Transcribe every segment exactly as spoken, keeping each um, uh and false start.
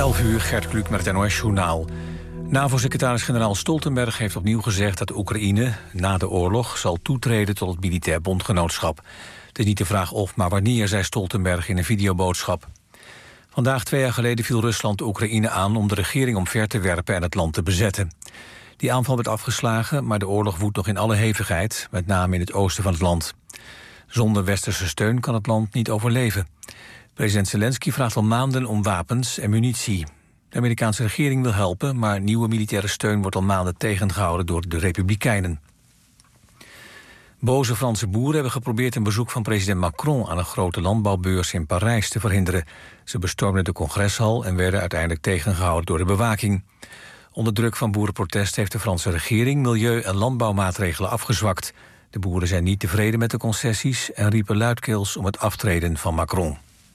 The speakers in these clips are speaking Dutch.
elf uur, Gert Kluk met het N O S-journaal. NAVO-secretaris-generaal Stoltenberg heeft opnieuw gezegd dat Oekraïne na de oorlog zal toetreden tot het militair bondgenootschap. Het is niet de vraag of, maar wanneer, zei Stoltenberg in een videoboodschap. Vandaag, twee jaar geleden, viel Rusland Oekraïne aan om de regering omver te werpen en het land te bezetten. Die aanval werd afgeslagen, maar de oorlog woedt nog in alle hevigheid, met name in het oosten van het land. Zonder westerse steun kan het land niet overleven. President Zelensky vraagt al maanden om wapens en munitie. De Amerikaanse regering wil helpen, maar nieuwe militaire steun wordt al maanden tegengehouden door de Republikeinen. Boze Franse boeren hebben geprobeerd een bezoek van president Macron aan een grote landbouwbeurs in Parijs te verhinderen. Ze bestormden de congreshal en werden uiteindelijk tegengehouden door de bewaking. Onder druk van boerenprotest heeft de Franse regering milieu- en landbouwmaatregelen afgezwakt. De boeren zijn niet tevreden met de concessies en riepen luidkeels om het aftreden van Macron.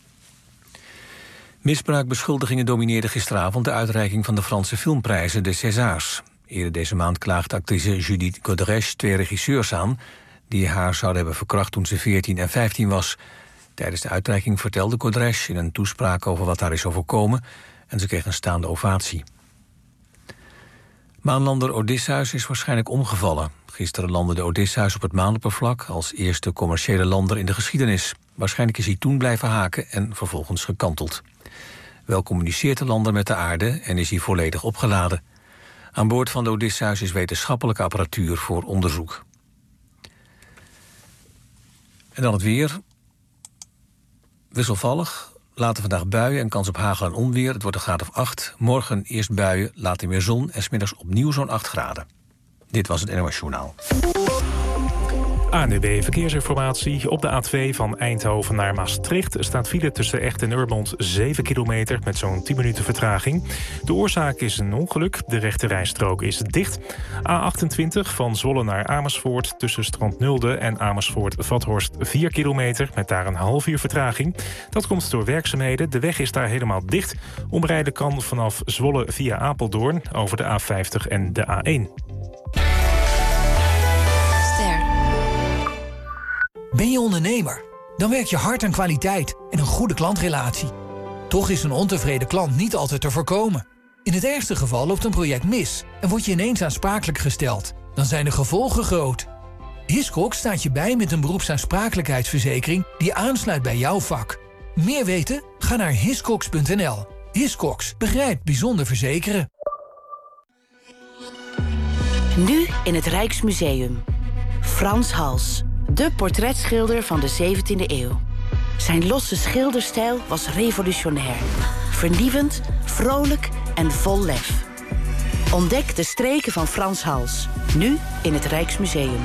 Misbruikbeschuldigingen domineerden gisteravond de uitreiking van de Franse filmprijzen, de Césars. Eerder deze maand klaagde actrice Judith Godrèche twee regisseurs aan die haar zouden hebben verkracht toen ze veertien en vijftien was. Tijdens de uitreiking vertelde Godrèche in een toespraak over wat haar is overkomen en ze kreeg een staande ovatie. Maanlander Odysseus is waarschijnlijk omgevallen. Gisteren landde de Odysseus op het maanoppervlak als eerste commerciële lander in de geschiedenis. Waarschijnlijk is hij toen blijven haken en vervolgens gekanteld. Wel communiceert de lander met de aarde en is hij volledig opgeladen. Aan boord van de Odysseus is wetenschappelijke apparatuur voor onderzoek. En dan het weer. Wisselvallig. Later vandaag buien en kans op hagel en onweer. Het wordt een graad of acht. Morgen eerst buien, later meer zon en 's middags opnieuw zo'n acht graden. Dit was het N O S-journaal. A N W B Verkeersinformatie. Op de A twee van Eindhoven naar Maastricht staat file tussen Echt en Urmond zeven kilometer met zo'n tien minuten vertraging. De oorzaak is een ongeluk. De rechte rijstrook is dicht. A achtentwintig van Zwolle naar Amersfoort tussen Strand Nulde en Amersfoort-Vathorst vier kilometer met daar een half uur vertraging. Dat komt door werkzaamheden. De weg is daar helemaal dicht. Omrijden kan vanaf Zwolle via Apeldoorn over de A vijftig en de A één. Ben je ondernemer? Dan werk je hard aan kwaliteit en een goede klantrelatie. Toch is een ontevreden klant niet altijd te voorkomen. In het ergste geval loopt een project mis en word je ineens aansprakelijk gesteld. Dan zijn de gevolgen groot. Hiscox staat je bij met een beroepsaansprakelijkheidsverzekering die aansluit bij jouw vak. Meer weten? Ga naar hiscox punt n l. Hiscox begrijpt bijzonder verzekeren. Nu in het Rijksmuseum. Frans Hals. De portretschilder van de zeventiende eeuw. Zijn losse schilderstijl was revolutionair. Vernieuwend, vrolijk en vol lef. Ontdek de streken van Frans Hals. Nu in het Rijksmuseum.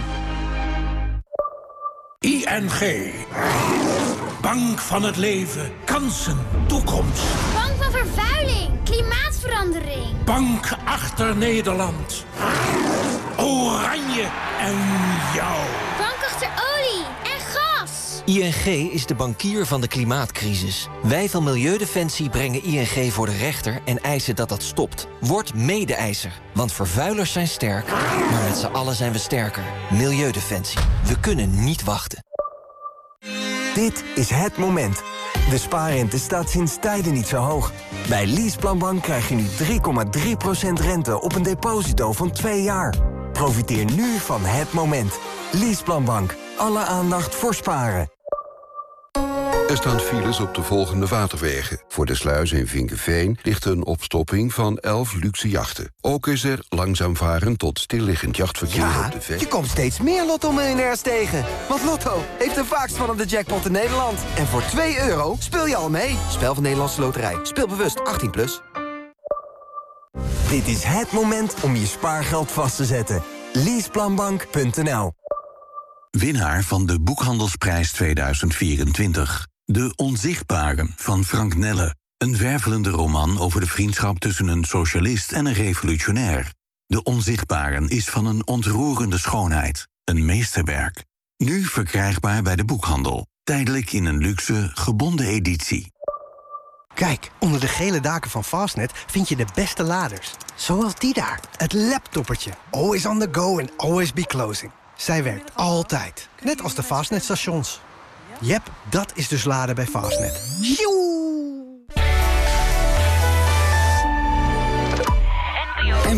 I N G. Bank van het leven. Kansen. Toekomst. Bank van vervuiling. Klimaatverandering. Bank achter Nederland. Oranje en jou. Bank achter olie en gas. I N G is de bankier van de klimaatcrisis. Wij van Milieudefensie brengen I N G voor de rechter en eisen dat dat stopt. Word mede-eiser, want vervuilers zijn sterk, maar met z'n allen zijn we sterker. Milieudefensie. We kunnen niet wachten. Dit is het moment. De spaarrente staat sinds tijden niet zo hoog. Bij Leaseplanbank krijg je nu drie komma drie procent rente op een deposito van twee jaar. Profiteer nu van het moment. Leaseplanbank. Alle aandacht voor sparen. Er staan files op de volgende waterwegen. Voor de sluis in Vinkeveen ligt een opstopping van elf luxe jachten. Ook is er langzaam varen tot stilliggend jachtverkeer ja, op de Vecht. Je komt steeds meer Lotto-miljonairs tegen. Want Lotto heeft de vaakst vallende jackpot in Nederland. En voor twee euro speel je al mee. Spel van Nederlandse Loterij. Speel bewust achttien plus. Dit is het moment om je spaargeld vast te zetten. Leaseplanbank punt n l. Winnaar van de Boekhandelsprijs tweeduizend vierentwintig. De Onzichtbaren van Frank Nelle. Een wervelende roman over de vriendschap tussen een socialist en een revolutionair. De Onzichtbaren is van een ontroerende schoonheid. Een meesterwerk. Nu verkrijgbaar bij de boekhandel. Tijdelijk in een luxe, gebonden editie. Kijk, onder de gele daken van Fastnet vind je de beste laders. Zoals die daar. Het laptoppertje. Always on the go and always be closing. Zij werkt altijd. Net als de Fastnet stations. Jep, dat is dus laden bij Fastnet.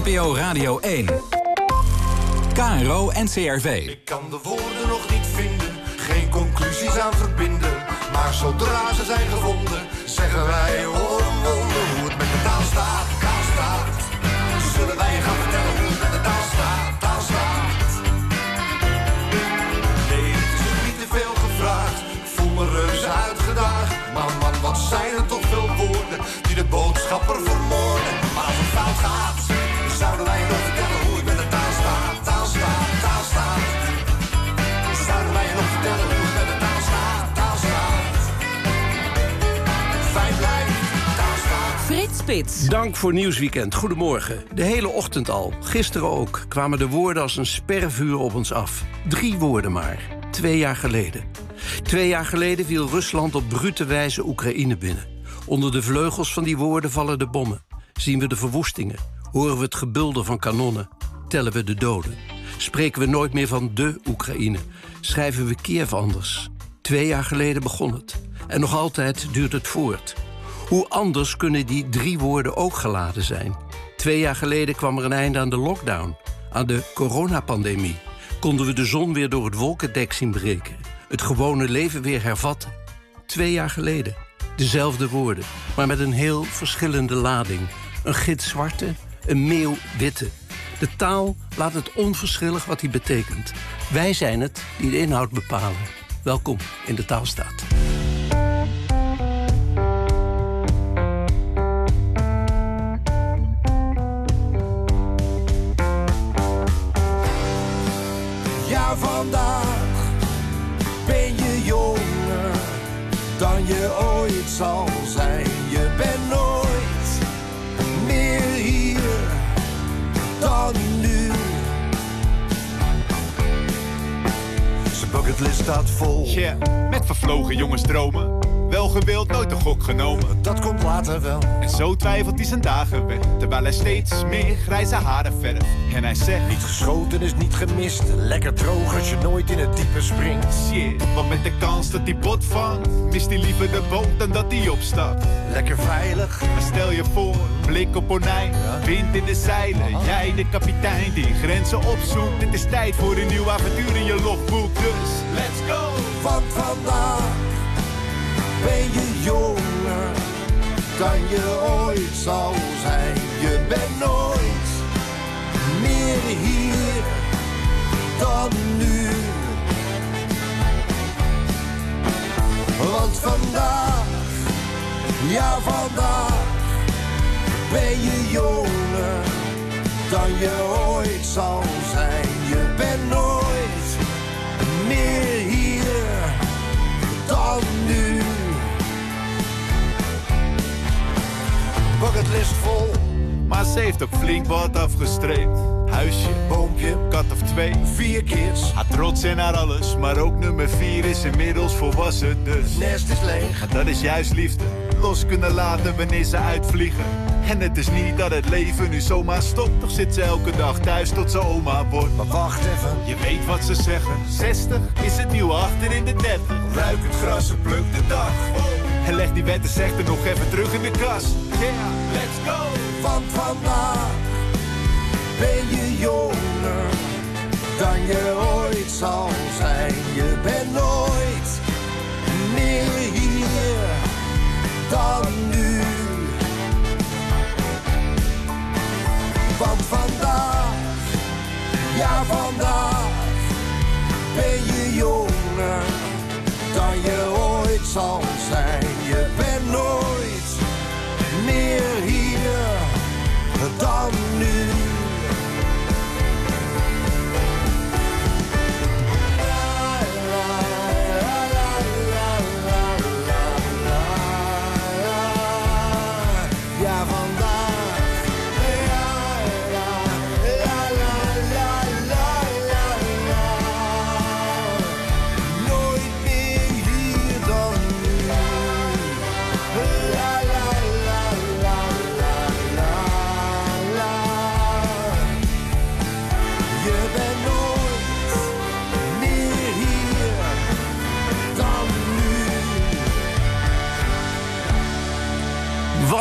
N P O Radio één. K R O N C R V. Ik kan de woorden nog niet vinden, geen conclusies aan verbinden. Maar zodra ze zijn gevonden, zeggen wij hoor een wonder. Hoe het met de taal staat, taal staat. Zullen wij je gaan vertellen hoe het met de taal staat, taal staat. Nee, het is ook niet te veel gevraagd. Ik voel me reuze uitgedaagd. Maar man, wat zijn er toch veel woorden die de boodschapper vermoorden. Maar als het fout gaat, zouden wij je nog vertellen hoe het met de taal staat, taal staat, taal staat. Zouden wij je nog vertellen hoe het met de taal staat, taal staat. Fijn blijft, taal staat. Frits Spits. Dank voor Nieuwsweekend. Goedemorgen. De hele ochtend al, gisteren ook, kwamen de woorden als een spervuur op ons af. Drie woorden maar. Twee jaar geleden. Twee jaar geleden viel Rusland op brute wijze Oekraïne binnen. Onder de vleugels van die woorden vallen de bommen. Zien we de verwoestingen. Horen we het gebulder van kanonnen. Tellen we de doden. Spreken we nooit meer van de Oekraïne. Schrijven we Kiev anders. Twee jaar geleden begon het. En nog altijd duurt het voort. Hoe anders kunnen die drie woorden ook geladen zijn? Twee jaar geleden kwam er een einde aan de lockdown. Aan de coronapandemie. Konden we de zon weer door het wolkendek zien breken. Het gewone leven weer hervatten. Twee jaar geleden. Dezelfde woorden, maar met een heel verschillende lading. Een gids zwarte, een meeuw witte. De taal laat het onverschillig wat die betekent. Wij zijn het die de inhoud bepalen. Welkom in de Taalstaat. Ja, vandaag ben je jonger dan je ooit zal zijn. Je bent nooit meer hier dan nu. Zijn bucketlist staat vol. Yeah, met vervlogen jongensdromen. Wel gewild, nooit een gok genomen. Dat komt later wel. En zo twijfelt hij zijn dagen weg. Terwijl hij steeds meer grijze haren verft. En hij zegt: niet geschoten is niet gemist. Lekker droog als je nooit in het diepe springt. Shit, want met de kans dat hij bot vangt, mist hij liever de boot dan dat hij opstapt. Lekker veilig. Maar stel je voor, blik op Onijn, ja. Wind in de zeilen. Aha. Jij de kapitein die grenzen opzoekt. Het is tijd voor een nieuw avontuur in je logboek. Dus let's go. Want vandaag ben je jonger dan je ooit zal zijn. Je bent nooit meer hier dan nu. Want vandaag, ja vandaag, ben je jonger dan je ooit zal zijn. Je bent nooit meer hier dan nu. Bucketlist vol, maar ze heeft ook flink wat afgestreept. Huisje, boompje, kat of twee, vier kids. Haar trots en haar alles, maar ook nummer vier is inmiddels volwassen dus. Het nest is leeg, maar dat is juist liefde. Los kunnen laten wanneer ze uitvliegen. En het is niet dat het leven nu zomaar stopt. Toch zit ze elke dag thuis tot ze oma wordt. Maar wacht even, je weet wat ze zeggen. zestig is het nieuwe achter in de dertig. Ruik het gras en pluk de dag. En leg die wet en zegt er nog even terug in de kast. Yeah, let's go. Want vandaag ben je jonger dan je ooit zal zijn. Je bent nooit meer hier dan nu. Want vandaag, ja vandaag, ben je jonger dan je ooit zal zijn. Je bent nooit meer hier dan nu. Ja vandaag, nooit meer hier dan nu.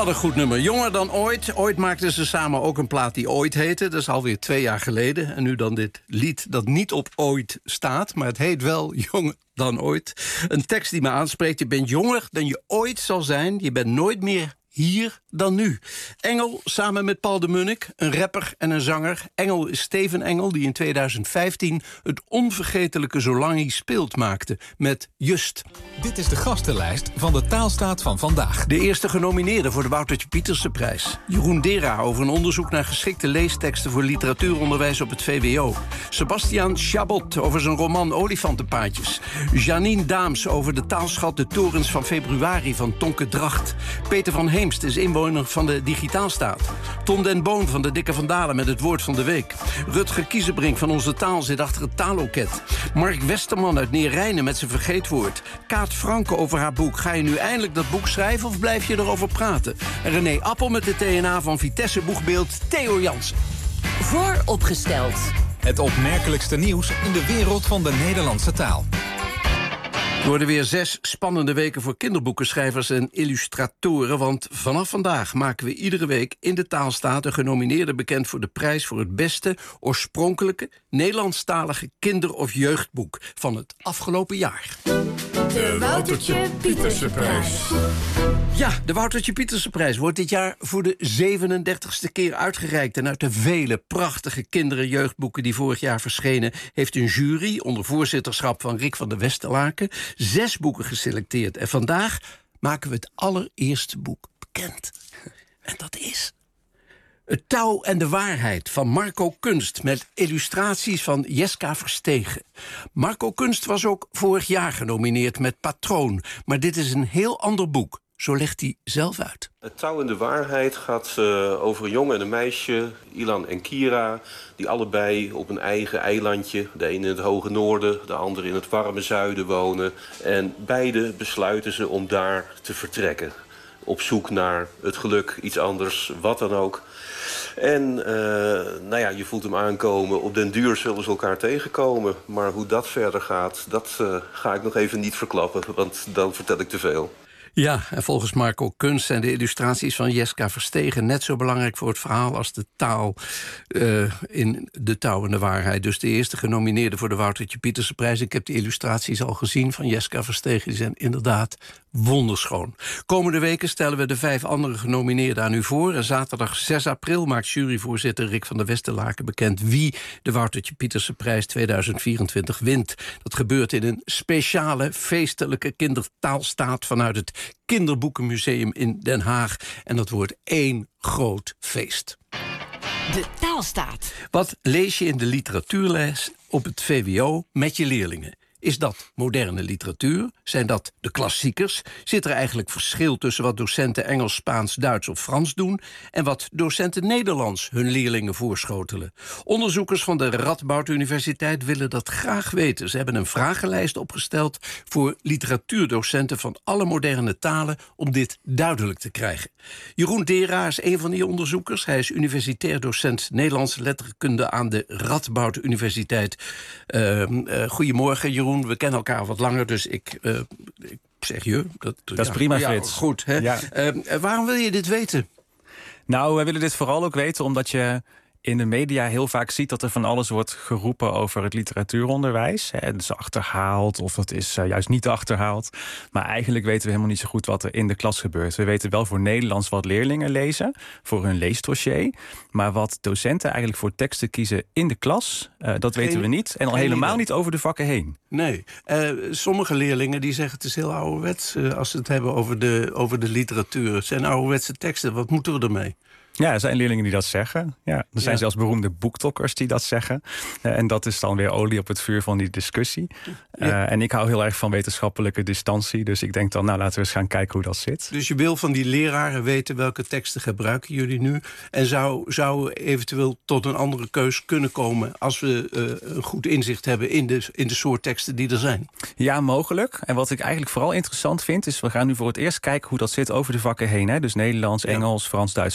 Wat een goed nummer. Jonger dan ooit. Ooit maakten ze samen ook een plaat die Ooit heette. Dat is alweer twee jaar geleden. En nu dan dit lied dat niet op Ooit staat. Maar het heet wel Jonger dan ooit. Een tekst die me aanspreekt. Je bent jonger dan je ooit zal zijn. Je bent nooit meer hier dan nu. Engel samen met Paul de Munnik, een rapper en een zanger. Engel is Steven Engel, die in tweeduizend vijftien... het onvergetelijke Zolang hij speelt maakte met Just. Dit is de gastenlijst van de Taalstaat van vandaag. De eerste genomineerde voor de Woutertje Pietersenprijs. Jeroen Dera over een onderzoek naar geschikte leesteksten... voor literatuuronderwijs op het V W O. Sebastian Chabot over zijn roman Olifantenpaadjes. Janine Daams over de taalschat De Torens van Februari van Tonke Dracht. Peter van Heemst is inwoner van de Digitaalstaat. Tom den Boon van de Dikke Van Dalen met het woord van de week. Rutger Kiezenbrink van Onze Taal zit achter het taalloket. Mark Westerman uit Neerijnen met zijn vergeetwoord. Kaat Franke over haar boek. Ga je nu eindelijk dat boek schrijven of blijf je erover praten? En René Appel met de T N A van Vitesse Boegbeeld Theo Jansen. Vooropgesteld. Het opmerkelijkste nieuws in de wereld van de Nederlandse taal. Er worden weer zes spannende weken voor kinderboekenschrijvers en illustratoren... want vanaf vandaag maken we iedere week in de Taalstaat... een genomineerde bekend voor de prijs voor het beste... oorspronkelijke Nederlandstalige kinder- of jeugdboek van het afgelopen jaar. De Woutertje Pietersenprijs. Ja, de Woutertje Pietersenprijs wordt dit jaar voor de zevenendertigste keer uitgereikt. En uit de vele prachtige kinder- en jeugdboeken die vorig jaar verschenen... heeft een jury onder voorzitterschap van Rick van der Westerlaken... zes boeken geselecteerd. En vandaag maken we het allereerste boek bekend. En dat is Het touw en de waarheid van Marco Kunst... met illustraties van Jeska Verstegen. Marco Kunst was ook vorig jaar genomineerd met Patroon. Maar dit is een heel ander boek. Zo legt hij zelf uit. Het touw en de waarheid gaat uh, over een jongen en een meisje, Ilan en Kira... die allebei op een eigen eilandje, de ene in het hoge noorden... de andere in het warme zuiden wonen. En beide besluiten ze om daar te vertrekken. Op zoek naar het geluk, iets anders, wat dan ook. En uh, nou ja, je voelt hem aankomen. Op den duur zullen ze elkaar tegenkomen. Maar hoe dat verder gaat, dat uh, ga ik nog even niet verklappen. Want dan vertel ik te veel. Ja, en volgens Marco Kunst zijn de illustraties van Jeska Verstegen... net zo belangrijk voor het verhaal als de taal uh, in De Touw en de Waarheid. Dus de eerste genomineerde voor de Woutertje Pietersenprijs. Ik heb de illustraties al gezien van Jeska Verstegen. Die zijn inderdaad wonderschoon. Komende weken stellen we de vijf andere genomineerden aan u voor. En zaterdag zes april maakt juryvoorzitter Rick van der Westerlaken bekend... wie de Woutertje Pietersenprijs tweeduizend vierentwintig wint. Dat gebeurt in een speciale feestelijke kindertaalstaat... vanuit het Kinderboekenmuseum in Den Haag. En dat wordt één groot feest. De Taalstaat. Wat lees je in de literatuurles op het V W O met je leerlingen? Is dat moderne literatuur? Zijn dat de klassiekers? Zit er eigenlijk verschil tussen wat docenten Engels, Spaans, Duits of Frans doen... en wat docenten Nederlands hun leerlingen voorschotelen? Onderzoekers van de Radboud Universiteit willen dat graag weten. Ze hebben een vragenlijst opgesteld voor literatuurdocenten van alle moderne talen... om dit duidelijk te krijgen. Jeroen Dera is een van die onderzoekers. Hij is universitair docent Nederlandse letterkunde aan de Radboud Universiteit. Uh, uh, goedemorgen, Jeroen. We kennen elkaar wat langer, dus ik, uh, ik zeg je. Dat, dat is ja, prima, ja, Frits. Goed, hè? Ja. Uh, waarom wil je dit weten? Nou, wij willen dit vooral ook weten omdat je in de media heel vaak ziet... dat er van alles wordt geroepen over het literatuuronderwijs. Het is achterhaald of het is uh, juist niet achterhaald. Maar eigenlijk weten we helemaal niet zo goed wat er in de klas gebeurt. We weten wel voor Nederlands wat leerlingen lezen, voor hun leesdossier. Maar wat docenten eigenlijk voor teksten kiezen in de klas, uh, dat geen, weten we niet. En al helemaal idee. niet over de vakken heen. Nee, uh, sommige leerlingen die zeggen het is heel ouderwets... Uh, als ze het hebben over de, over de literatuur. Het zijn ouderwetse teksten, wat moeten we ermee? Ja, er zijn leerlingen die dat zeggen. Ja, er zijn ja. zelfs beroemde boektokkers die dat zeggen. Uh, en dat is dan weer olie op het vuur van die discussie. Uh, ja. En ik hou heel erg van wetenschappelijke distantie. Dus ik denk dan, nou laten we eens gaan kijken hoe dat zit. Dus je wil van die leraren weten welke teksten gebruiken jullie nu? En zou, zou eventueel tot een andere keus kunnen komen... als we uh, een goed inzicht hebben in de, in de soort teksten die er zijn? Ja, mogelijk. En wat ik eigenlijk vooral interessant vind... is we gaan nu voor het eerst kijken hoe dat zit over de vakken heen. Hè? Dus Nederlands, Engels, ja. Frans, Duits, Spaans.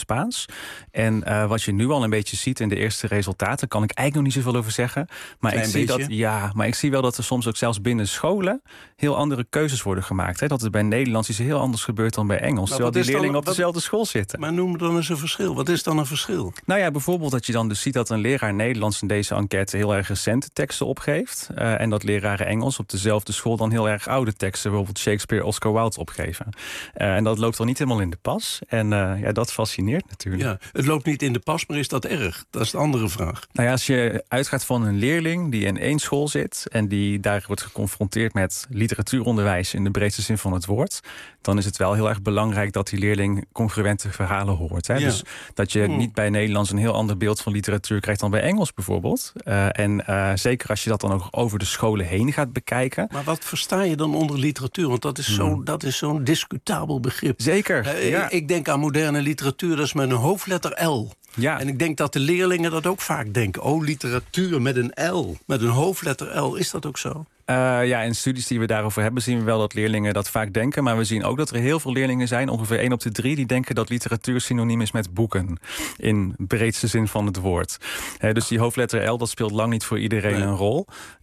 En uh, wat je nu al een beetje ziet in de eerste resultaten, kan ik eigenlijk nog niet zoveel over zeggen. Maar ik zie dat, ja, maar ik zie wel dat er soms ook zelfs binnen scholen heel andere keuzes worden gemaakt. Hè? Dat het bij Nederlands iets heel anders gebeurt dan bij Engels. Terwijl die leerlingen dan op dezelfde school zitten. Maar noem dan eens een verschil. Wat is dan een verschil? Nou ja, bijvoorbeeld dat je dan dus ziet dat een leraar Nederlands in deze enquête heel erg recente teksten opgeeft. Uh, en dat leraren Engels op dezelfde school dan heel erg oude teksten, bijvoorbeeld Shakespeare, Oscar Wilde, opgeven. Uh, en dat loopt dan niet helemaal in de pas. En uh, ja, dat fascineert natuurlijk. Ja, het loopt niet in de pas, maar is dat erg? Dat is de andere vraag. Nou ja, als je uitgaat van een leerling die in één school zit en die daar wordt geconfronteerd met literatuuronderwijs in de breedste zin van het woord, dan is het wel heel erg belangrijk dat die leerling congruente verhalen hoort. Hè? Ja. Dus dat je niet bij Nederlands een heel ander beeld van literatuur krijgt dan bij Engels bijvoorbeeld. Uh, en uh, zeker als je dat dan ook over de scholen heen gaat bekijken. Maar wat versta je dan onder literatuur? Want dat is zo'n hmm. dat is zo'n discutabel begrip. Zeker. Uh, ja. ik, ik denk aan moderne literatuur, dat is met een hoofdletter L. Ja. En ik denk dat de leerlingen dat ook vaak denken. Oh, literatuur met een L, met een hoofdletter L. Is dat ook zo? Uh, ja, in studies die we daarover hebben zien we wel dat leerlingen dat vaak denken. Maar we zien ook dat er heel veel leerlingen zijn, ongeveer één op de drie, die denken dat literatuur synoniem is met boeken. In breedste zin van het woord. Uh, dus die hoofdletter L, dat speelt lang niet voor iedereen nee. een rol.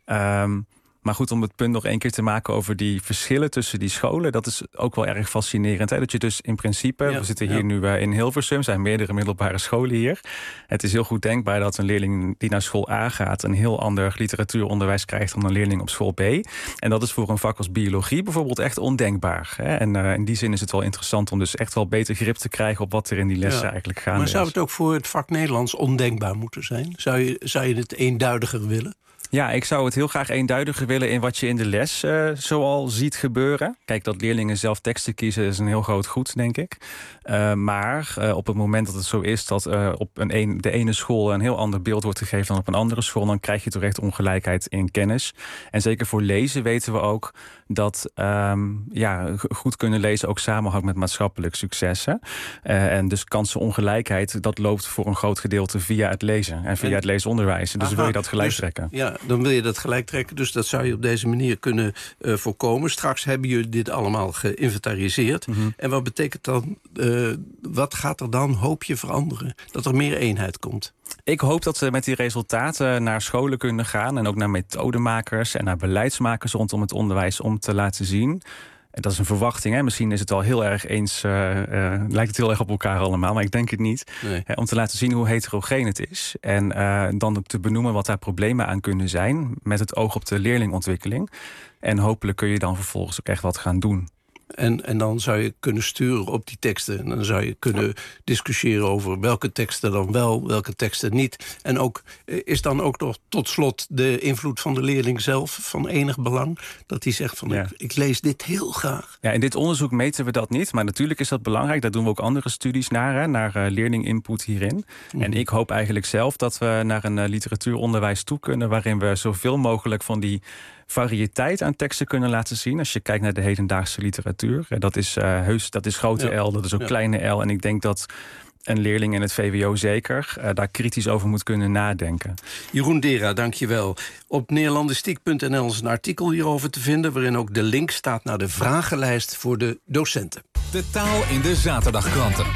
Um, Maar goed, om het punt nog één keer te maken over die verschillen tussen die scholen, dat is ook wel erg fascinerend. Hè? Dat je dus in principe, ja, we zitten hier ja. nu uh, in Hilversum, er zijn meerdere middelbare scholen hier. Het is heel goed denkbaar dat een leerling die naar school A gaat een heel ander literatuuronderwijs krijgt dan een leerling op school B. En dat is voor een vak als biologie bijvoorbeeld echt ondenkbaar. Hè? En uh, in die zin is het wel interessant om dus echt wel beter grip te krijgen op wat er in die lessen ja. eigenlijk gaande is. Maar zou het ook voor het vak Nederlands ondenkbaar moeten zijn? Zou je, zou je het eenduidiger willen? Ja, ik zou het heel graag eenduidiger willen in wat je in de les uh, zoal ziet gebeuren. Kijk, dat leerlingen zelf teksten kiezen is een heel groot goed, denk ik. Uh, maar uh, op het moment dat het zo is dat uh, op een een, de ene school een heel ander beeld wordt gegeven dan op een andere school, dan krijg je toch echt ongelijkheid in kennis. En zeker voor lezen weten we ook dat um, ja, goed kunnen lezen ook samenhangt met maatschappelijk succes. Hè? Uh, en dus kansenongelijkheid, dat loopt voor een groot gedeelte via het lezen en via en, het leesonderwijs. Dus aha, wil je dat gelijk dus, trekken. Ja, dan wil je dat gelijk trekken. Dus dat zou je op deze manier kunnen uh, voorkomen. Straks hebben jullie dit allemaal geïnventariseerd. Mm-hmm. En wat betekent dan, uh, wat gaat er dan, hoop je, veranderen? Dat er meer eenheid komt? Ik hoop dat we met die resultaten naar scholen kunnen gaan en ook naar methodemakers en naar beleidsmakers rondom het onderwijs om te laten zien. Dat is een verwachting. Hè? Misschien is het wel heel erg eens, uh, uh, lijkt het heel erg op elkaar allemaal, maar ik denk het niet. Nee. Hè, om te laten zien hoe heterogeen het is. En uh, dan te benoemen wat daar problemen aan kunnen zijn met het oog op de leerlingontwikkeling. En hopelijk kun je dan vervolgens ook echt wat gaan doen. En, en dan zou je kunnen sturen op die teksten. En dan zou je kunnen ja. discussiëren over welke teksten dan wel, welke teksten niet. En ook is dan ook nog tot slot de invloed van de leerling zelf van enig belang. Dat hij zegt van ja. ik, ik lees dit heel graag. Ja, in dit onderzoek meten we dat niet. Maar natuurlijk is dat belangrijk. Daar doen we ook andere studies naar. Hè, naar uh, leerlinginput hierin. Mm. En ik hoop eigenlijk zelf dat we naar een uh, literatuuronderwijs toe kunnen, waarin we zoveel mogelijk van die variëteit aan teksten kunnen laten zien. Als je kijkt naar de hedendaagse literatuur. Dat is uh, heus, dat is grote ja. L, dat is ook ja. kleine L. En ik denk dat een leerling in het V W O zeker uh, daar kritisch over moet kunnen nadenken. Jeroen Dera, dank je wel. Op neerlandistiek punt n l is een artikel hierover te vinden, waarin ook de link staat naar de vragenlijst voor de docenten. De taal in de zaterdagkranten.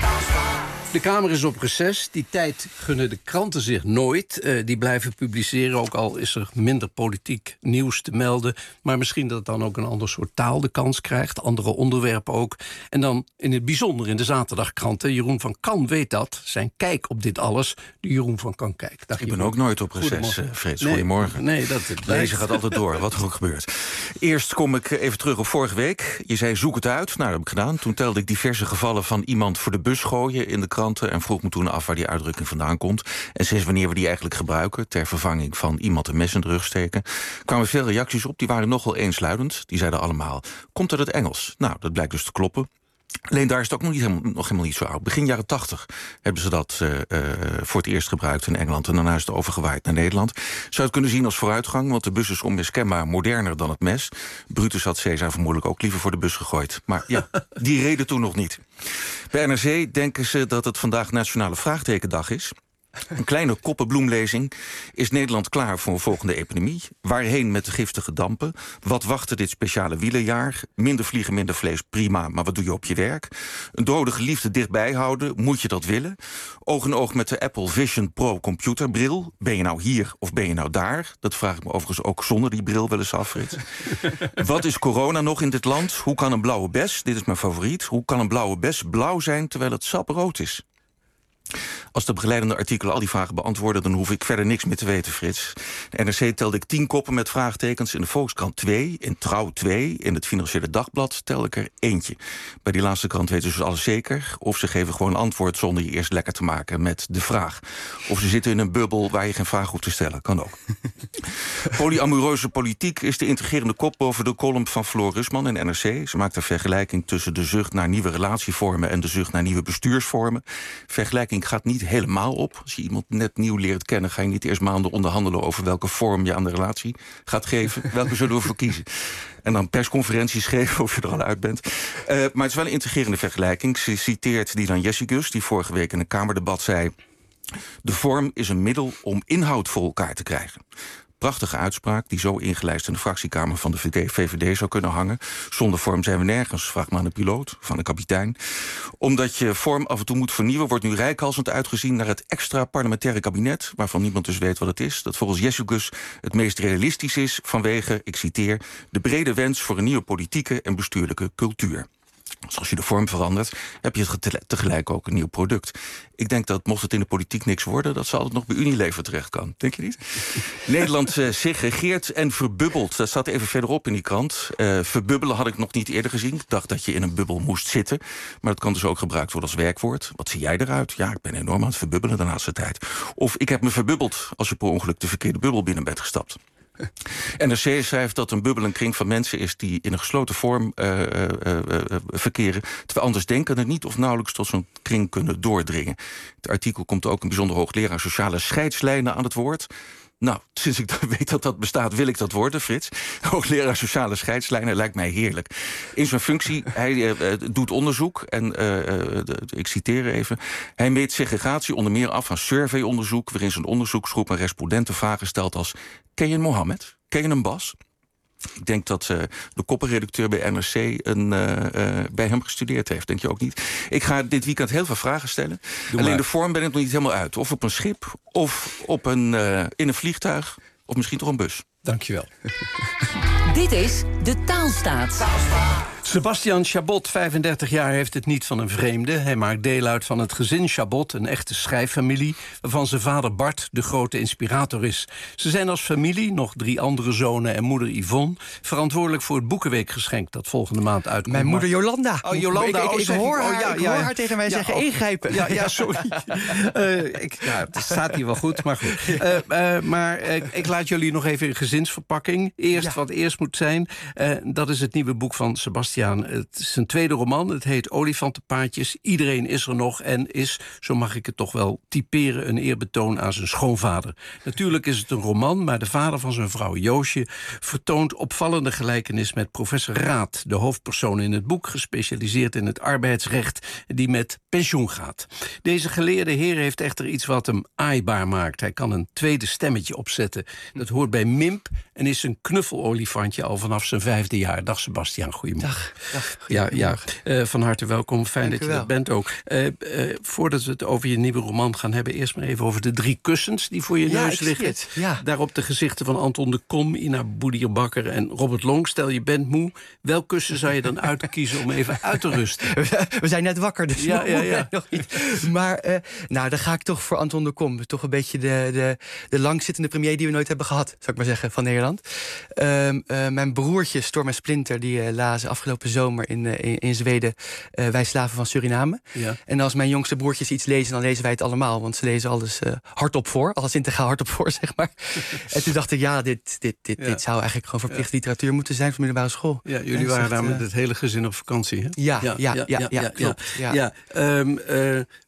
De Kamer is op reces. Die tijd gunnen de kranten zich nooit. Uh, die blijven publiceren, ook al is er minder politiek nieuws te melden. Maar misschien dat het dan ook een ander soort taal de kans krijgt. Andere onderwerpen ook. En dan in het bijzonder in de zaterdagkranten. Jeroen van Kan weet dat. Zijn kijk op dit alles. De Jeroen van Kan kijk. Dag, Ik Jeroen. ben ook nooit op reces, Frits. Nee, goedemorgen. Nee, dat het Deze gaat altijd door, wat er ook gebeurt. Eerst kom ik even terug op vorige week. Je zei zoek het uit. Nou, dat heb ik gedaan. Toen telde ik diverse gevallen van iemand voor de bus gooien in de kranten en vroeg me toen af waar die uitdrukking vandaan komt. En sinds wanneer we die eigenlijk gebruiken ter vervanging van iemand een mes in de rug steken. Kwamen veel reacties op, die waren nogal eensluidend. Die zeiden allemaal, komt uit het Engels? Nou, dat blijkt dus te kloppen. Alleen daar is het ook nog, niet helemaal, nog helemaal niet zo oud. Begin jaren tachtig hebben ze dat uh, uh, voor het eerst gebruikt in Engeland. En daarna is het overgewaaid naar Nederland. Zou je het kunnen zien als vooruitgang, want de bus is onmiskenbaar moderner dan het mes. Brutus had Caesar vermoedelijk ook liever voor de bus gegooid. Maar ja, die reden toen nog niet. Bij N R C denken ze dat het vandaag Nationale Vraagtekendag is. Een kleine koppenbloemlezing. Is Nederland klaar voor een volgende epidemie? Waarheen met de giftige dampen? Wat wachtte dit speciale wielerjaar? Minder vliegen, minder vlees, prima, maar wat doe je op je werk? Een dode geliefde dichtbij houden, moet je dat willen? Oog in oog met de Apple Vision Pro computerbril. Ben je nou hier of ben je nou daar? Dat vraag ik me overigens ook zonder die bril wel eens af, Frits. Wat is corona nog in dit land? Hoe kan een blauwe bes, dit is mijn favoriet... hoe kan een blauwe bes blauw zijn terwijl het sap rood is? Als de begeleidende artikelen al die vragen beantwoorden... dan hoef ik verder niks meer te weten, Frits. De N R C telde ik tien koppen met vraagtekens. In de Volkskrant twee, in Trouw twee, in het Financiële Dagblad telde ik er eentje. Bij die laatste krant weten ze dus alles zeker. Of ze geven gewoon antwoord zonder je eerst lekker te maken met de vraag. Of ze zitten in een bubbel waar je geen vraag hoeft te stellen. Kan ook. Polyamoreuze politiek is de integrerende kop boven de column van Floor Rusman in N R C. Ze maakt een vergelijking tussen de zucht naar nieuwe relatievormen... en de zucht naar nieuwe bestuursvormen. Vergelijking gaat niet helemaal op. Als je iemand net nieuw leert kennen... ga je niet eerst maanden onderhandelen over welke vorm je aan de relatie gaat geven. Welke zullen we voor kiezen? En dan persconferenties geven of je er al uit bent. Uh, maar het is wel een integrerende vergelijking. Ze citeert Dylan Jessicus, die vorige week in een Kamerdebat zei... de vorm is een middel om inhoud voor elkaar te krijgen. Prachtige uitspraak die zo ingelijst in de fractiekamer van de V V D zou kunnen hangen. Zonder vorm zijn we nergens, vraag maar aan de piloot, van de kapitein. Omdat je vorm af en toe moet vernieuwen... wordt nu reikhalzend uitgezien naar het extra parlementaire kabinet... waarvan niemand dus weet wat het is. Dat volgens Jessicus het meest realistisch is vanwege, ik citeer... de brede wens voor een nieuwe politieke en bestuurlijke cultuur. Dus als je de vorm verandert, heb je het tegelijk ook een nieuw product. Ik denk dat, mocht het in de politiek niks worden... dat ze altijd nog bij Unilever terecht kan. Denk je niet? Nederland uh, segregeert en verbubbelt. Dat staat even verderop in die krant. Uh, verbubbelen had ik nog niet eerder gezien. Ik dacht dat je in een bubbel moest zitten. Maar dat kan dus ook gebruikt worden als werkwoord. Wat zie jij eruit? Ja, ik ben enorm aan het verbubbelen de laatste tijd. Of ik heb me verbubbeld als je per ongeluk de verkeerde bubbel binnen bent gestapt. N R C schrijft dat een bubbel een kring van mensen is... die in een gesloten vorm uh, uh, uh, verkeren... terwijl anders denkenden niet of nauwelijks tot zo'n kring kunnen doordringen. Het artikel komt ook een bijzonder hoogleraar sociale scheidslijnen aan het woord... Nou, sinds ik weet dat dat bestaat, wil ik dat worden, Frits. Hoogleraar sociale scheidslijnen lijkt mij heerlijk. In zijn functie, hij uh, doet onderzoek en, uh, uh, de, ik citeer even... hij meet segregatie onder meer af aan surveyonderzoek... waarin zijn onderzoeksgroep aan respondenten vragen stelt als... ken je een Mohammed? Ken je een Bas? Ik denk dat uh, de koppenredacteur bij N R C een, uh, uh, bij hem gestudeerd heeft. Denk je ook niet? Ik ga dit weekend heel veel vragen stellen. Doe Alleen maar. De vorm ben ik nog niet helemaal uit. Of op een schip, of op een, uh, in een vliegtuig, of misschien toch een bus. Dankjewel. Dit is De Taalstaat. Sebastian Chabot, vijfendertig jaar, heeft het niet van een vreemde. Hij maakt deel uit van het gezin Chabot, een echte schrijffamilie... waarvan zijn vader Bart de grote inspirator is. Ze zijn als familie, nog drie andere zonen en moeder Yvonne... verantwoordelijk voor het Boekenweekgeschenk dat volgende maand uitkomt. Mijn moeder Jolanda. Oh, Jolanda. Ik, ik, ik, oh, hoor, ik, haar, oh, ja, ik ja, hoor haar tegen mij ja, zeggen, oh, ingrijpen. Ja, ja, sorry. uh, ik, ja, het staat hier wel goed, maar goed. Uh, uh, maar uh, ik laat jullie nog even in gezinsverpakking. Eerst ja. wat eerst moet zijn. Uh, dat is het nieuwe boek van Sebastian. Het is een tweede roman. Het heet Olifantenpaadjes. Iedereen is er nog en is, zo mag ik het toch wel typeren... een eerbetoon aan zijn schoonvader. Natuurlijk is het een roman, maar de vader van zijn vrouw Joosje... vertoont opvallende gelijkenis met professor Raad... de hoofdpersoon in het boek, gespecialiseerd in het arbeidsrecht... die met pensioen gaat. Deze geleerde heer heeft echter iets wat hem aaibaar maakt. Hij kan een tweede stemmetje opzetten. Dat hoort bij Mimp en is een knuffelolifantje al vanaf zijn vijfde jaar. Dag Sebastian, goedemorgen. Dag, dag. Ja, ja. Uh, van harte welkom. Fijn Dank dat je dat bent ook. Uh, uh, voordat we het over je nieuwe roman gaan hebben... eerst maar even over de drie kussens die voor je ja, neus liggen. Ja. Daarop de gezichten van Anton de Kom, Ina Boedierbakker en Robert Long. Stel je bent moe. Welk kussen zou je dan uitkiezen om even uit te rusten? We zijn net wakker, dus ja, ja, ja. nog niet. Maar uh, nou, dan ga ik toch voor Anton de Kom. Toch een beetje de, de, de langzittende premier die we nooit hebben gehad, zou ik maar zeggen, van Nederland. Uh, uh, mijn broertje Storm en Splinter, die uh, lazen afgelopen zomer in, uh, in, in Zweden... Uh, Wij slaven van Suriname. Ja. En als mijn jongste broertjes iets lezen, dan lezen wij het allemaal. Want ze lezen alles uh, hardop voor. Alles integraal hardop voor, zeg maar. En toen dacht ik, ja, dit, dit, dit, ja. dit zou eigenlijk gewoon verplichte ja. literatuur moeten zijn voor middelbare school. Ja, jullie waren echt, daar met uh, het hele gezin op vakantie, hè? Ja, ja, ja, ja, ja, ja, ja klopt. Ja. Ja, um, uh,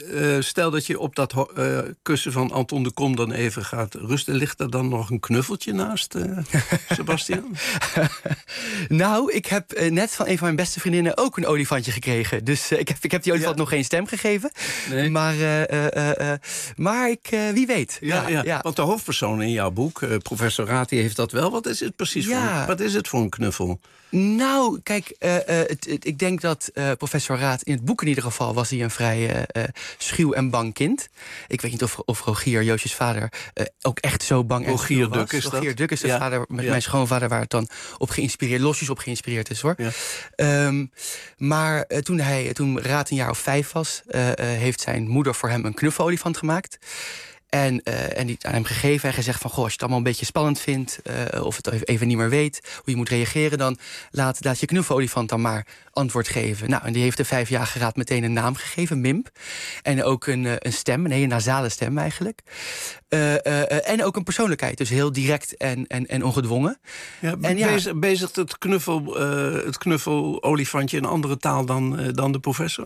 uh, stel dat je op dat uh, kussen van Anton de Kom dan even gaat rusten. Ligt er dan nog een knuffeltje naast, uh, Sebastiaan? Nou, ik heb uh, net van een van mijn beste vriendinnen ook een olifantje gekregen. Dus uh, ik, heb, ik heb die olifant ja. nog geen stem gegeven. Nee. Maar, uh, uh, uh, uh, maar ik, uh, wie weet. Ja, ja, ja. ja, want de hoofdpersoon in jouw boek, uh, professor Raad, die heeft dat wel. Wat is het precies ja. voor, wat is het voor een knuffel? Nou, kijk, uh, uh, het, het, ik denk dat uh, professor Raad... in het boek in ieder geval was hij een vrij uh, uh, schuw en bang kind. Ik weet niet of, of Rogier, Joosjes vader, uh, ook echt zo bang en Rogier schuw was. Duk is dat? Rogier Duk is de ja. vader met ja. mijn schoonvader... waar het dan op geïnspireerd, losjes op geïnspireerd is, hoor. Ja. Um, maar uh, toen, hij, toen Raad een jaar of vijf was... Uh, uh, heeft zijn moeder voor hem een knuffelolifant gemaakt... En, uh, en die aan hem gegeven en gezegd van... goh, als je het allemaal een beetje spannend vindt... Uh, of het even niet meer weet, hoe je moet reageren... dan laat, laat je knuffelolifant dan maar antwoord geven. Nou, en die heeft de vijfjarige Raad meteen een naam gegeven, Mimp. En ook een, uh, een stem, een hele nasale stem eigenlijk. Uh, uh, uh, en ook een persoonlijkheid, dus heel direct en, en, en ongedwongen. Ja, en ja, bezig, bezigt het, knuffel, uh, het knuffelolifantje in een andere taal dan, uh, dan de professor?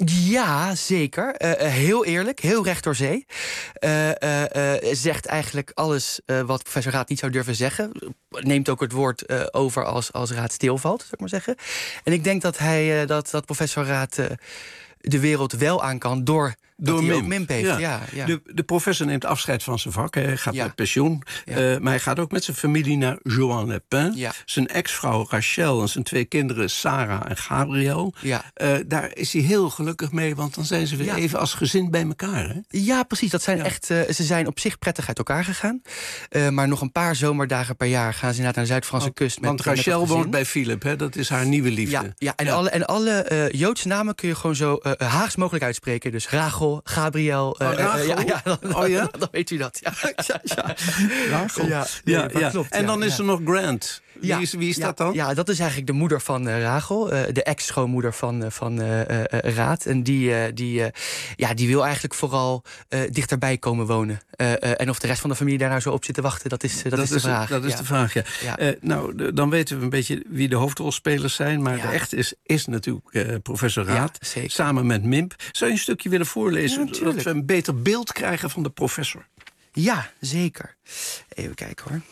Ja, zeker. Uh, uh, heel eerlijk, heel recht door zee. Uh, uh, uh, zegt eigenlijk alles uh, wat professor Raad niet zou durven zeggen. Neemt ook het woord uh, over als, als Raad stilvalt, zou ik maar zeggen. En ik denk dat, hij, uh, dat, dat professor Raad uh, de wereld wel aan kan door... Door hij Mimp. ook Mimp heeft. Ja. Ja, ja. De, de professor neemt afscheid van zijn vak. Hij gaat ja. met pensioen. Ja. Uh, maar hij gaat ook met zijn familie naar Juan Le Pen. Ja. Zijn ex-vrouw Rachel en zijn twee kinderen Sarah en Gabriel. Ja. Uh, daar is hij heel gelukkig mee, want dan zijn ze weer ja. even als gezin bij elkaar. Hè? Ja, precies. Dat zijn ja. echt, uh, ze zijn op zich prettig uit elkaar gegaan. Uh, maar nog een paar zomerdagen per jaar gaan ze inderdaad naar de Zuid-Franse want, kust. Met, want Rachel met woont bij Philip, hè? Dat is haar nieuwe liefde. Ja, ja, en, ja. Alle, en alle uh, Joodse namen kun je gewoon zo uh, Haags mogelijk uitspreken. Dus Rachel, Gabriel... Uh, oh, Rachel? Uh, ja, ja, dan, oh ja? Dan, dan weet u dat. Ja, ja, ja. Rachel. Ja, nee, ja, ja. klopt. En ja, dan is ja. er nog Grant. Wie ja, is, wie is ja, dat dan? Ja, dat is eigenlijk de moeder van uh, Rachel. Uh, de ex-schoonmoeder van, uh, van uh, uh, Raad. En die, uh, die, uh, ja, die wil eigenlijk vooral uh, dichterbij komen wonen. Uh, uh, en of de rest van de familie daar nou zo op zit te wachten, dat is, uh, dat dat is de is, vraag. Dat is ja. de vraag, ja. ja. Uh, nou, de, dan weten we een beetje wie de hoofdrolspelers zijn. Maar ja. de echte is, is natuurlijk uh, professor Raad. Ja, samen met Mimp. Zou je een stukje willen voorlezen? Ja, zodat we een beter beeld krijgen van de professor. Ja, zeker. Even kijken hoor.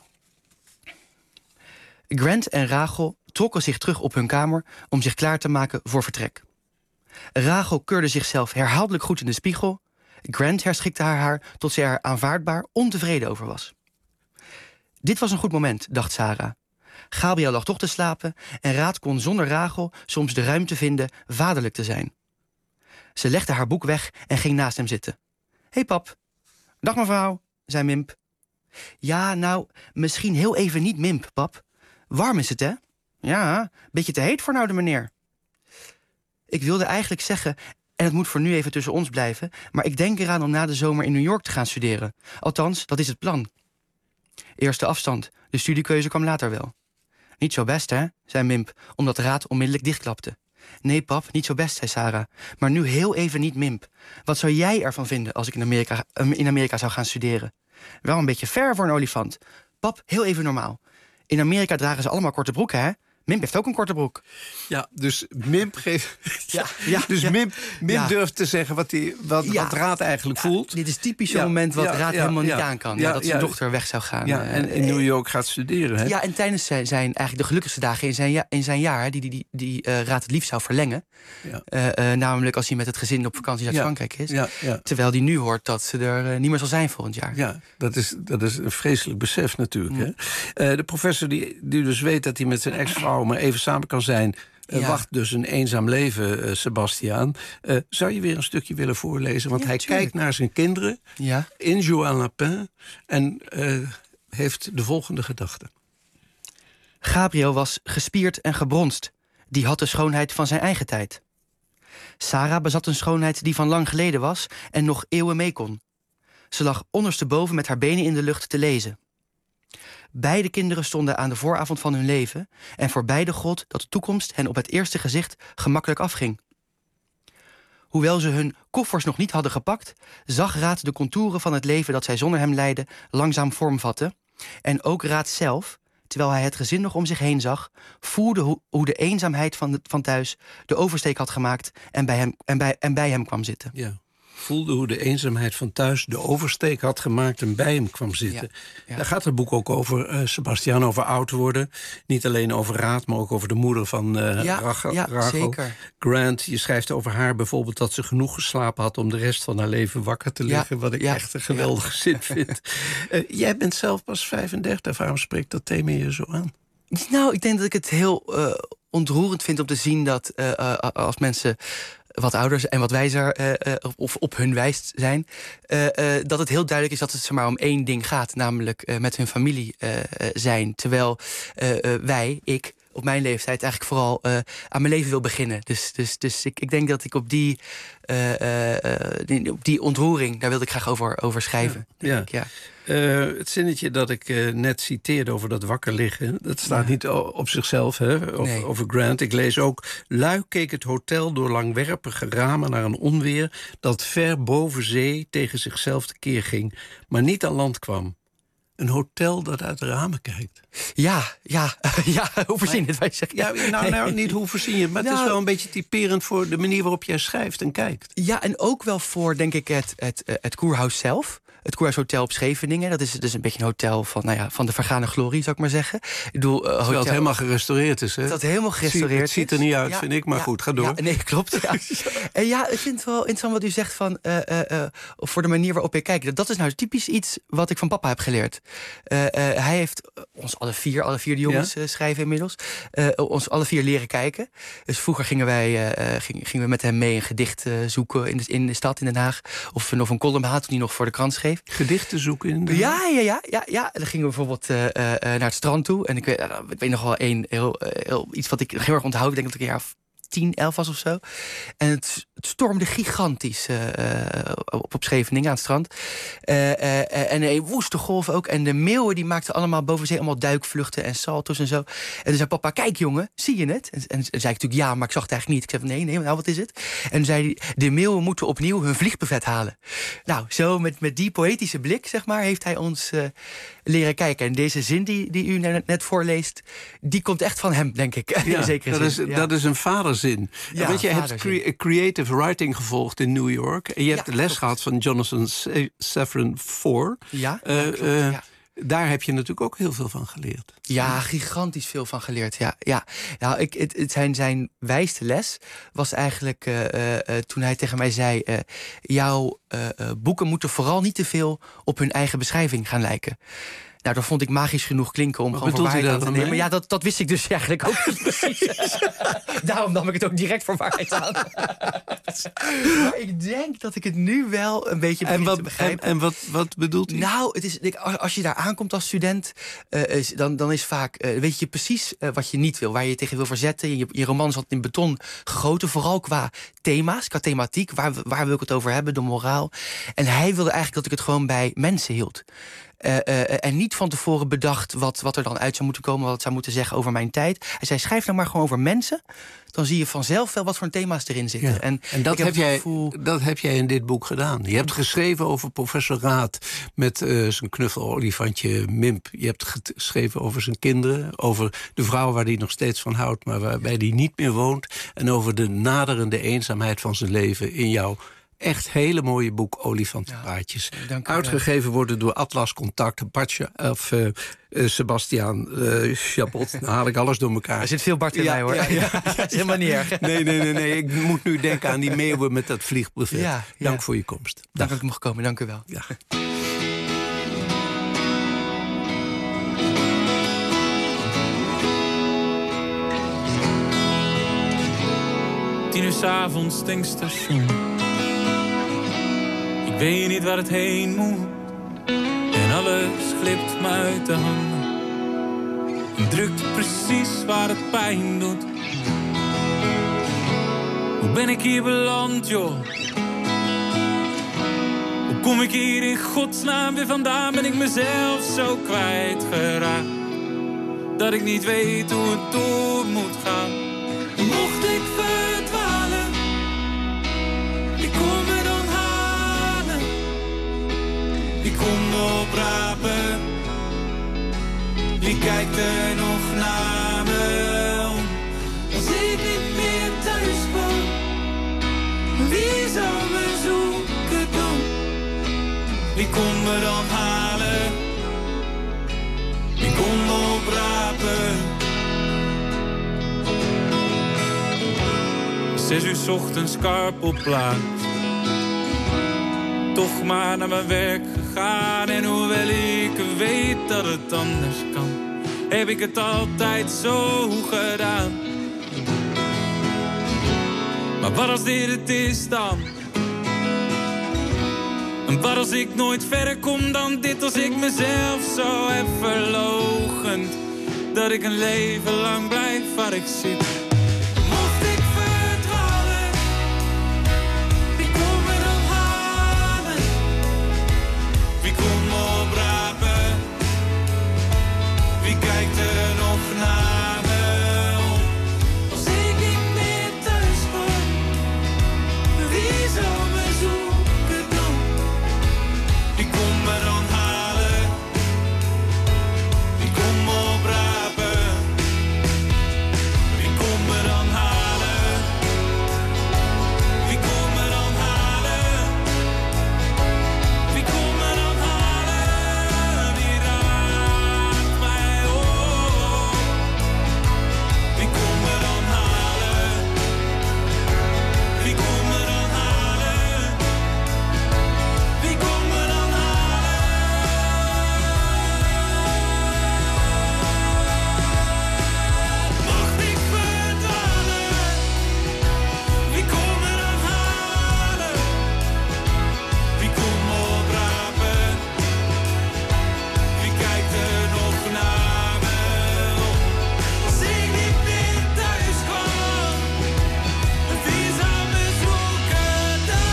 Grant en Rachel trokken zich terug op hun kamer om zich klaar te maken voor vertrek. Rachel keurde zichzelf herhaaldelijk goed in de spiegel. Grant herschikte haar haar tot ze er aanvaardbaar ontevreden over was. Dit was een goed moment, dacht Sarah. Gabriel lag toch te slapen en Raad kon zonder Rachel soms de ruimte vinden vaderlijk te zijn. Ze legde haar boek weg en ging naast hem zitten. Hé hey pap. Dag mevrouw, zei Mimp. Ja, nou, misschien heel even niet Mimp, pap. Warm is het, hè? Ja, beetje te heet voor nou de meneer. Ik wilde eigenlijk zeggen, en het moet voor nu even tussen ons blijven, maar ik denk eraan om na de zomer in New York te gaan studeren. Althans, dat is het plan. Eerste afstand, de studiekeuze kwam later wel. Niet zo best, hè? Zei Mimp, omdat Raad onmiddellijk dichtklapte. Nee, pap, niet zo best, zei Sarah. Maar nu heel even niet Mimp. Wat zou jij ervan vinden als ik in Amerika, in Amerika zou gaan studeren? Wel een beetje ver voor een olifant. Pap, heel even normaal. In Amerika dragen ze allemaal korte broeken, hè? Mimp heeft ook een korte broek. Ja, dus Mimp geeft. Ja, ja, dus ja. Mimp, Mimp ja. durft te zeggen wat, die, wat, ja. wat Raad eigenlijk ja, voelt. Dit is typisch zo'n ja, moment wat ja, Raad ja, helemaal ja, niet aan kan. Ja, ja, dat zijn ja, dochter weg zou gaan. Ja, en in New York gaat studeren, hè? Ja, en tijdens zijn, zijn eigenlijk de gelukkigste dagen in zijn, ja, in zijn jaar, die, die, die, die uh, Raad het liefst zou verlengen. Ja. Uh, uh, namelijk als hij met het gezin op vakantie uit ja, Frankrijk is. Ja, ja. Terwijl hij nu hoort dat ze er uh, niet meer zal zijn volgend jaar. Ja, dat is, dat is een vreselijk besef natuurlijk. Mm. Hè? Uh, de professor die, die dus weet dat hij met zijn ex-vrouw maar even samen kan zijn, Uh, ja. wacht dus een eenzaam leven, uh, Sebastiaan. Uh, zou je weer een stukje willen voorlezen? Want ja, hij tuurlijk. kijkt naar zijn kinderen ja. in Juan Le Pen en uh, heeft de volgende gedachte. Gabriel was gespierd en gebronst. Die had de schoonheid van zijn eigen tijd. Sarah bezat een schoonheid die van lang geleden was en nog eeuwen mee kon. Ze lag ondersteboven met haar benen in de lucht te lezen. Beide kinderen stonden aan de vooravond van hun leven en voor beide gold dat de toekomst hen op het eerste gezicht gemakkelijk afging. Hoewel ze hun koffers nog niet hadden gepakt, zag Raad de contouren van het leven dat zij zonder hem leidde langzaam vormvatten. En ook Raad zelf, terwijl hij het gezin nog om zich heen zag, voelde hoe, hoe de eenzaamheid van, de, van thuis de oversteek had gemaakt en bij hem, en bij, en bij hem kwam zitten. Ja. voelde hoe de eenzaamheid van thuis de oversteek had gemaakt en bij hem kwam zitten. Ja, ja. Daar gaat het boek ook over, uh, Sebastiaan, over oud worden. Niet alleen over Raad, maar ook over de moeder van uh, ja, Rachel, ja, Rachel zeker. Grant. Je schrijft over haar bijvoorbeeld dat ze genoeg geslapen had om de rest van haar leven wakker te liggen. Ja, wat ik ja, echt een geweldige ja. zin vind. Uh, jij bent zelf pas vijfendertig. Waarom spreekt dat thema je zo aan? Nou, ik denk dat ik het heel uh, ontroerend vind om te zien dat uh, uh, als mensen wat ouder en wat wijzer uh, uh, of op hun wijs zijn, Uh, uh, dat het heel duidelijk is dat het zeg maar om één ding gaat, namelijk uh, met hun familie uh, uh, zijn. Terwijl uh, uh, wij, ik, op mijn leeftijd eigenlijk vooral uh, aan mijn leven wil beginnen. Dus, dus, dus ik, ik denk dat ik op die, uh, uh, die, op die ontroering, daar wilde ik graag over, over schrijven. Ja, ja. Ik, ja. Uh, het zinnetje dat ik uh, net citeerde over dat wakker liggen, dat staat ja. niet op zichzelf, hè, over, nee. over Grant. Ik lees ook: lui keek het hotel door langwerpige ramen naar een onweer dat ver boven zee tegen zichzelf tekeer ging, maar niet aan land kwam. Een hotel dat uit de ramen kijkt. Ja, ja, ja, hoe verzin je het? Wij zeggen. Ja, nou, nou, niet hoe verzin je het, maar nou, het is wel een beetje typerend voor de manier waarop jij schrijft en kijkt. Ja, en ook wel voor, denk ik, het, het, het Kurhaus zelf. Het Kurhaus Hotel op Scheveningen. Dat is dus een beetje een hotel van, nou ja, van de vergane glorie, zou ik maar zeggen. Ik bedoel, uh, hotel, dat het helemaal gerestaureerd is, hè? Dat het helemaal gerestaureerd is. Het ziet er niet uit, ja, vind ik, maar ja, goed, ga door. Ja, nee, klopt. Ja. En ja, ik vind het wel interessant wat u zegt van, uh, uh, uh, voor de manier waarop je kijkt. Dat is nou typisch iets wat ik van papa heb geleerd. Uh, uh, hij heeft ons alle vier, alle vier de jongens ja? uh, schrijven inmiddels, uh, ons alle vier leren kijken. Dus vroeger gingen wij uh, ging, gingen we met hem mee een gedicht uh, zoeken in de, in de stad, in Den Haag. Of, of een column had toen hij nog voor de krant schreef. Gedichten zoeken in de... Ja, ja, ja, ja, ja. Dan gingen we bijvoorbeeld uh, uh, naar het strand toe. En ik weet, uh, ik weet nog wel één, heel, uh, heel, iets wat ik heel erg onthoud. Ik denk dat ik een jaar of tien, elf was of zo. En het, het stormde gigantisch uh, op, op Scheveningen aan het strand. Uh, uh, en een woeste golf ook. En de meeuwen die maakten allemaal boven zee allemaal duikvluchten en salto's en zo. En toen zei papa, kijk jongen, zie je het? En, en, en zei ik natuurlijk ja, maar ik zag het eigenlijk niet. Ik zei nee, nee, nou wat is het? En toen zei hij, de meeuwen moeten opnieuw hun vliegbuffet halen. Nou, zo met, met die poëtische blik, zeg maar, heeft hij ons uh, leren kijken. En deze zin die, die u net voorleest, die komt echt van hem, denk ik. Ja, zeker dat, is, ja. dat is een vaderzin. Ja, Want je hebt cre creative writing gevolgd in New York. En je hebt ja, de les klopt. gehad van Jonathan Safran Foer. Ja, uh, ja, klopt, uh, ja. Daar heb je natuurlijk ook heel veel van geleerd. Ja, gigantisch veel van geleerd. Ja, ja. Nou, ik, het, het zijn, zijn wijste les was eigenlijk uh, uh, toen hij tegen mij zei: Uh, jouw uh, uh, boeken moeten vooral niet te veel op hun eigen beschrijving gaan lijken. Nou, dat vond ik magisch genoeg klinken om Wat gewoon voor waarheid aan te nemen. Mee? Ja, dat, dat wist ik dus eigenlijk ook niet precies. Daarom nam ik het ook direct voor waarheid aan. Maar ik denk dat ik het nu wel een beetje begin te begrijpen. En, en wat, wat bedoelt u? Nou, het is, als je daar aankomt als student, uh, is, dan, dan is vaak, uh, weet je precies uh, wat je niet wil, waar je je tegen wil verzetten. Je, je roman is altijd in beton gegoten, vooral qua thema's, qua thematiek. Waar, waar wil ik het over hebben, de moraal. En hij wilde eigenlijk dat ik het gewoon bij mensen hield. Uh, uh, en niet van tevoren bedacht wat, wat er dan uit zou moeten komen, wat het zou moeten zeggen over mijn tijd. Hij zei, schrijf nou maar gewoon over mensen. Dan zie je vanzelf wel wat voor thema's erin zitten. Ja. En, en dat, heb heb jij, gevoel... dat heb jij in dit boek gedaan. Je hebt geschreven over professor Raad met uh, zijn knuffelolifantje Mimp. Je hebt geschreven over zijn kinderen, over de vrouw waar hij nog steeds van houdt, maar waarbij hij niet meer woont. En over de naderende eenzaamheid van zijn leven in jouw echt hele mooie boek Olifantenpaadjes. Ja, uitgegeven worden door Atlas Contact, Bartje of uh, uh, Sebastiaan uh, Chabot. Dan haal ik alles door elkaar. Er zit veel Bart in ja, mij, hoor. Ja, ja, ja, dat is helemaal niet erg. Nee, nee, nee, nee. Ik moet nu denken aan die meeuwen met dat vliegbuffet. Ja, Dank ja. voor je komst. Dank Dag. dat ik mocht komen. Dank u wel. Ja. Tien uur 's avonds, tankstation. Ik weet niet waar het heen moet. En alles glipt me uit de handen. En drukt precies waar het pijn doet. Hoe ben ik hier beland, joh? Hoe kom ik hier in godsnaam weer vandaan? Ben ik mezelf zo kwijtgeraakt dat ik niet weet hoe het door moet gaan. Mocht ik verdwalen, ik kom me dan halen. Ik kom me oprapen. Wie kijkt er nog naar me om? Als ik niet meer thuis kom, wie zou me zoeken? Wie komt me dan halen? Wie komt me oprapen? Zes uur 's ochtends karpelplaats. Toch maar naar mijn werk gegaan. En hoewel ik weet dat het anders kan, heb ik het altijd zo gedaan. Maar wat als dit het is dan? En wat als ik nooit verder kom dan dit? Als ik mezelf zo heb verloochend, dat ik een leven lang blijf waar ik zit. Mocht ik verdwalen, wie komt me dan halen? Wie komt me oprapen? Wie kijkt er nog naar me om? Als ik niet meer thuis kom, wie zou me zoeken dan? Wie komt me dan halen? Wie komt me oprapen? Wie komt me dan halen? Wie komt me dan halen? Wie komt me dan halen? Wie raakt mij op? Wie komt me dan halen? Wie komt me dan halen? Wie komt me dan halen? Mocht ik verdwalen, wie komt me dan halen? Wie komt me oprapen? Wie kijkt er nog naar me om? Als ik niet meer thuis kwam, wie zou me zoeken dan?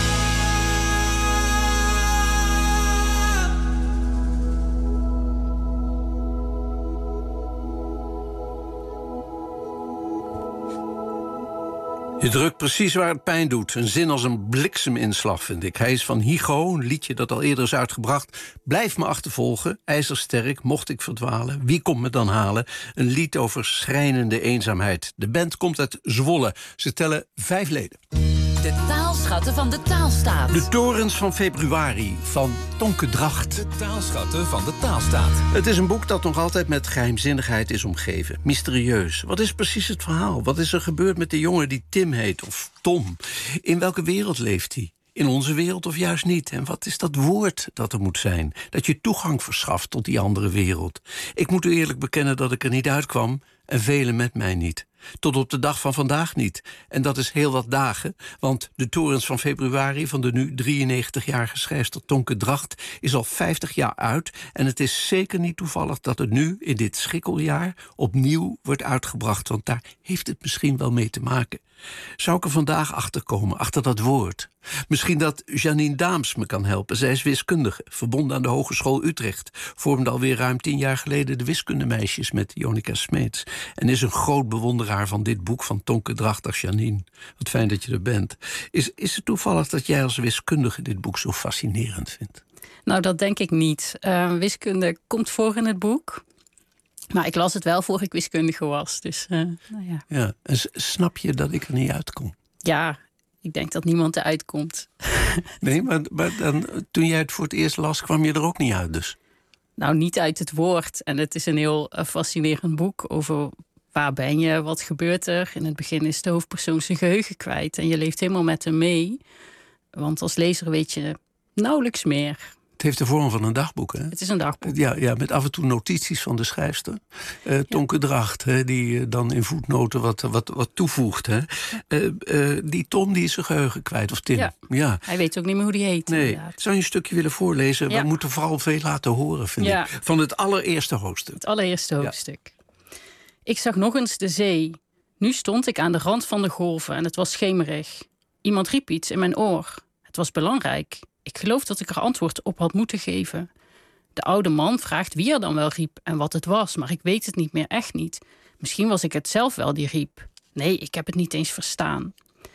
Je drukt precies waar het pijn doet. Een zin als een blikseminslag, vind ik. Hij is van Higo, een liedje dat al eerder is uitgebracht. Blijf me achtervolgen, ijzersterk, mocht ik verdwalen. Wie komt me dan halen? Een lied over schrijnende eenzaamheid. De band komt uit Zwolle. Ze tellen vijf leden. De taalschatten van de taalstaat. De torens van februari, van Tonke Dracht. De taalschatten van de taalstaat. Het is een boek dat nog altijd met geheimzinnigheid is omgeven. Mysterieus. Wat is precies het verhaal? Wat is er gebeurd met de jongen die Tim heet, of Tom? In welke wereld leeft hij? In onze wereld of juist niet? En wat is dat woord dat er moet zijn? Dat je toegang verschaft tot die andere wereld. Ik moet u eerlijk bekennen dat ik er niet uitkwam, en velen met mij niet. Tot op de dag van vandaag niet. En dat is heel wat dagen, want de torens van februari van de nu drieënnegentigjarige schrijfster Tonke Dracht is al vijftig jaar uit. En het is zeker niet toevallig dat het nu, in dit schrikkeljaar, opnieuw wordt uitgebracht. Want daar heeft het misschien wel mee te maken. Zou ik er vandaag achterkomen, achter dat woord? Misschien dat Janine Daams me kan helpen. Zij is wiskundige, verbonden aan de Hogeschool Utrecht. Vormde alweer ruim tien jaar geleden de wiskundemeisjes met Jonica Smeets. En is een groot bewonderaar van dit boek van Tonke Dracht als Janine. Wat fijn dat je er bent. Is, is het toevallig dat jij als wiskundige dit boek zo fascinerend vindt? Nou, dat denk ik niet. Uh, wiskunde komt voor in het boek. Maar ik las het wel voor ik wiskundige was. Dus, uh, nou ja. Ja, en snap je dat ik er niet uitkom? Ja, ik denk dat niemand eruit komt. Nee, maar, maar dan, toen jij het voor het eerst las, kwam je er ook niet uit dus? Nou, niet uit het woord. En het is een heel uh, fascinerend boek over waar ben je, wat gebeurt er. In het begin is de hoofdpersoon zijn geheugen kwijt. En je leeft helemaal met hem mee. Want als lezer weet je nauwelijks meer. Het heeft de vorm van een dagboek, hè? Het is een dagboek. Ja, ja, met af en toe notities van de schrijfster. Uh, Tonke Dracht, hè, die uh, dan in voetnoten wat, wat, wat toevoegt. Hè. Uh, uh, die Tom, die is zijn geheugen kwijt, of Tim. Ja. Ja. Hij weet ook niet meer hoe die heet. Nee. Zou je een stukje willen voorlezen? Ja. We moeten vooral veel laten horen, vind ja. ik. Van het allereerste hoofdstuk. Het allereerste hoofdstuk. Ja. Ik zag nog eens de zee. Nu stond ik aan de rand van de golven en het was schemerig. Iemand riep iets in mijn oor. Het was belangrijk. Ik geloof dat ik er antwoord op had moeten geven. De oude man vraagt wie er dan wel riep en wat het was, maar ik weet het niet meer, echt niet. Misschien was ik het zelf wel die riep. Nee, ik heb het niet eens verstaan.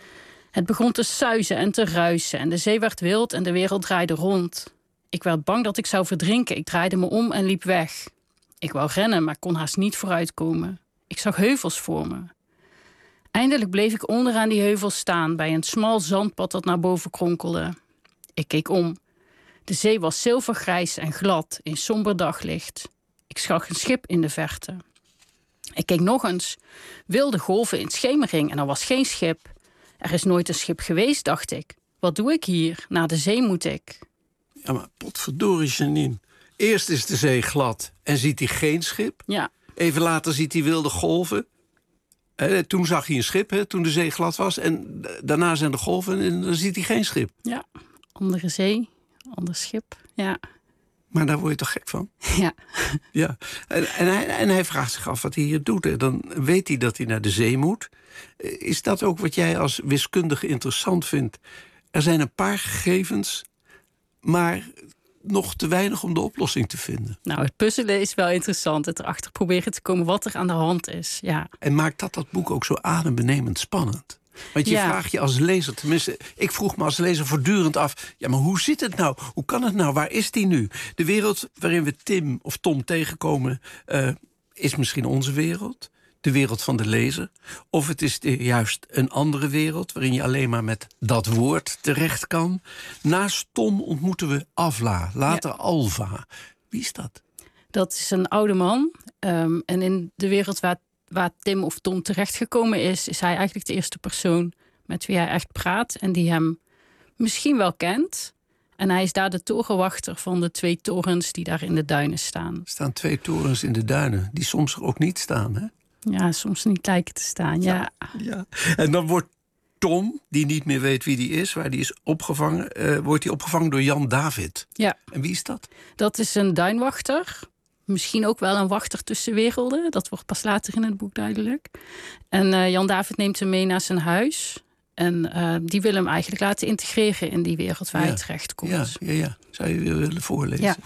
Het begon te suizen en te ruisen en de zee werd wild en de wereld draaide rond. Ik werd bang dat ik zou verdrinken. Ik draaide me om en liep weg. Ik wou rennen, maar kon haast niet vooruitkomen. Ik zag heuvels voor me. Eindelijk bleef ik onderaan die heuvels staan bij een smal zandpad dat naar boven kronkelde. Ik keek om. De zee was zilvergrijs en glad in somber daglicht. Ik zag een schip in de verte. Ik keek nog eens. Wilde golven in schemering en er was geen schip. Er is nooit een schip geweest, dacht ik. Wat doe ik hier? Naar de zee moet ik. Ja, maar potverdorie, Janine. Eerst is de zee glad en ziet hij geen schip. Ja. Even later ziet hij wilde golven. Eh, toen zag hij een schip, hè, toen de zee glad was. En daarna zijn de golven en dan ziet hij geen schip. Ja, onder de zee, onder schip, ja. Maar daar word je toch gek van? Ja. Ja. En, en, hij, en hij vraagt zich af wat hij hier doet. En dan weet hij dat hij naar de zee moet. Is dat ook wat jij als wiskundige interessant vindt? Er zijn een paar gegevens, maar nog te weinig om de oplossing te vinden. Nou, het puzzelen is wel interessant. Het erachter proberen te komen wat er aan de hand is. Ja. En maakt dat dat boek ook zo adembenemend spannend? Want je Ja. vraagt je als lezer, tenminste, ik vroeg me als lezer voortdurend af, ja, maar hoe zit het nou? Hoe kan het nou? Waar is die nu? De wereld waarin we Tim of Tom tegenkomen, uh, is misschien onze wereld. De wereld van de lezer. Of het is de, juist een andere wereld, waarin je alleen maar met dat woord terecht kan. Naast Tom ontmoeten we Avla, later ja. Alva. Wie is dat? Dat is een oude man. Um, en in de wereld waar, waar Tim of Tom terechtgekomen is, is hij eigenlijk de eerste persoon met wie hij echt praat en die hem misschien wel kent. En hij is daar de torenwachter van de twee torens die daar in de duinen staan. Er staan twee torens in de duinen, die soms er ook niet staan, hè? Ja, soms niet lijken te staan, ja. ja. ja. En dan wordt Tom, die niet meer weet wie die is, waar die is opgevangen, uh, wordt hij opgevangen door Jan David. Ja. En wie is dat? Dat is een duinwachter. Misschien ook wel een wachter tussen werelden. Dat wordt pas later in het boek duidelijk. En uh, Jan David neemt hem mee naar zijn huis. En uh, die wil hem eigenlijk laten integreren in die wereld waar ja. hij terechtkomt. Ja, ja, ja. Zou je willen voorlezen? Ja.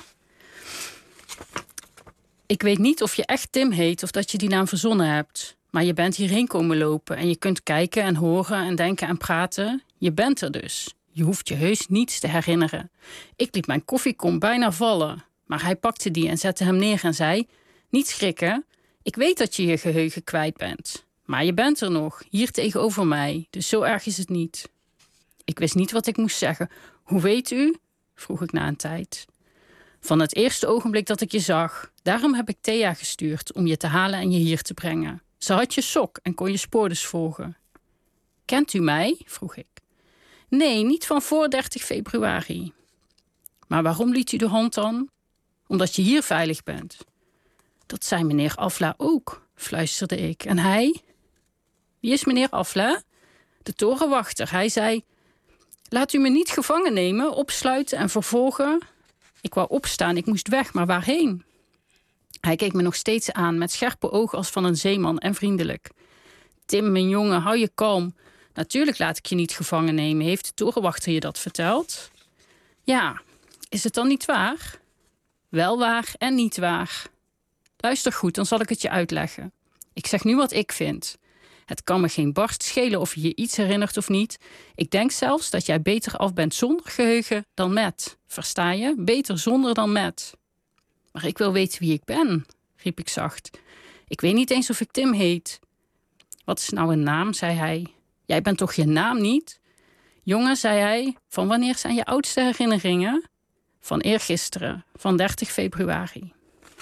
Ik weet niet of je echt Tim heet of dat je die naam verzonnen hebt. Maar je bent hierheen komen lopen en je kunt kijken en horen en denken en praten. Je bent er dus. Je hoeft je heus niets te herinneren. Ik liet mijn koffiekom bijna vallen. Maar hij pakte die en zette hem neer en zei: niet schrikken, ik weet dat je je geheugen kwijt bent. Maar je bent er nog, hier tegenover mij, dus zo erg is het niet. Ik wist niet wat ik moest zeggen. Hoe weet u? Vroeg ik na een tijd. Van het eerste ogenblik dat ik je zag. Daarom heb ik Thea gestuurd om je te halen en je hier te brengen. Ze had je sok en kon je spoor dus volgen. Kent u mij? Vroeg ik. Nee, niet van voor dertig februari. Maar waarom liet u de hand dan? Omdat je hier veilig bent. Dat zei meneer Afla ook, fluisterde ik. En hij? Wie is meneer Afla? De torenwachter. Hij zei: laat u me niet gevangen nemen, opsluiten en vervolgen. Ik wou opstaan, ik moest weg, maar waarheen? Hij keek me nog steeds aan, met scherpe ogen als van een zeeman en vriendelijk. Tim, mijn jongen, hou je kalm. Natuurlijk laat ik je niet gevangen nemen. Heeft de torenwachter je dat verteld? Ja, is het dan niet waar? Wel waar en niet waar. Luister goed, dan zal ik het je uitleggen. Ik zeg nu wat ik vind. Het kan me geen barst schelen of je je iets herinnert of niet. Ik denk zelfs dat jij beter af bent zonder geheugen dan met. Versta je? Beter zonder dan met. Maar ik wil weten wie ik ben, riep ik zacht. Ik weet niet eens of ik Tim heet. Wat is nou een naam, zei hij. Jij bent toch je naam niet? Jongen, zei hij, van wanneer zijn je oudste herinneringen? Van eergisteren, van dertig februari.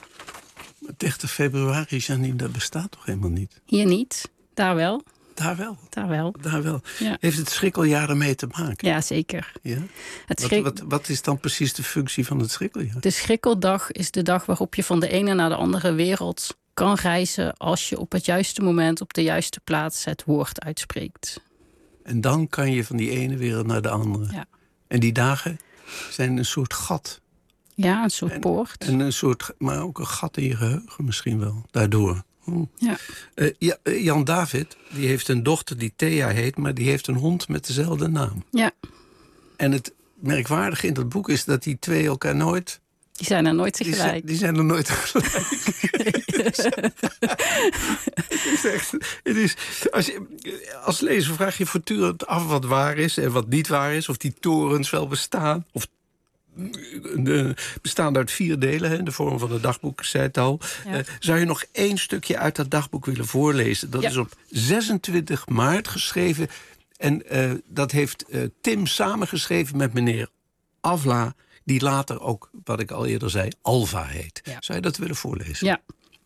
dertig februari, Janine, dat bestaat toch helemaal niet? Hier niet, daar wel. Daar wel? Daar wel. Daar wel. Ja. Heeft het schrikkeljaar ermee te maken? Ja, zeker. Ja? Het wat, schrik... wat, wat is dan precies de functie van het schrikkeljaar? De schrikkeldag is de dag waarop je van de ene naar de andere wereld kan reizen als je op het juiste moment op de juiste plaats het woord uitspreekt. En dan kan je van die ene wereld naar de andere. Ja. En die dagen zijn een soort gat. Ja, een soort en, poort. En een soort, maar ook een gat in je geheugen misschien wel, daardoor. Hm. Ja. Uh, ja, uh, Jan David, die heeft een dochter die Thea heet, maar die heeft een hond met dezelfde naam. Ja. En het merkwaardige in dat boek is dat die twee elkaar nooit... Die zijn er nooit tegelijk. Die zijn, die zijn er nooit tegelijk. het is echt, het is, als, je, als lezer vraag je voortdurend af wat waar is en wat niet waar is. Of die torens wel bestaan. Of de, bestaan uit vier delen, hè, in de vorm van een dagboek, ik zei het al. Ja. Uh, zou je nog één stukje uit dat dagboek willen voorlezen? Dat ja. is op zesentwintig maart geschreven. En uh, dat heeft uh, Tim samengeschreven met meneer Avla, die later ook, wat ik al eerder zei, Alva heet. Ja. Zou je dat willen voorlezen? Ja.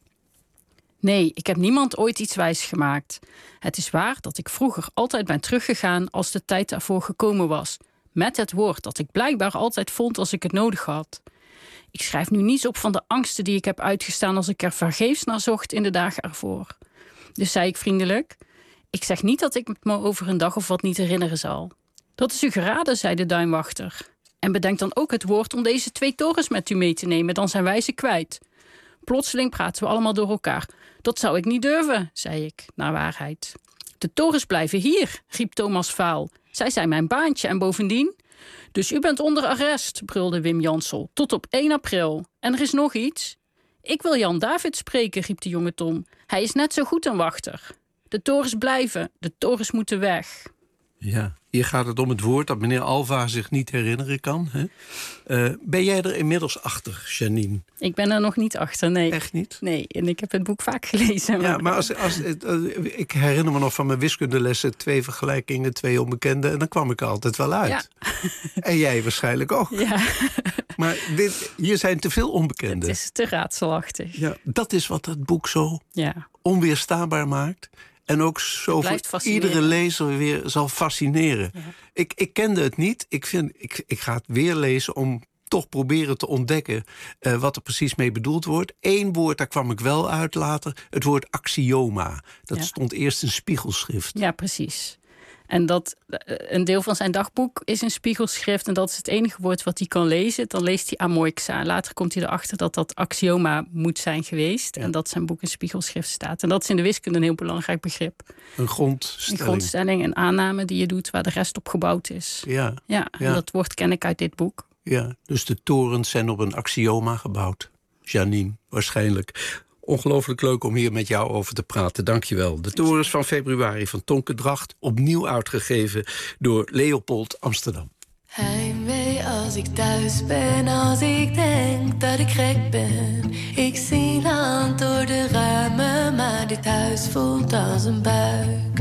Nee, ik heb niemand ooit iets wijs gemaakt. Het is waar dat ik vroeger altijd ben teruggegaan als de tijd daarvoor gekomen was. Met het woord dat ik blijkbaar altijd vond als ik het nodig had. Ik schrijf nu niets op van de angsten die ik heb uitgestaan als ik er vergeefs naar zocht in de dagen ervoor. Dus zei ik vriendelijk, ik zeg niet dat ik me over een dag of wat niet herinneren zal. Dat is u geraden, zei de duinwachter. En bedenk dan ook het woord om deze twee torens met u mee te nemen, dan zijn wij ze kwijt. Plotseling praten we allemaal door elkaar. Dat zou ik niet durven, zei ik, naar waarheid. De torens blijven hier, riep Thomas Vaal. Zij zijn mijn baantje en bovendien... Dus u bent onder arrest, brulde Wim Jansel, tot op één april. En er is nog iets. Ik wil Jan David spreken, riep de jonge Tom. Hij is net zo goed een wachter. De torens blijven, de torens moeten weg. Ja, hier gaat het om het woord dat meneer Alva zich niet herinneren kan. Hè? Uh, ben jij er inmiddels achter, Janine? Ik ben er nog niet achter, nee. Echt niet? Nee, en ik heb het boek vaak gelezen. Maar... Ja, maar als, als, uh, ik herinner me nog van mijn wiskundelessen... twee vergelijkingen, twee onbekenden... en dan kwam ik er altijd wel uit. Ja. En jij waarschijnlijk ook. Ja. Maar dit, hier zijn te veel onbekenden. Het is te raadselachtig. Ja, dat is wat het boek zo ja. onweerstaanbaar maakt... En ook zo voor iedere lezer weer zal fascineren. Ja. Ik, ik kende het niet. Ik, vind, ik, ik ga het weer lezen om toch proberen te ontdekken... Uh, wat er precies mee bedoeld wordt. Eén woord, daar kwam ik wel uit later. Het woord axioma. Dat ja. stond eerst in spiegelschrift. Ja, precies. En dat, een deel van zijn dagboek is in spiegelschrift... en dat is het enige woord wat hij kan lezen. Dan leest hij amoixa. Later komt hij erachter dat dat axioma moet zijn geweest... Ja. en dat zijn boek in spiegelschrift staat. En dat is in de wiskunde een heel belangrijk begrip. Een grondstelling. Een grondstelling, een aanname die je doet... waar de rest op gebouwd is. Ja. Ja, en ja. dat woord ken ik uit dit boek. Ja, dus de torens zijn op een axioma gebouwd. Janine, waarschijnlijk... Ongelooflijk leuk om hier met jou over te praten. Dank je wel. De torens van februari van Tonke Dracht. Opnieuw uitgegeven door Leopold Amsterdam. Heimwee als ik thuis ben. Als ik denk dat ik gek ben. Ik zie land door de ramen. Maar dit huis voelt als een buik.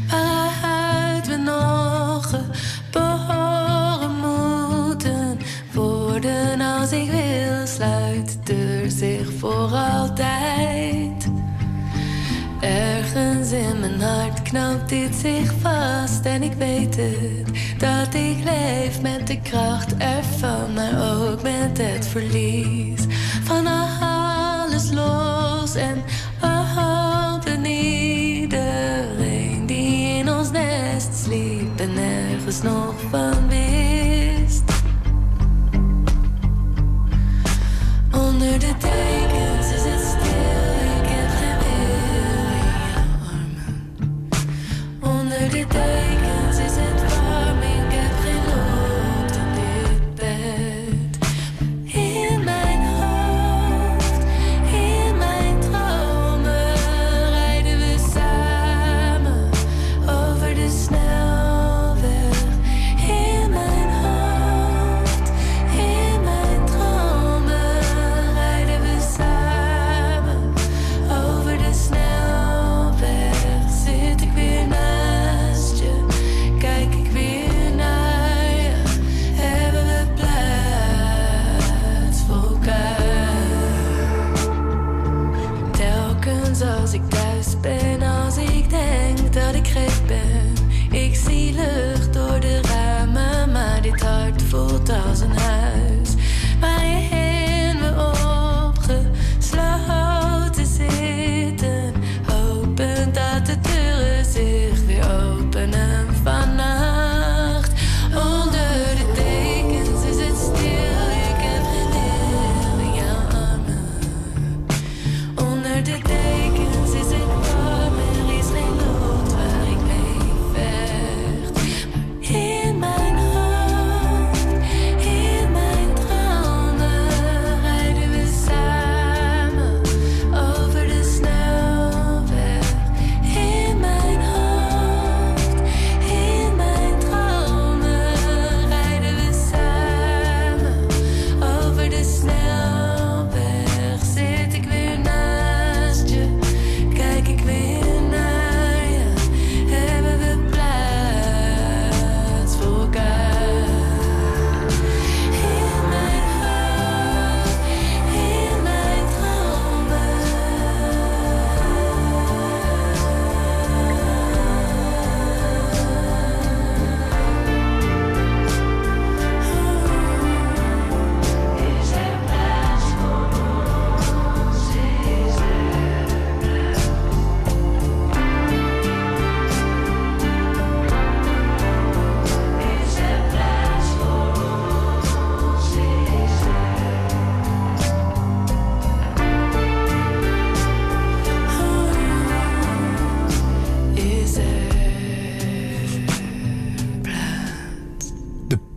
Waaruit we nog geboren moeten worden. Als ik wil sluit de deur zich voor altijd. Ergens in mijn hart knoopt dit zich vast. En ik weet het, dat ik leef met de kracht ervan. Maar ook met het verlies van alles los. En hopen iedereen die in ons nest sliep en nergens nog van wist. Onder de dekens is het stil, ik heb geen wil in je armen. Onder de dekens is het warm, ik heb geen lot in dit bed. In mijn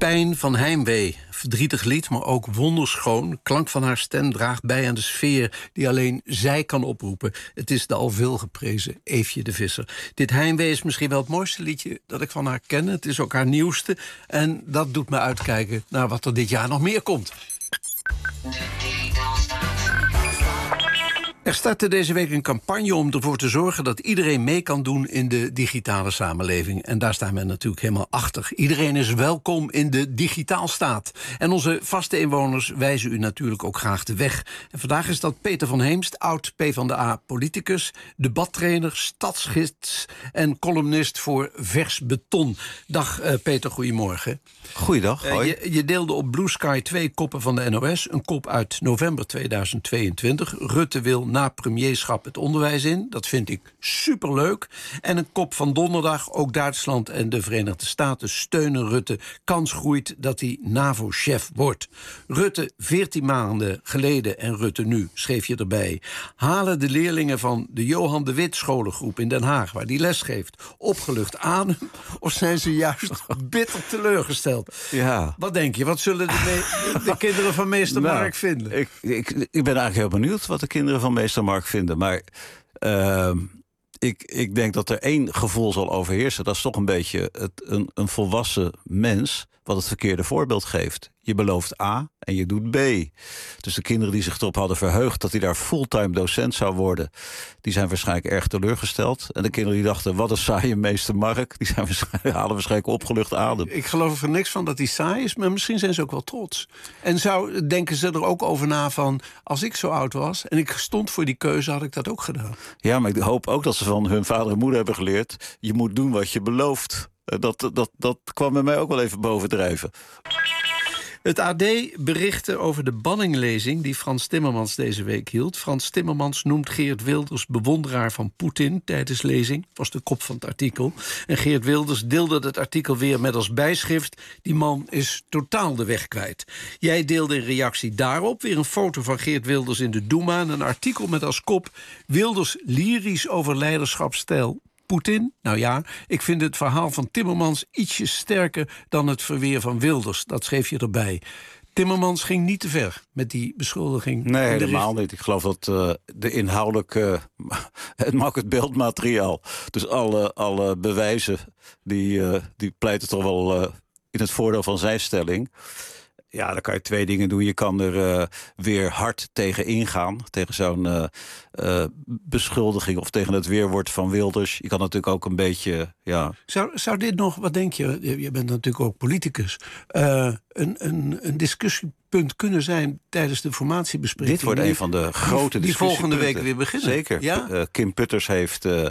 Pijn van Heimwee. Verdrietig lied, maar ook wonderschoon. De klank van haar stem draagt bij aan de sfeer die alleen zij kan oproepen. Het is de al veel geprezen Eefje de Visser. Dit Heimwee is misschien wel het mooiste liedje dat ik van haar ken. Het is ook haar nieuwste. En dat doet me uitkijken naar wat er dit jaar nog meer komt. Er startte deze week een campagne om ervoor te zorgen dat iedereen mee kan doen in de digitale samenleving. En daar staan we natuurlijk helemaal achter. Iedereen is welkom in de digitaalstaat. En onze vaste inwoners wijzen u natuurlijk ook graag de weg. En vandaag is dat Peter van Heemst, oud PvdA-politicus, debattrainer, stadsgids en columnist voor Vers Beton. Dag uh, Peter, goedemorgen. Goeiedag, hoi. Uh, je, je deelde op Blue Sky twee koppen van de N O S. Een kop uit november tweeduizend tweeëntwintig. Rutte wil na premierschap het onderwijs in. Dat vind ik superleuk. En een kop van donderdag. Ook Duitsland en de Verenigde Staten steunen Rutte. Kans groeit dat hij NAVO-chef wordt. Rutte veertien maanden geleden en Rutte nu, schreef je erbij. Halen de leerlingen van de Johan de Wit scholengroep in Den Haag, waar die les geeft, opgelucht adem? Of zijn ze juist bitter teleurgesteld? Ja. Wat denk je? Wat zullen de, me- de kinderen van meester nou, Mark vinden? Ik, ik, ik ben eigenlijk heel benieuwd wat de kinderen van meester Mark vinden. Maar uh, ik, ik denk dat er één gevoel zal overheersen. Dat is toch een beetje het, een, een volwassen mens wat het verkeerde voorbeeld geeft. Je belooft A en je doet B. Dus de kinderen die zich erop hadden verheugd dat hij daar fulltime docent zou worden, die zijn waarschijnlijk erg teleurgesteld. En de kinderen die dachten, wat een saaie meester Mark, die zijn waarschijnlijk, halen waarschijnlijk opgelucht adem. Ik geloof er niks van dat hij saai is, maar misschien zijn ze ook wel trots. En zou, denken ze er ook over na van, als ik zo oud was en ik stond voor die keuze, had ik dat ook gedaan. Ja, maar ik hoop ook dat ze van hun vader en moeder hebben geleerd, je moet doen wat je belooft. Dat, dat, dat kwam bij mij ook wel even bovendrijven. Het A D berichtte over de banninglezing die Frans Timmermans deze week hield. Frans Timmermans noemt Geert Wilders bewonderaar van Poetin tijdens lezing. Was de kop van het artikel. En Geert Wilders deelde het artikel weer met als bijschrift: die man is totaal de weg kwijt. Jij deelde in reactie daarop weer een foto van Geert Wilders in de Doema en een artikel met als kop: Wilders lyrisch over leiderschapsstijl Poetin? Nou ja, ik vind het verhaal van Timmermans ietsje sterker dan het verweer van Wilders. Dat schreef je erbij. Timmermans ging niet te ver met die beschuldiging. Nee, helemaal niet. Ik geloof dat uh, de inhoudelijke... Uh, het maakt het beeldmateriaal. Dus alle, alle bewijzen, die, uh, die pleiten toch wel uh, in het voordeel van zijn stelling. Ja, dan kan je twee dingen doen. Je kan er uh, weer hard tegen ingaan. Tegen zo'n uh, uh, beschuldiging of tegen het weerwoord van Wilders. Je kan natuurlijk ook een beetje... Ja. Zou, zou dit nog, wat denk je, je bent natuurlijk ook politicus, uh, een, een, een discussiepunt kunnen zijn tijdens de formatiebespreking? Dit wordt een van de grote die, die volgende week weer beginnen. Zeker. Ja? Uh, Kim Putters heeft uh,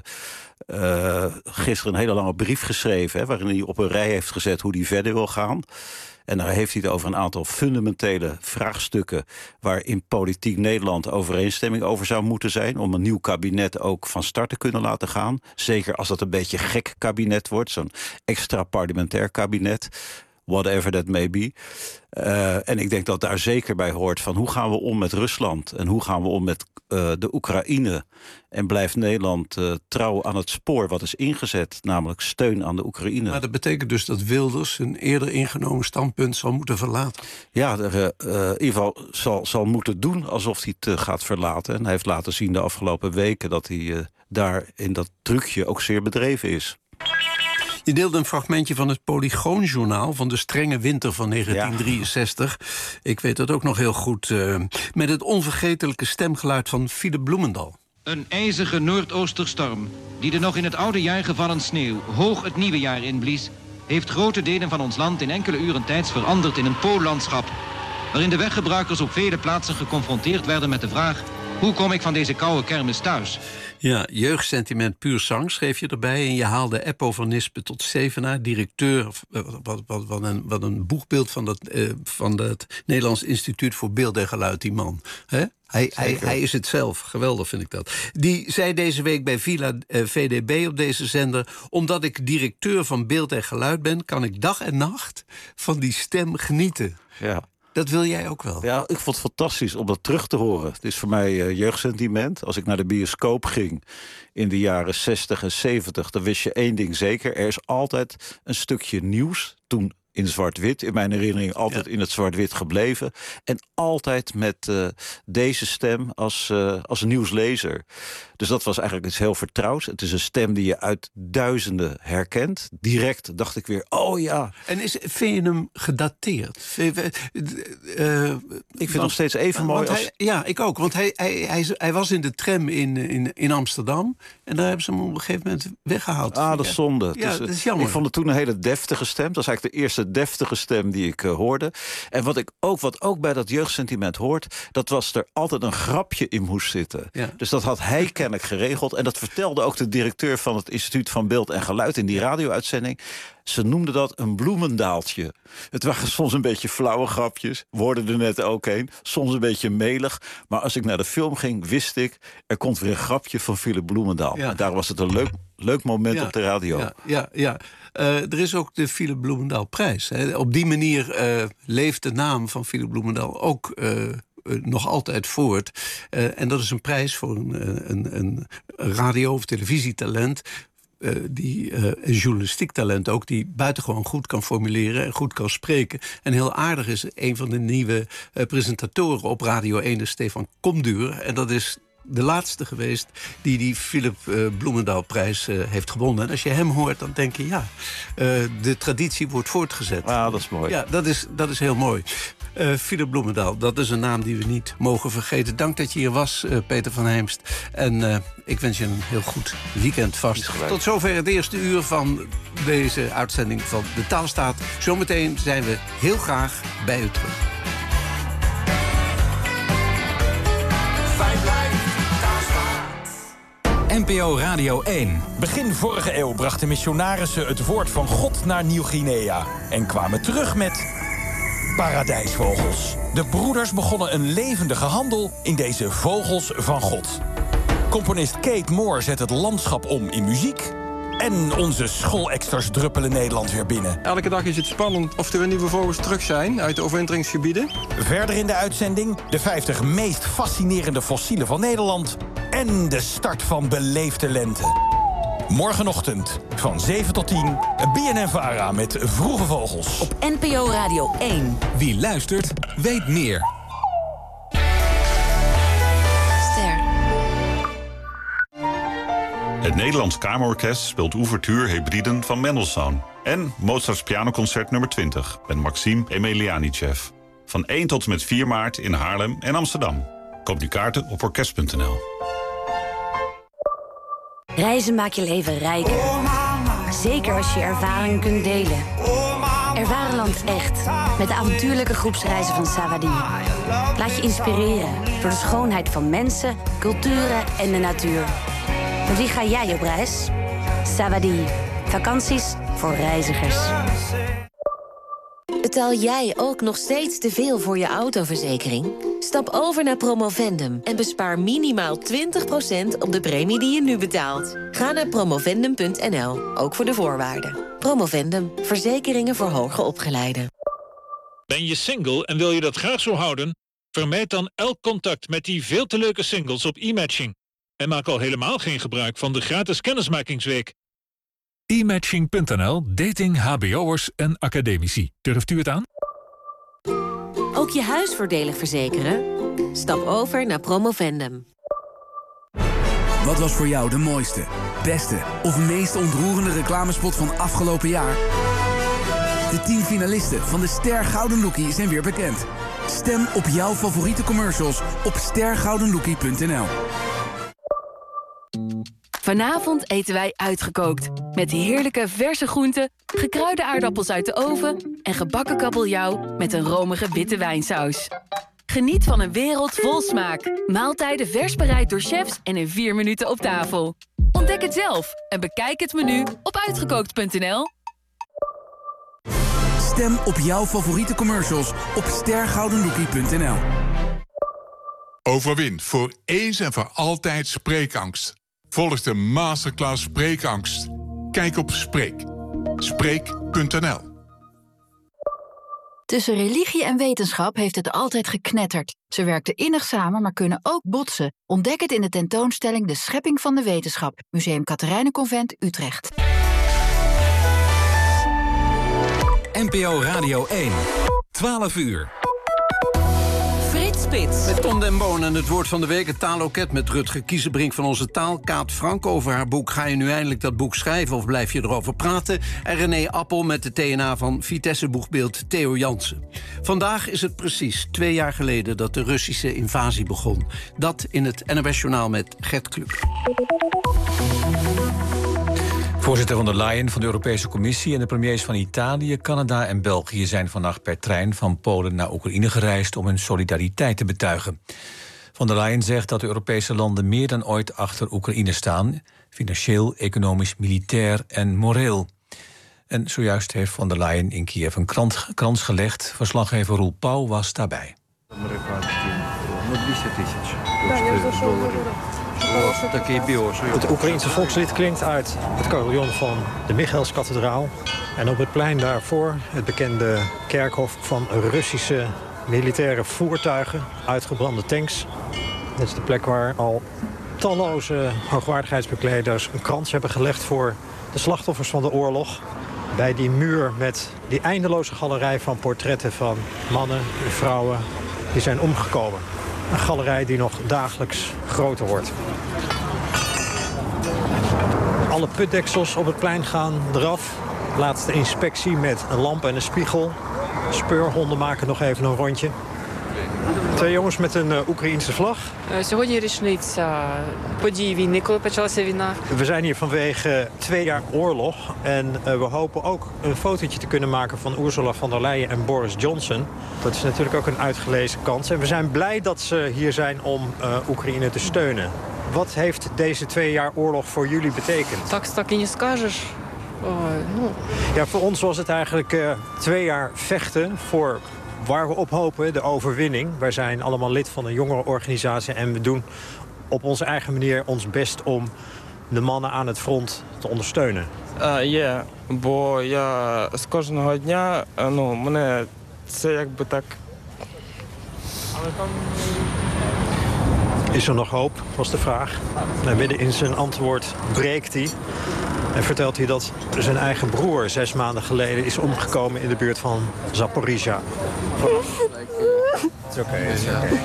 uh, gisteren een hele lange brief geschreven, hè, waarin hij op een rij heeft gezet hoe hij verder wil gaan. En daar heeft hij het over een aantal fundamentele vraagstukken waar in politiek Nederland overeenstemming over zou moeten zijn, om een nieuw kabinet ook van start te kunnen laten gaan. Zeker als dat een beetje gek kabinet wordt, zo'n extra parlementair kabinet. Whatever that may be. Uh, en ik denk dat daar zeker bij hoort van hoe gaan we om met Rusland en hoe gaan we om met uh, de Oekraïne. En blijft Nederland uh, trouw aan het spoor wat is ingezet, namelijk steun aan de Oekraïne. Maar dat betekent dus dat Wilders een eerder ingenomen standpunt zal moeten verlaten? Ja, er, uh, in ieder geval zal, zal moeten doen alsof hij het uh, gaat verlaten. En hij heeft laten zien de afgelopen weken dat hij uh, daar in dat trucje ook zeer bedreven is. Je deelde een fragmentje van het Polygoonjournaal van de strenge winter van negentien drieënzestig. Ja. Ik weet dat ook nog heel goed. Uh, met het onvergetelijke stemgeluid van Philip Bloemendal. Een ijzige noordoosterstorm die de nog in het oude jaar gevallen sneeuw hoog het nieuwe jaar inblies, heeft grote delen van ons land in enkele uren tijds veranderd in een poollandschap, waarin de weggebruikers op vele plaatsen geconfronteerd werden met de vraag: hoe kom ik van deze koude kermis thuis? Ja, jeugdsentiment puur zang schreef je erbij. En je haalde Eppo van Nispen tot Zevenaar, directeur, wat, wat, wat, een, wat een boegbeeld van het, uh, van het Nederlands Instituut voor Beeld en Geluid, die man. He? Hij, hij, hij is het zelf. Geweldig vind ik dat. Die zei deze week bij Villa uh, V D B op deze zender: omdat ik directeur van Beeld en Geluid ben, kan ik dag en nacht van die stem genieten. Ja. Dat wil jij ook wel? Ja, ik vond het fantastisch om dat terug te horen. Het is voor mij uh, jeugdsentiment. Als ik naar de bioscoop ging in de jaren zestig en zeventig... dan wist je één ding zeker. Er is altijd een stukje nieuws. Toen in zwart-wit. In mijn herinnering altijd ja. in het zwart-wit gebleven. En altijd met uh, deze stem als, uh, als nieuwslezer. Dus dat was eigenlijk iets heel vertrouwds. Het is een stem die je uit duizenden herkent. Direct dacht ik weer, oh ja. En is, vind je hem gedateerd? Vind, uh, ik vind hem nog steeds even mooi. Als... Hij, ja, ik ook. Want hij, hij, hij, hij was in de tram in, in, in Amsterdam. En daar hebben ze hem op een gegeven moment weggehaald. Ah, dat is zonde. Ja, dus, dat is jammer. Ik vond het toen een hele deftige stem. Dat is eigenlijk de eerste deftige stem die ik uh, hoorde. En wat ik ook, wat ook bij dat jeugdsentiment hoort, dat was er altijd een grapje in moest zitten. Ja. Dus dat had hij kennelijk geregeld. En dat vertelde ook de directeur van het Instituut van Beeld en Geluid in die radio-uitzending. Ze noemden dat een bloemendaaltje. Het waren soms een beetje flauwe grapjes. We hoorden er net ook een. Soms een beetje melig. Maar als ik naar de film ging, wist ik, er komt weer een grapje van Philip Bloemendaal. Ja. En daar was het een leuk, leuk moment ja. op de radio. Ja, ja, ja. Uh, er is ook de Philip Bloemendaal-prijs. Hè. Op die manier uh, leeft de naam van Philip Bloemendaal ook Uh, Uh, nog altijd voort. Uh, en dat is een prijs voor een, een, een radio- of televisietalent. Uh, die, uh, een journalistiek talent ook, die buitengewoon goed kan formuleren en goed kan spreken. En heel aardig is, een van de nieuwe uh, presentatoren op Radio één is Stefan Komduur. En dat is de laatste geweest die die Philip uh, Bloemendaal-prijs uh, heeft gewonnen. En als je hem hoort, dan denk je, ja, uh, de traditie wordt voortgezet. Ah, dat is mooi. Ja, dat is, dat is heel mooi. Uh, Philip Bloemendaal, dat is een naam die we niet mogen vergeten. Dank dat je hier was, uh, Peter van Heemst. En uh, ik wens je een heel goed weekend vast. Tot zover het eerste uur van deze uitzending van De Taalstaat. Zometeen zijn we heel graag bij u terug. N P O Radio één. Begin vorige eeuw brachten missionarissen het woord van God naar Nieuw-Guinea. En kwamen terug met paradijsvogels. De broeders begonnen een levendige handel in deze vogels van God. Componist Kate Moore zet het landschap om in muziek. En onze schoolexters druppelen Nederland weer binnen. Elke dag is het spannend of er weer nieuwe vogels terug zijn uit de overwinteringsgebieden. Verder in de uitzending de vijftig meest fascinerende fossielen van Nederland. En de start van Beleefde Lente. Morgenochtend van zeven tot tien, B N N Vara met Vroege Vogels. Op N P O Radio één. Wie luistert, weet meer. Ster. Het Nederlands Kamerorkest speelt Ouverture Hebriden van Mendelssohn. En Mozarts Pianoconcert nummer twintig met Maxime Emelianichev. Van één tot en met vier maart in Haarlem en Amsterdam. Koop nu kaarten op orkest punt n l. Reizen maakt je leven rijker. Zeker als je ervaring kunt delen. Ervaar land echt. Met de avontuurlijke groepsreizen van Savadi. Laat je inspireren door de schoonheid van mensen, culturen en de natuur. Met wie ga jij op reis? Savadi. Vakanties voor reizigers. Betaal jij ook nog steeds te veel voor je autoverzekering? Stap over naar Promovendum en bespaar minimaal twintig procent op de premie die je nu betaalt. Ga naar promovendum punt n l, ook voor de voorwaarden. Promovendum, verzekeringen voor hoger opgeleiden. Ben je single en wil je dat graag zo houden? Vermijd dan elk contact met die veel te leuke singles op e-matching. En maak al helemaal geen gebruik van de gratis kennismakingsweek. e matching punt n l, dating, H B O'ers en academici. Durft u het aan? Ook je huis voordelig verzekeren? Stap over naar Promovendum. Wat was voor jou de mooiste, beste of meest ontroerende reclamespot van afgelopen jaar? De tien finalisten van de Ster Gouden Lookie zijn weer bekend. Stem op jouw favoriete commercials op ster gouden lookie punt n l. Vanavond eten wij uitgekookt. Met heerlijke verse groenten, gekruide aardappels uit de oven en gebakken kabeljauw met een romige witte wijnsaus. Geniet van een wereld vol smaak. Maaltijden vers bereid door chefs en in vier minuten op tafel. Ontdek het zelf en bekijk het menu op uitgekookt punt n l. Stem op jouw favoriete commercials op ster gouden lookie punt n l. Overwin voor eens en voor altijd spreekangst. Volg de masterclass Spreekangst. Kijk op Spreek. Spreek punt n l. Tussen religie en wetenschap heeft het altijd geknetterd. Ze werkten innig samen, maar kunnen ook botsen. Ontdek het in de tentoonstelling De Schepping van de Wetenschap. Museum Catharijnenconvent, Utrecht. N P O Radio één. twaalf uur. Frits Spits. Met Tom den Boon en het woord van de week, het taalloket met Rutger Kiezenbrink van Onze Taal. Kaat Frank over haar boek Ga je nu eindelijk dat boek schrijven of blijf je erover praten? En René Appel met de T N A van Vitesse Boegbeeld Theo Jansen. Vandaag is het precies twee jaar geleden dat de Russische invasie begon. Dat in het N O S-journaal met Gert Kluk. Voorzitter von der Leyen van de Europese Commissie en de premiers van Italië, Canada en België zijn vannacht per trein van Polen naar Oekraïne gereisd om hun solidariteit te betuigen. Von der Leyen zegt dat de Europese landen meer dan ooit achter Oekraïne staan, financieel, economisch, militair en moreel. En zojuist heeft von der Leyen in Kiev een krant, krans gelegd. Verslaggever Roel Pauw was daarbij. Het Oekraïense volkslied klinkt uit het carillon van de Michaelskathedraal. En op het plein daarvoor het bekende kerkhof van Russische militaire voertuigen, uitgebrande tanks. Dit is de plek waar al talloze hoogwaardigheidsbekleders een krans hebben gelegd voor de slachtoffers van de oorlog. Bij die muur met die eindeloze galerij van portretten van mannen en vrouwen die zijn omgekomen. Een galerij die nog dagelijks groter wordt. Alle putdeksels op het plein gaan eraf. Laatste inspectie met een lamp en een spiegel. Speurhonden maken nog even een rondje. Twee jongens met een uh, Oekraïense vlag. Сьогодні річниця подій війни, коли почалася війна. We zijn hier vanwege twee jaar oorlog. En uh, we hopen ook een fotootje te kunnen maken van Ursula von der Leyen en Boris Johnson. Dat is natuurlijk ook een uitgelezen kans. En we zijn blij dat ze hier zijn om uh, Oekraïne te steunen. Wat heeft deze twee jaar oorlog voor jullie betekend? Так, так і не скажеш. Ja, voor ons was het eigenlijk uh, twee jaar vechten voor waar we op hopen, de overwinning. Wij zijn allemaal lid van een jongerenorganisatie en we doen op onze eigen manier ons best om de mannen aan het front te ondersteunen. Uh, yeah, бо я з кожного дня, ну, мене це якби так. Is er nog hoop, was de vraag. En midden in zijn antwoord breekt hij. En vertelt hij dat zijn eigen broer zes maanden geleden is omgekomen in de buurt van Zaporizhia. Het is oké, het is oké.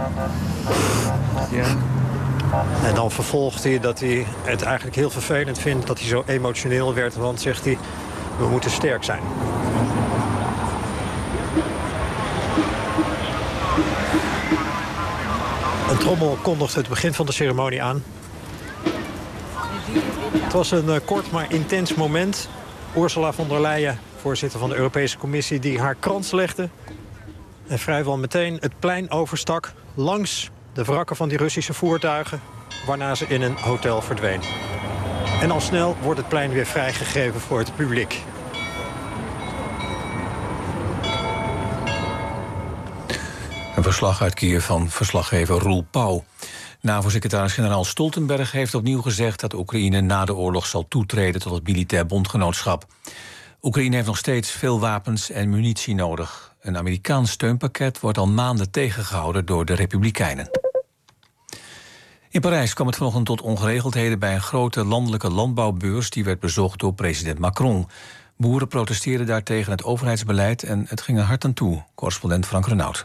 Ja. En dan vervolgt hij dat hij het eigenlijk heel vervelend vindt dat hij zo emotioneel werd. Want, zegt hij, we moeten sterk zijn. Een trommel kondigt het begin van de ceremonie aan. Het was een uh, kort maar intens moment. Ursula von der Leyen, voorzitter van de Europese Commissie, die haar krans legde. En vrijwel meteen het plein overstak langs de wrakken van die Russische voertuigen, waarna ze in een hotel verdween. En al snel wordt het plein weer vrijgegeven voor het publiek. Een verslag uit Kiev van verslaggever Roel Pauw. NAVO-secretaris-generaal Stoltenberg heeft opnieuw gezegd dat Oekraïne na de oorlog zal toetreden tot het militair bondgenootschap. Oekraïne heeft nog steeds veel wapens en munitie nodig. Een Amerikaans steunpakket wordt al maanden tegengehouden door de Republikeinen. In Parijs kwam het vanochtend tot ongeregeldheden bij een grote landelijke landbouwbeurs die werd bezocht door president Macron. Boeren protesteerden daar tegen het overheidsbeleid en het ging er hard aan toe. Correspondent Frank Renaud.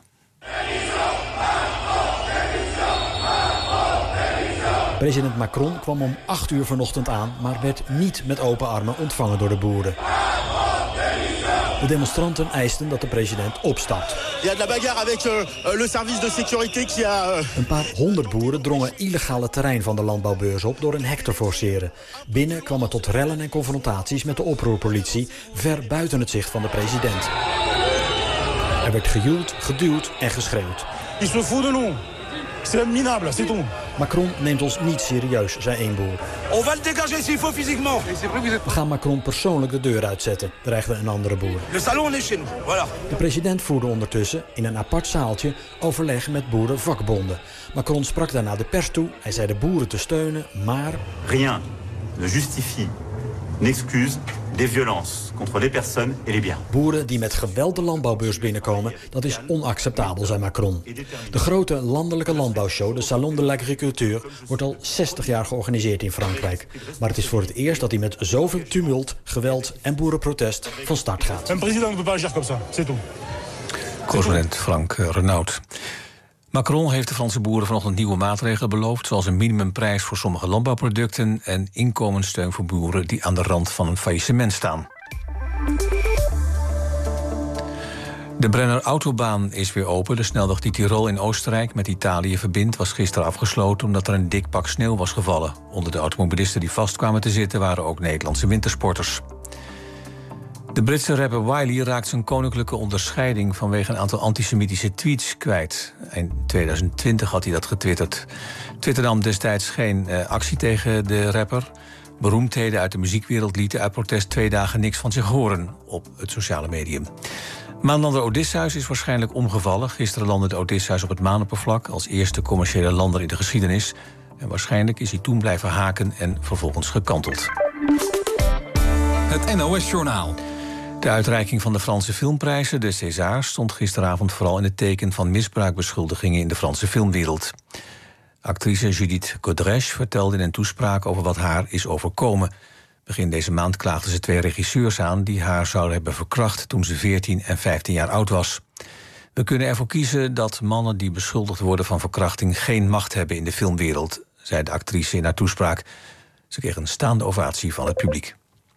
President Macron kwam om acht uur vanochtend aan, maar werd niet met open armen ontvangen door de boeren. De demonstranten eisten dat de president opstapt. Een paar honderd boeren drongen illegaal het terrein van de landbouwbeurs op door een hek te forceren. Binnen kwam het tot rellen en confrontaties met de oproerpolitie, ver buiten het zicht van de president. Er werd gejoeld, geduwd en geschreeuwd. Ils se foutent de nous. C'est minable, c'est tout. Macron neemt ons niet serieus, zei één boer. On va le dégager s'il faut physiquement. We gaan Macron persoonlijk de deur uitzetten, dreigde een andere boer. Le salon est chez nous. Voilà. De president voerde ondertussen in een apart zaaltje overleg met boerenvakbonden. Macron sprak daarna de pers toe. Hij zei de boeren te steunen, maar... Rien ne justifie n'excuse des violences contre les personnes et les biens. Boeren die met geweld de landbouwbeurs binnenkomen, dat is onacceptabel, zei Macron. De grote landelijke landbouwshow, de Salon de l'Agriculture, wordt al zestig jaar georganiseerd in Frankrijk. Maar het is voor het eerst dat hij met zoveel tumult, geweld en boerenprotest van start gaat. Een president ne peut pas agir comme ça, c'est tout. Correspondent Frank Renaud. Macron heeft de Franse boeren vanochtend nieuwe maatregelen beloofd, zoals een minimumprijs voor sommige landbouwproducten en inkomenssteun voor boeren die aan de rand van een faillissement staan. De Brenner Autobaan is weer open. De snelweg die Tirol in Oostenrijk met Italië verbindt was gisteren afgesloten omdat er een dik pak sneeuw was gevallen. Onder de automobilisten die vast kwamen te zitten waren ook Nederlandse wintersporters. De Britse rapper Wiley raakt zijn koninklijke onderscheiding vanwege een aantal antisemitische tweets kwijt. In tweeduizend twintig had hij dat getwitterd. Twitter nam destijds geen uh, actie tegen de rapper. Beroemdheden uit de muziekwereld lieten uit protest twee dagen niks van zich horen op het sociale medium. Maanlander Odysseus is waarschijnlijk omgevallen. Gisteren landde de Odysseus op het maanoppervlak als eerste commerciële lander in de geschiedenis. En waarschijnlijk is hij toen blijven haken en vervolgens gekanteld. Het N O S-journaal. De uitreiking van de Franse filmprijzen, de Césars, stond gisteravond vooral in het teken van misbruikbeschuldigingen in de Franse filmwereld. Actrice Judith Godrèche vertelde in een toespraak over wat haar is overkomen. Begin deze maand klaagden ze twee regisseurs aan die haar zouden hebben verkracht toen ze veertien en vijftien jaar oud was. We kunnen ervoor kiezen dat mannen die beschuldigd worden van verkrachting geen macht hebben in de filmwereld, zei de actrice in haar toespraak. Ze kreeg een staande ovatie van het publiek.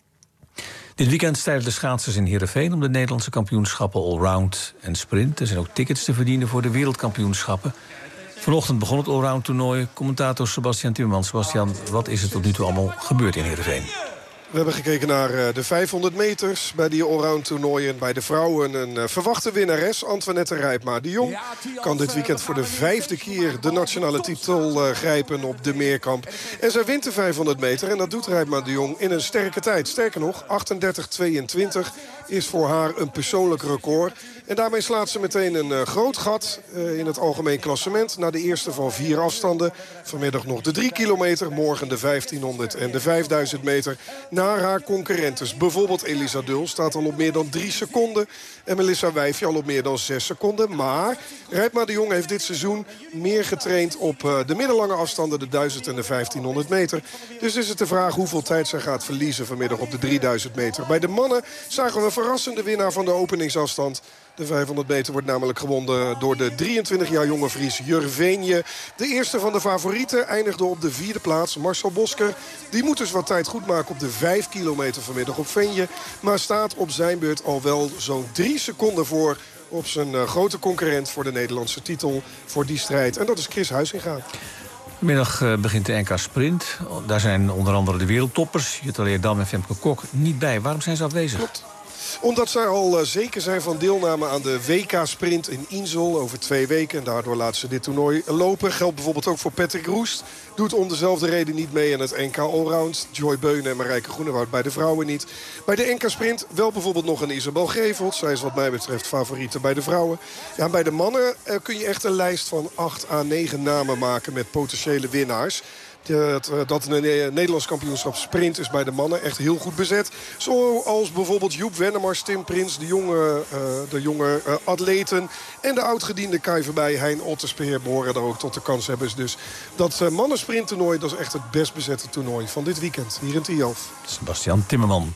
Dit weekend stijgen de schaatsers in Heerenveen om de Nederlandse kampioenschappen allround en sprint. Er zijn ook tickets te verdienen voor de wereldkampioenschappen. Vanochtend begon het allround toernooi. Commentator Sebastian Timmerman. Sebastian, wat is er tot nu toe allemaal gebeurd in Heerenveen? We hebben gekeken naar de vijfhonderd meters bij die allround toernooien. Bij de vrouwen een verwachte winnares, Antoinette Rijpma de Jong. Kan dit weekend voor de vijfde keer de nationale titel grijpen op de meerkamp. En zij wint de vijfhonderd meter en dat doet Rijpma de Jong in een sterke tijd. Sterker nog, achtendertig tweeëntwintig is voor haar een persoonlijk record. En daarmee slaat ze meteen een uh, groot gat uh, in het algemeen klassement. Na de eerste van vier afstanden. Vanmiddag nog de drie kilometer. Morgen de vijftienhonderd en de vijfduizend meter. Naar haar concurrentes. Bijvoorbeeld Elisa Dul staat al op meer dan drie seconden. En Melissa Wijfje al op meer dan zes seconden. Maar Rijpma de Jong heeft dit seizoen meer getraind op uh, de middellange afstanden. De duizend en de vijftienhonderd meter. Dus is het de vraag hoeveel tijd zij gaat verliezen vanmiddag op de drieduizend meter. Bij de mannen zagen we een verrassende winnaar van de openingsafstand. De vijfhonderd meter wordt namelijk gewonnen door de drieëntwintig jaar jonge Fries Jur Veenje. De eerste van de favorieten eindigde op de vierde plaats. Marcel Bosker, die moet dus wat tijd goed maken op de vijf kilometer vanmiddag op Veenje. Maar staat op zijn beurt al wel zo'n drie seconden voor op zijn uh, grote concurrent voor de Nederlandse titel voor die strijd. En dat is Chris Huizinga. Vanmiddag uh, begint de N K Sprint. Daar zijn onder andere de wereldtoppers, Jutta Leerdam en Femke Kok, niet bij. Waarom zijn ze afwezig? Klopt. Omdat zij al uh, zeker zijn van deelname aan de W K-sprint in Insel over twee weken. En daardoor laten ze dit toernooi lopen. Geldt bijvoorbeeld ook voor Patrick Roest. Doet om dezelfde reden niet mee aan het N K Allround. Joy Beunen en Marijke Groenewoud bij de vrouwen niet. Bij de N K-sprint wel bijvoorbeeld nog een Isabel Gevelt. Zij is wat mij betreft favoriete bij de vrouwen. Ja, bij de mannen uh, kun je echt een lijst van acht à negen namen maken met potentiële winnaars. Dat, dat een Nederlands kampioenschap sprint is bij de mannen echt heel goed bezet. Zoals bijvoorbeeld Joep Wennemars, Tim Prins, de jonge, uh, de jonge uh, atleten. En de oudgediende Kai Verbij, Hein Otterspeer behoren daar ook tot de kanshebbers. Dus dat uh, mannensprinttoernooi, dat is echt het best bezette toernooi van dit weekend. Hier in Tialf. Sebastian Timmerman.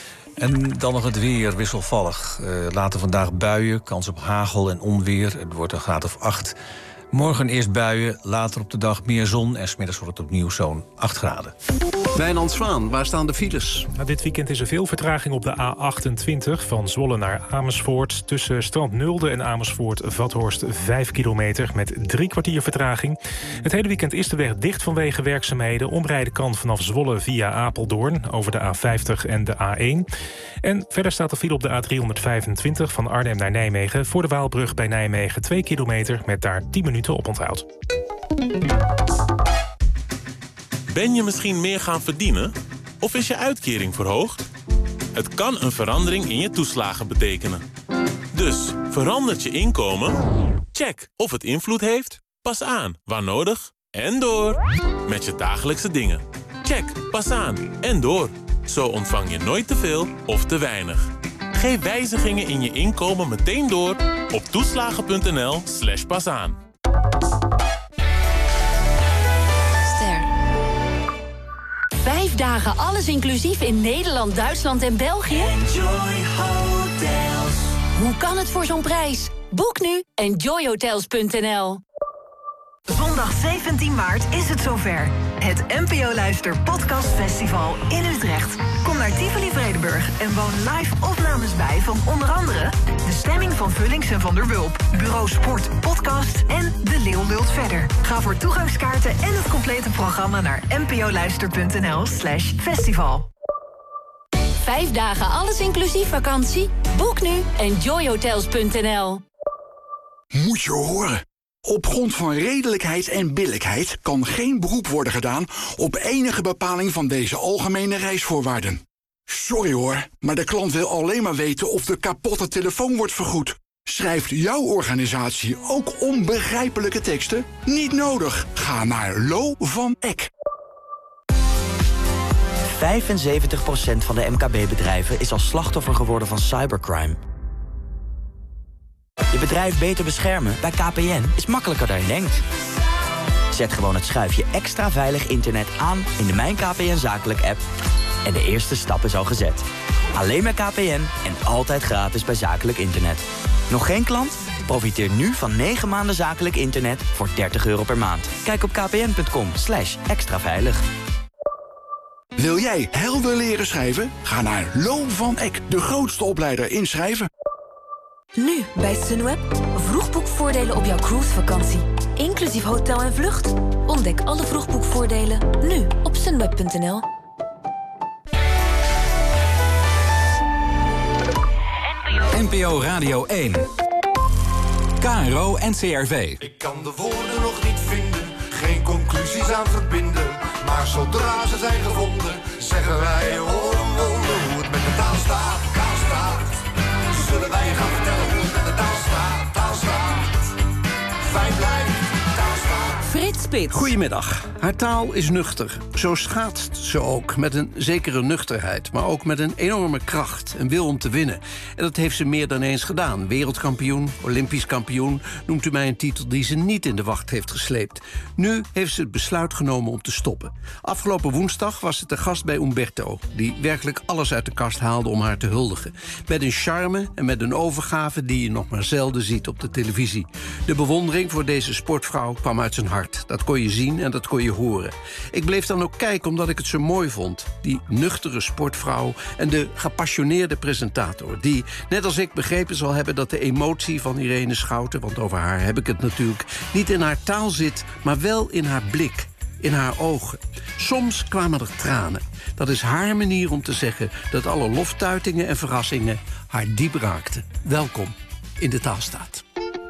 En dan nog het weer, wisselvallig. Uh, later vandaag buien, kans op hagel en onweer. Het wordt een graad of acht. Morgen eerst buien, later op de dag meer zon en 's middags wordt het opnieuw zo'n acht graden. Wijnand Zwaan, waar staan de files? Nou, dit weekend is er veel vertraging op de A achtentwintig van Zwolle naar Amersfoort. Tussen Strand Nulde en Amersfoort-Vathorst vijf kilometer met drie kwartier vertraging. Het hele weekend is de weg dicht vanwege werkzaamheden. Omrijden kan vanaf Zwolle via Apeldoorn over de A vijftig en de A één. En verder staat de file op de A driehonderdvijfentwintig van Arnhem naar Nijmegen. Voor de Waalbrug bij Nijmegen twee kilometer met daar tien minuten op onthoud. Ben je misschien meer gaan verdienen? Of is je uitkering verhoogd? Het kan een verandering in je toeslagen betekenen. Dus, verandert je inkomen? Check of het invloed heeft. Pas aan, waar nodig. En door. Met je dagelijkse dingen. Check, pas aan en door. Zo ontvang je nooit te veel of te weinig. Geef wijzigingen in je inkomen meteen door op toeslagen.nl slash pas aan. Ster. Vijf dagen alles inclusief in Nederland, Duitsland en België? Enjoy Hotels. Hoe kan het voor zo'n prijs? Boek nu enjoy hotels punt n l. Zondag zeventien maart is het zover. Het N P O Luister Podcast Festival in Utrecht. Kom naar Tivoli Vredenburg en woon live opnames bij van onder andere De Stemming van Vullings en Van der Wulp, Bureau Sport Podcast en De Leeuw lult verder. Ga voor toegangskaarten en het complete programma naar n p o luister punt n l slash festival. Vijf dagen alles inclusief vakantie? Boek nu enjoy hotels punt n l. Moet je horen. Op grond van redelijkheid en billijkheid kan geen beroep worden gedaan op enige bepaling van deze algemene reisvoorwaarden. Sorry hoor, maar de klant wil alleen maar weten of de kapotte telefoon wordt vergoed. Schrijft jouw organisatie ook onbegrijpelijke teksten? Niet nodig. Ga naar Lo van Eck. vijfenzeventig procent van de M K B-bedrijven is als slachtoffer geworden van cybercrime. Je bedrijf beter beschermen bij K P N is makkelijker dan je denkt. Zet gewoon het schuifje extra veilig internet aan in de Mijn K P N Zakelijk app. En de eerste stap is al gezet. Alleen bij K P N en altijd gratis bij zakelijk internet. Nog geen klant? Profiteer nu van negen maanden zakelijk internet voor dertig euro per maand. Kijk op kpn punt com slash extra veilig. Wil jij helder leren schrijven? Ga naar Lo van Eck, de grootste opleider in schrijven. Nu bij Sunweb. Vroegboekvoordelen op jouw cruisevakantie. Inclusief hotel en vlucht. Ontdek alle vroegboekvoordelen nu op sunweb punt n l. N P O Radio één. K R O N C R V. Ik kan de woorden nog niet vinden, geen conclusies aan verbinden. Maar zodra ze zijn gevonden, zeggen wij oh een wonder. Hoe het met de taal staat, taal staat. Zullen wij je gaan vertellen hoe het met de taal staat, taal staat. Fijn blijft, taal staat. Frits Spits. Goedemiddag. Haar taal is nuchter. Zo schaatst ze ook, met een zekere nuchterheid. Maar ook met een enorme kracht en wil om te winnen. En dat heeft ze meer dan eens gedaan. Wereldkampioen, Olympisch kampioen. Noemt u mij een titel die ze niet in de wacht heeft gesleept. Nu heeft ze het besluit genomen om te stoppen. Afgelopen woensdag was ze te gast bij Umberto, die werkelijk alles uit de kast haalde om haar te huldigen. Met een charme en met een overgave die je nog maar zelden ziet op de televisie. De bewondering voor deze sportvrouw kwam uit zijn hart. Dat kon je zien en dat kon je horen. Ik bleef dan ook kijken omdat ik het zo mooi vond. Die nuchtere sportvrouw en de gepassioneerde presentator, die, net als ik, begrepen zal hebben dat de emotie van Irene Schouten, want over haar heb ik het natuurlijk, niet in haar taal zit, maar wel in haar blik, in haar ogen. Soms kwamen er tranen. Dat is haar manier om te zeggen dat alle loftuitingen en verrassingen haar diep raakten. Welkom in de Taalstaat.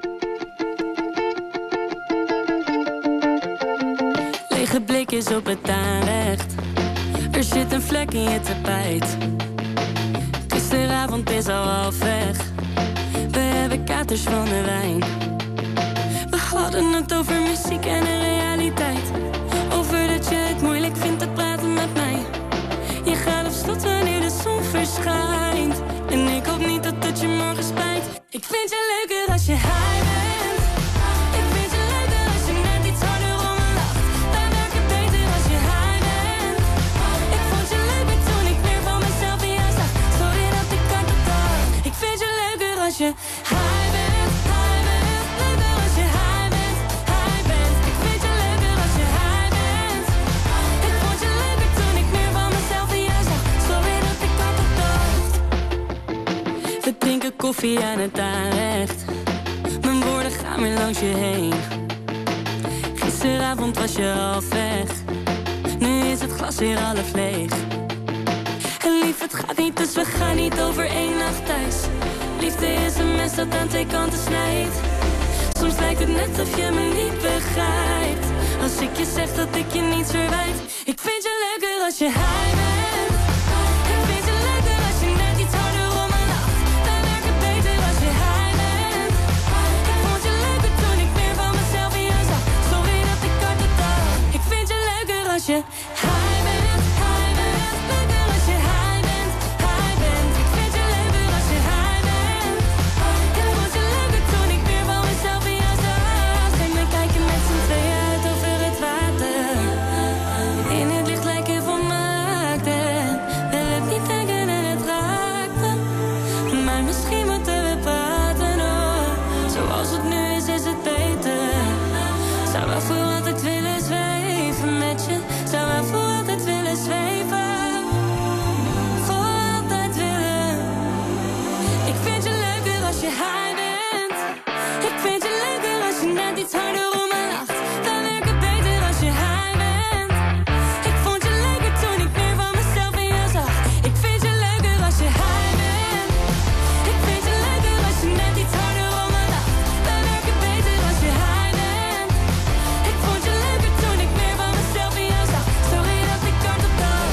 Lege blikjes op het aanrecht. Er zit een vlek in je tapijt. Gisteravond is al half weg. We hebben katers van de wijn. We hadden het over muziek en de realiteit. Over dat je het moeilijk vindt te praten met mij. Je gaat op slot wanneer de zon verschijnt. En ik hoop niet dat het je morgen spijt. Ik vind je leuker als je high bent. Ik vind je leuker als je net iets harder om me lacht. Wij werken beter als je high bent. Ik vond je leuker toen ik meer van mezelf in jou zag. Sorry dat ik uit het dacht. Ik vind je leuker als je high bent. High bent. Leuker als je high bent. High bent. Ik vind je leuker als je high bent. Ik vond je leuker toen ik meer van mezelf in jou zag. Sorry dat ik uit het dacht. We drinken koffie aan het aanrecht. Mijn woorden gaan weer langs je heen. Gisteravond was je al weg. Nu is het glas weer half leeg. En lief, het gaat niet, dus we gaan niet over één nacht thuis. Liefde is een mes dat aan twee kanten snijdt. Soms lijkt het net of je me niet begrijpt. Als ik je zeg dat ik je niets verwijt. Ik vind je leuker als je high bent. Ik vind je leuker als je net iets harder om me lacht. Wij werken beter als je high bent. Ik vond je leuker toen ik meer van mezelf in jou zag. Sorry dat ik uit het dacht. Ik vind je leuker als je high bent. High bent. Leuker als je high bent. Zou voor altijd willen zweven met je. Zou er voor altijd willen zweven. Voor altijd willen. Ik vind je leuker als je high bent. Ik vind je leuker als je net iets harder om me lacht. Dan werkt het beter als je high bent. Ik vond je leuker toen ik meer van mezelf in jou zag. Ik vind je leuker als je high bent. Ik vind je leuker als je net iets harder om me lacht. Dan werkt het beter als je high bent. Ik vond je leuker toen ik meer van mezelf in jou zag. Sorry dat ik hard op dacht.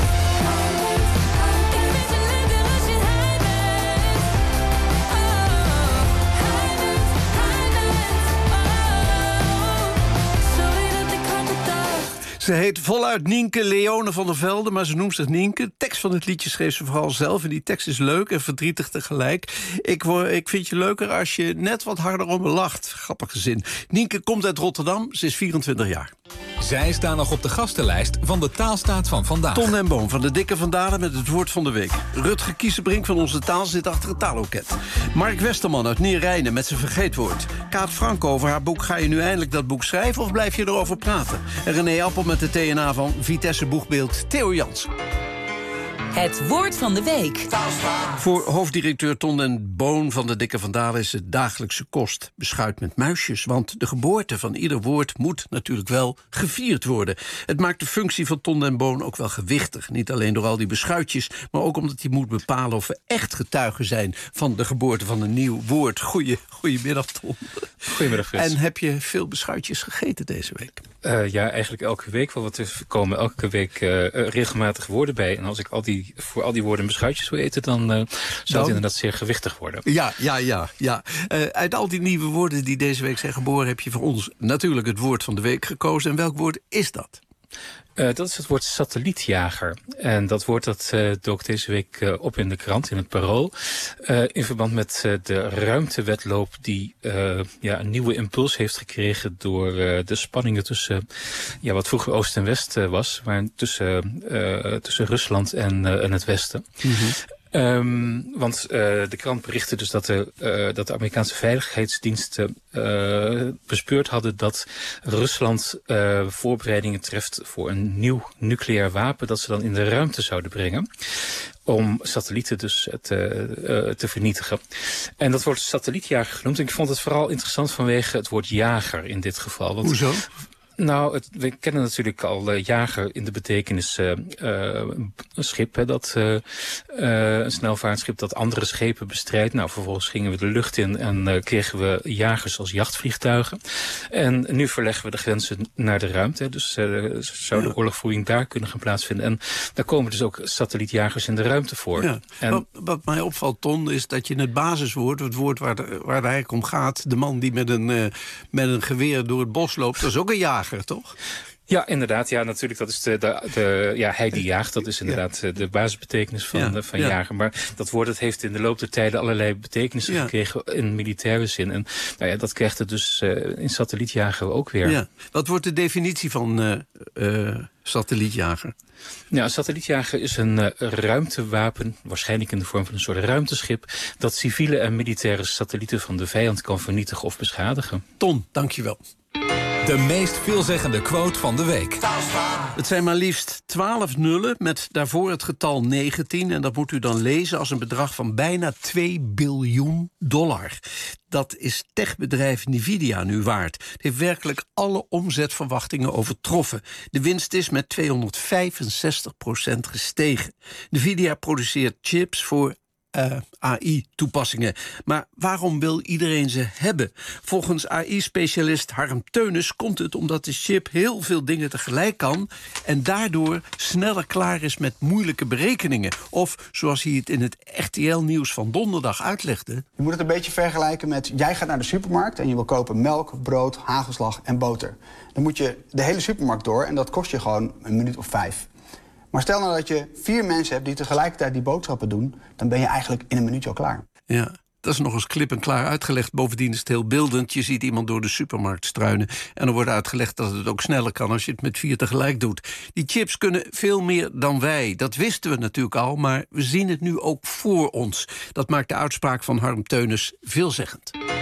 Ik vind je leuker als je high bent. Oh, high bent, high bent. Oh, sorry dat ik hard op dacht. Ze heet voluit Nienke Leone van der Velde, maar ze noemt zich Nienke. De tekst van het liedje schreef ze vooral zelf. En die tekst is leuk en verdrietig tegelijk. Ik, word, ik vind je leuker als je net wat harder om me lacht. Grappige zin. Nienke komt uit Rotterdam. Ze is vierentwintig jaar. Zij staan nog op de gastenlijst van de Taalstaat van vandaag. Ton den Boom van de Dikke van Dalen met het woord van de week. Rutger Kiezenbrink van Onze Taal zit achter het taalloket. Mark Westerman uit Neerijnen met zijn vergeetwoord. Kaat Franco over haar boek Ga je nu eindelijk dat boek schrijven of blijf je erover praten? En René Appel met de T N A van Vitesse Boegbeeld Theo Jans. Het woord van de week. Voor hoofddirecteur Ton den Boom van de Dikke van Dalen is het dagelijkse kost beschuit met muisjes. Want de geboorte van ieder woord moet natuurlijk wel gevierd worden. Het maakt de functie van Ton den Boom ook wel gewichtig. Niet alleen door al die beschuitjes, maar ook omdat hij moet bepalen of we echt getuigen zijn van de geboorte van een nieuw woord. Goeie, goedemiddag, Ton. Goedemiddag, Frits. En heb je veel beschuitjes gegeten deze week? Uh, ja, eigenlijk elke week wel. Want er komen elke week uh, regelmatig woorden bij. En als ik al die, voor al die woorden beschuitjes wil eten, dan uh, zou dan? het inderdaad zeer gewichtig worden. Ja, ja, ja. ja. Uh, uit al die nieuwe woorden die deze week zijn geboren, heb je voor ons natuurlijk het woord van de week gekozen. En welk woord is dat? Uh, dat is het woord satellietjager. En dat woord dat uh, dook deze week uh, op in de krant, in het Parool. Uh, in verband met uh, de ruimtewetloop die uh, ja, een nieuwe impuls heeft gekregen door uh, de spanningen tussen ja, wat vroeger Oost en West uh, was. Maar tussen, uh, tussen Rusland en, uh, en het Westen. Mm-hmm. Um, want uh, de krant berichtte dus dat de, uh, dat de Amerikaanse veiligheidsdiensten uh, bespeurd hadden dat Rusland uh, voorbereidingen treft voor een nieuw nucleair wapen dat ze dan in de ruimte zouden brengen. Om satellieten dus te, uh, te vernietigen. En dat wordt satellietjager genoemd. En ik vond het vooral interessant vanwege het woord jager in dit geval. Want hoezo? Nou, het, we kennen natuurlijk al uh, jager in de betekenis uh, uh, een schip, hè, dat, uh, uh, een snelvaartschip dat andere schepen bestrijdt. Nou, vervolgens gingen we de lucht in en uh, kregen we jagers als jachtvliegtuigen. En nu verleggen we de grenzen naar de ruimte. Hè, dus uh, zou de oorlogvoering daar kunnen gaan plaatsvinden. En daar komen dus ook satellietjagers in de ruimte voor. Ja. En wat, wat mij opvalt, Ton, is dat je het basiswoord, het woord waar, de, waar het eigenlijk om gaat, de man die met een, uh, met een geweer door het bos loopt, dat is ook een jager. Toch? Ja, inderdaad. Ja, natuurlijk. Dat is de, de, de ja, hij die jaagt. Dat is inderdaad ja. de basisbetekenis van, ja. de, van ja. jager. Maar dat woord het heeft in de loop der tijden allerlei betekenissen ja. gekregen in militaire zin. En nou ja, dat krijgt het dus uh, in satellietjager ook weer. Ja. Wat wordt de definitie van uh, uh, satellietjager? Ja, een satellietjager is een uh, ruimtewapen, waarschijnlijk in de vorm van een soort ruimteschip, dat civiele en militaire satellieten van de vijand kan vernietigen of beschadigen. Ton, dankjewel. De meest veelzeggende quote van de week. Het zijn maar liefst twaalf nullen met daarvoor het getal negentien. En dat moet u dan lezen als een bedrag van bijna twee biljoen dollar. Dat is techbedrijf Nvidia nu waard. Het heeft werkelijk alle omzetverwachtingen overtroffen. De winst is met tweehonderdvijfenzestig procent gestegen. Nvidia produceert chips voor Uh, A I-toepassingen. Maar waarom wil iedereen ze hebben? Volgens A I-specialist Harm Teunis komt het omdat de chip heel veel dingen tegelijk kan en daardoor sneller klaar is met moeilijke berekeningen. Of, zoals hij het in het R T L-nieuws van donderdag uitlegde. Je moet het een beetje vergelijken met, jij gaat naar de supermarkt en je wil kopen melk, brood, hagelslag en boter. Dan moet je de hele supermarkt door en dat kost je gewoon een minuut of vijf. Maar stel nou dat je vier mensen hebt die tegelijkertijd die boodschappen doen, dan ben je eigenlijk in een minuutje al klaar. Ja, dat is nog eens klip en klaar uitgelegd. Bovendien is het heel beeldend. Je ziet iemand door de supermarkt struinen en er wordt uitgelegd dat het ook sneller kan als je het met vier tegelijk doet. Die chips kunnen veel meer dan wij. Dat wisten we natuurlijk al, maar we zien het nu ook voor ons. Dat maakt de uitspraak van Harm Teunis veelzeggend.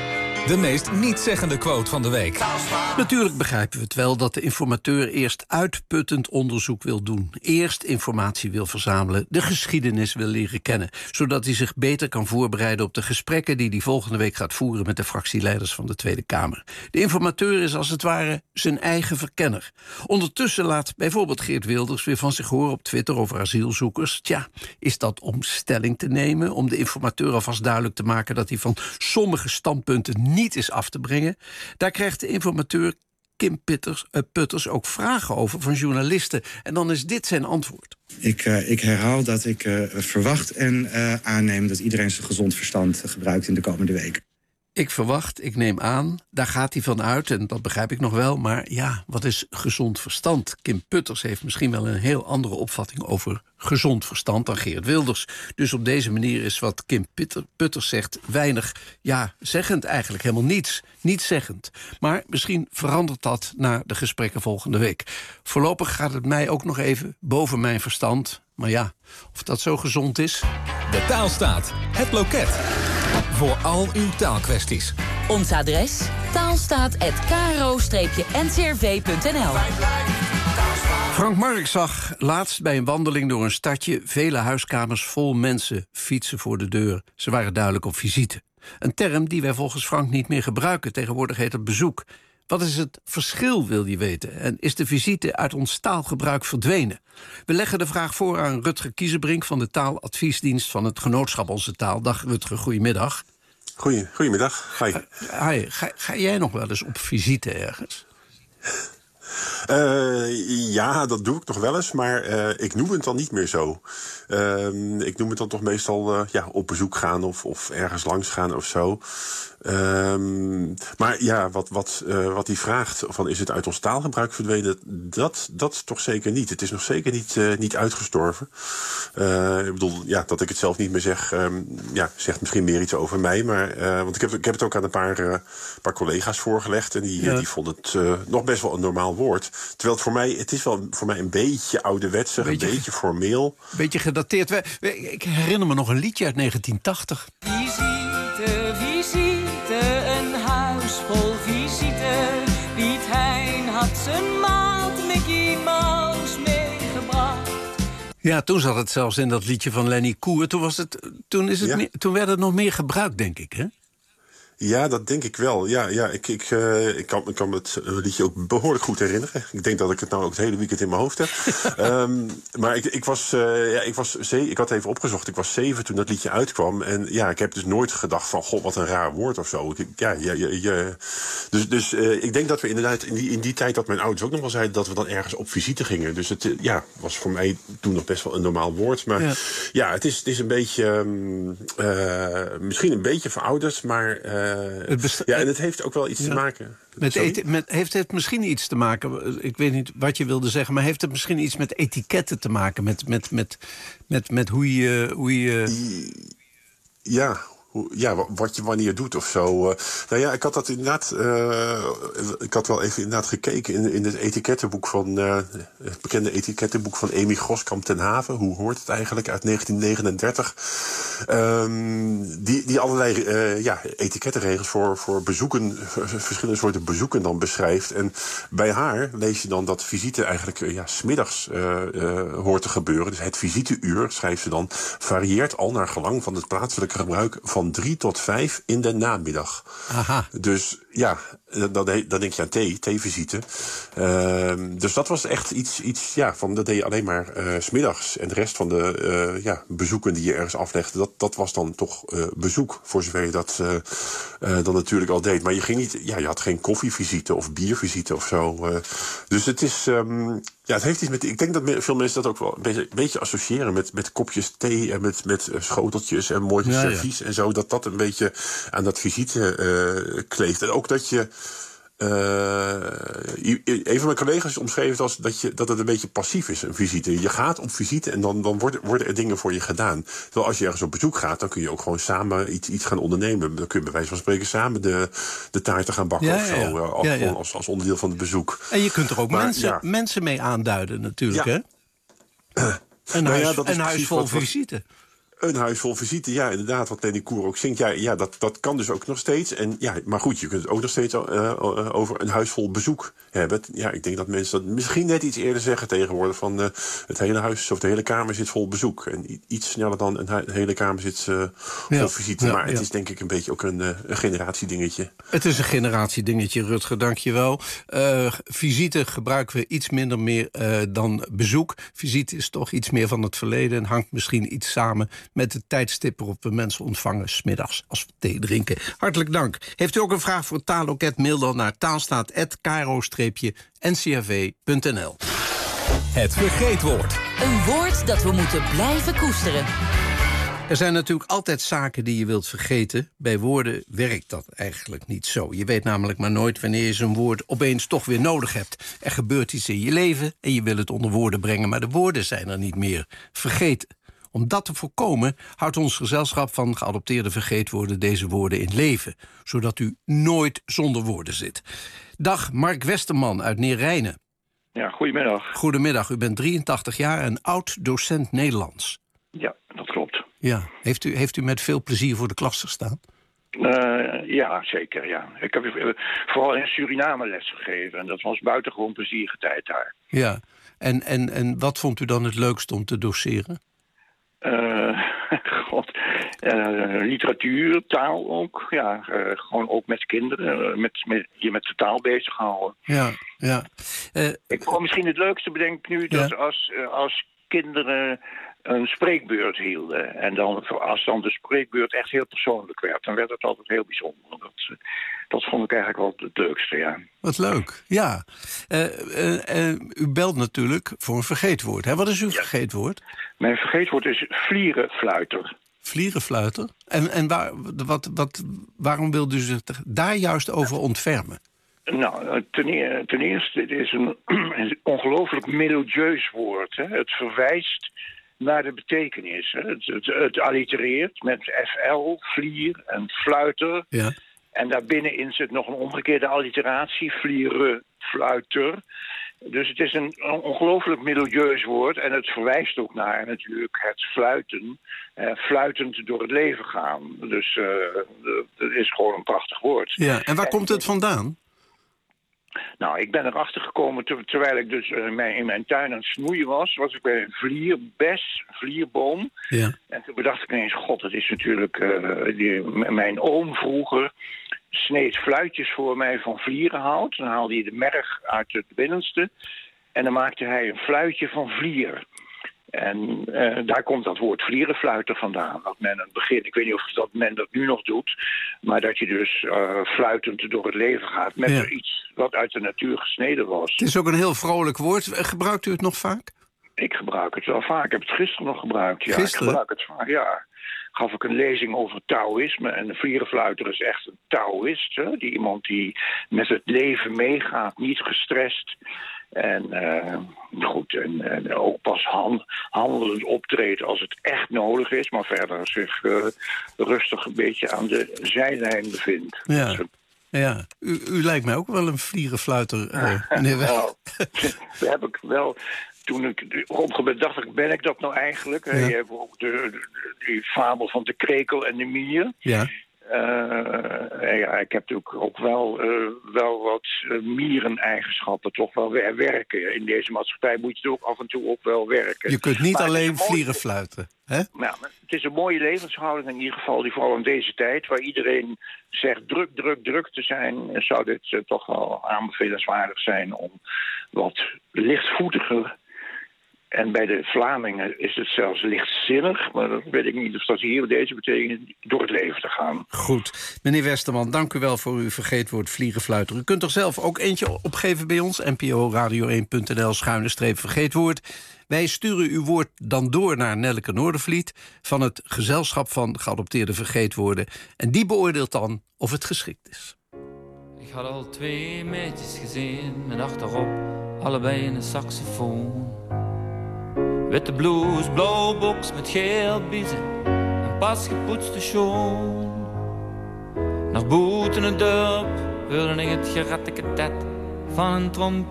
De meest nietszeggende quote van de week. Natuurlijk begrijpen we het wel dat de informateur eerst uitputtend onderzoek wil doen. Eerst informatie wil verzamelen, de geschiedenis wil leren kennen, zodat hij zich beter kan voorbereiden op de gesprekken die hij volgende week gaat voeren met de fractieleiders van de Tweede Kamer. De informateur is als het ware zijn eigen verkenner. Ondertussen laat bijvoorbeeld Geert Wilders weer van zich horen op Twitter over asielzoekers. Tja, is dat om stelling te nemen, om de informateur alvast duidelijk te maken dat hij van sommige standpunten niet is af te brengen? Daar krijgt de informateur Kim Pitters, uh, Putters ook vragen over van journalisten. En dan is dit zijn antwoord. Ik, uh, ik herhaal dat ik uh, verwacht en uh, aanneem dat iedereen zijn gezond verstand gebruikt in de komende weken. Ik verwacht, ik neem aan, daar gaat hij van uit, en dat begrijp ik nog wel. Maar ja, wat is gezond verstand? Kim Putters heeft misschien wel een heel andere opvatting over gezond verstand dan Geert Wilders. Dus op deze manier is wat Kim Putters zegt weinig, ja, zeggend eigenlijk, helemaal niets. Niets zeggend. Maar misschien verandert dat na de gesprekken volgende week. Voorlopig gaat het mij ook nog even boven mijn verstand. Maar ja, of dat zo gezond is? De Taalstaat, het loket. Voor al uw taalkwesties. Ons adres taalstaat apenstaartje k r o n c r v punt n l. Frank Mark zag laatst bij een wandeling door een stadje vele huiskamers vol mensen fietsen voor de deur. Ze waren duidelijk op visite. Een term die wij volgens Frank niet meer gebruiken. Tegenwoordig heet het bezoek. Wat is het verschil, wil je weten? En is de visite uit ons taalgebruik verdwenen? We leggen de vraag voor aan Rutger Kiezenbrink van de taaladviesdienst van het Genootschap Onze Taal. Dag Rutger, goedemiddag. Goeie, goedemiddag. Hi. Uh, hi. Ga, ga jij nog wel eens op visite ergens? Uh, ja, dat doe ik nog wel eens, maar uh, ik noem het dan niet meer zo. Uh, ik noem het dan toch meestal uh, ja, op bezoek gaan of, of ergens langs gaan of zo. Um, maar ja, wat, wat, uh, wat hij vraagt, van is het uit ons taalgebruik verdwenen? Dat, dat toch zeker niet. Het is nog zeker niet, uh, niet uitgestorven. Uh, ik bedoel, ja, dat ik het zelf niet meer zeg, um, ja, zegt misschien meer iets over mij. Maar, uh, want ik heb, ik heb het ook aan een paar, uh, paar collega's voorgelegd en die, ja. die vonden het uh, nog best wel een normaal woord. Terwijl het voor mij, het is wel voor mij een beetje ouderwetsig, beetje, een beetje formeel. Een beetje gedateerd. Ik herinner me nog een liedje uit negentien tachtig. Visite, visite, een huis vol visite. Piet Hein had zijn maat Mickey Mouse meegebracht. Ja, toen zat het zelfs in dat liedje van Lenny Koer. Toen, was het, toen, is het ja. meer, toen werd het nog meer gebruikt, denk ik, hè? Ja, dat denk ik wel. Ja, ja ik, ik, uh, ik, kan, ik kan me het liedje ook behoorlijk goed herinneren. Ik denk dat ik het nou ook het hele weekend in mijn hoofd heb. um, maar ik, ik, was, uh, ja, ik, was ze- ik had even opgezocht. Ik was zeven toen dat liedje uitkwam. En ja, ik heb dus nooit gedacht van, god, wat een raar woord of zo. Ik, ja, ja, ja, ja. Dus, dus uh, ik denk dat we inderdaad in die, in die tijd dat mijn ouders ook nog wel zeiden dat we dan ergens op visite gingen. Dus het uh, ja, was voor mij toen nog best wel een normaal woord. Maar ja, ja het, is, het is een beetje, um, uh, misschien een beetje verouderd, maar... Uh, Het besta- ja, en het heeft ook wel iets ja. te maken. Met eti- met, heeft het misschien iets te maken, ik weet niet wat je wilde zeggen, maar heeft het misschien iets met etiketten te maken? Met, met, met, met, met hoe je. Hoe je... Ja. Ja, wat je wanneer doet of zo. Uh, nou ja, ik had dat inderdaad... Uh, ik had wel even inderdaad gekeken in, in het etikettenboek van... Uh, het bekende etikettenboek van Amy Groskamp ten Haven. Hoe hoort het eigenlijk? Uit negentien negenendertig. Um, die, die allerlei uh, ja, etikettenregels voor, voor bezoeken... verschillende soorten bezoeken dan beschrijft. En bij haar lees je dan dat visite eigenlijk... Uh, ja, 's middags uh, uh, hoort te gebeuren. Dus het visiteuur, schrijft ze dan... varieert al naar gelang van het plaatselijke gebruik... van drie tot vijf in de namiddag. Aha. Dus ja, dan, dan denk je aan thee, theevisite. Uh, dus dat was echt iets, iets ja, van dat deed je alleen maar uh, 's middags. En de rest van de uh, ja, bezoeken die je ergens aflegde, dat, dat was dan toch uh, bezoek, voor zover je dat uh, uh, dan natuurlijk al deed. Maar je ging niet, ja, je had geen koffievisite of biervisite of zo. Uh, dus het is, um, ja, het heeft iets met, ik denk dat veel mensen dat ook wel een beetje, een beetje associëren met, met kopjes thee en met, met schoteltjes en mooi Ja, servies ja. en zo. Dat dat een beetje aan dat visite uh, kleeft. En ook dat je... Uh, een van mijn collega's omschreef het als dat, je, dat het een beetje passief is, een visite. Je gaat op visite en dan, dan worden, worden er dingen voor je gedaan. Terwijl als je ergens op bezoek gaat, dan kun je ook gewoon samen iets, iets gaan ondernemen. Dan kun je bij wijze van spreken samen de, de taarten gaan bakken Ja, of zo. ja, ja. Uh, als, Ja, ja. als, als onderdeel van het bezoek. En je kunt er ook Maar, mensen, ja. mensen mee aanduiden natuurlijk, Ja. hè? Een Nou huis, ja, dat is een huis precies vol wat- wat- visite. Een huis vol visite, ja, inderdaad, wat Lenny Koer ook zingt. Ja, ja dat, dat kan dus ook nog steeds. En, ja, maar goed, je kunt het ook nog steeds uh, over een huis vol bezoek hebben. Ja, ik denk dat mensen dat misschien net iets eerder zeggen tegenwoordig. Van uh, het hele huis of de hele kamer zit vol bezoek. En iets sneller dan een, hu- een hele kamer zit uh, vol ja, visite. Ja, maar het ja. is denk ik een beetje ook een, uh, een generatiedingetje. Het is een generatiedingetje, Rutger, dank je wel. Uh, visite gebruiken we iets minder meer uh, dan bezoek. Visite is toch iets meer van het verleden en hangt misschien iets samen met het tijdstip waarop we mensen ontvangen 's middags als we thee drinken. Hartelijk dank. Heeft u ook een vraag voor het Taalloket? Mail dan naar taalstaat apenstaartje k r o n c r v punt n l. Het vergeetwoord. Een woord dat we moeten blijven koesteren. Er zijn natuurlijk altijd zaken die je wilt vergeten. Bij woorden werkt dat eigenlijk niet zo. Je weet namelijk maar nooit wanneer je zo'n woord opeens toch weer nodig hebt. Er gebeurt iets in je leven en je wil het onder woorden brengen, maar de woorden zijn er niet meer. Vergeten. Om dat te voorkomen houdt ons gezelschap van geadopteerde vergeetwoorden deze woorden in leven, zodat u nooit zonder woorden zit. Dag, Mark Westerman uit Neerijnen. Ja, goedemiddag. Goedemiddag, u bent drieëntachtig jaar en oud-docent Nederlands. Ja, dat klopt. Ja, heeft u, heeft u met veel plezier voor de klas gestaan? Uh, ja, zeker, ja. Ik heb uh, vooral in Suriname les gegeven en dat was buitengewoon plezierige tijd daar. Ja, en, en, en wat vond u dan het leukst om te doseren? Uh, God, uh, literatuur, taal ook. Ja, uh, gewoon ook met kinderen, uh, met, met, je met de taal bezighouden. Ja, ja. Uh, ik kon misschien het leukste bedenken nu dat ja. als, uh, als kinderen een spreekbeurt hielden. En dan, als dan de spreekbeurt echt heel persoonlijk werd, dan werd het altijd heel bijzonder. Dat, uh, dat vond ik eigenlijk wel het leukste, ja. Wat leuk, ja. Uh, uh, uh, u belt natuurlijk voor een vergeetwoord. Hè? Wat is uw ja. vergeetwoord? Mijn vergeetwoord is vlierenfluiter. Vlierenfluiter? En, en waar, wat, wat, waarom wilde u zich daar juist over ontfermen? Nou, ten, e- ten eerste, het is een, een ongelooflijk melodieus woord. Hè? Het verwijst naar de betekenis. Hè? Het, het, het allitereert met F L, vlier en fluiter. Ja. En daarbinnenin zit nog een omgekeerde alliteratie, vlieren, fluiter. Dus het is een ongelooflijk melodieus woord. En het verwijst ook naar natuurlijk het fluiten. Eh, fluitend door het leven gaan. Dus het uh, is gewoon een prachtig woord. Ja, en waar en, komt het vandaan? Nou, ik ben erachter gekomen ter, terwijl ik dus uh, mijn, in mijn tuin aan het snoeien was. Was ik bij een vlierbes, vlierboom. Ja. En toen bedacht ik ineens, god, dat is natuurlijk uh, die, m- mijn oom vroeger sneed fluitjes voor mij van vlierenhout. Dan haalde hij de merg uit het binnenste. En dan maakte hij een fluitje van vlier. En uh, daar komt dat woord vlierenfluiter vandaan. Dat men aan het begin, ik weet niet of dat men dat nu nog doet, maar dat je dus uh, fluitend door het leven gaat met ja. iets wat uit de natuur gesneden was. Het is ook een heel vrolijk woord. Gebruikt u het nog vaak? Ik gebruik het wel vaak. Ik heb het gisteren nog gebruikt. Ja, gisteren? Ik gebruik het vaak, ja. Gaf ik een lezing over Taoïsme. En de vlierenfluiter is echt een Taoïst. Hè? Die iemand die met het leven meegaat, niet gestrest. En uh, goed, en, en ook pas hand, handelend optreedt als het echt nodig is. Maar verder zich uh, rustig een beetje aan de zijlijn bevindt. Ja. Dus, ja. U, u lijkt mij ook wel een vlierenfluiter, uh, meneer Weg. Nou, dat heb ik wel. Toen ik opgebeurd dacht ik, ben ik dat nou eigenlijk? Ja. Je hebt ook de, de, die fabel van de krekel en de mier. Ja. Uh, ja, ik heb natuurlijk ook wel, uh, wel wat uh, miereneigenschappen, toch wel wer- werken. In deze maatschappij moet je ook af en toe ook wel werken. Je kunt niet maar alleen mooie... vlieren fluiten, hè? Nou, het is een mooie levenshouding in ieder geval, die vooral in deze tijd, waar iedereen zegt druk, druk, druk te zijn, zou dit uh, toch wel aanbevelenswaardig zijn om wat lichtvoetiger. En bij de Vlamingen is het zelfs lichtzinnig, maar dat weet ik niet of dat hier deze betekent, door het leven te gaan. Goed. Meneer Westerman, dank u wel voor uw vergeetwoord vlierenfluiter. U kunt er zelf ook eentje opgeven bij ons, n p o radio één punt n l schuine streep vergeetwoord. Wij sturen uw woord dan door naar Nelleke Noordervliet van het Gezelschap van Geadopteerde Vergeetwoorden. En die beoordeelt dan of het geschikt is. Ik had al twee meisjes gezien met achterop allebei een saxofoon. Witte blouse, blauwe box met geel biezen en pas gepoetste schoen. Naar buiten het dorp hoorde ik het geratteketet van een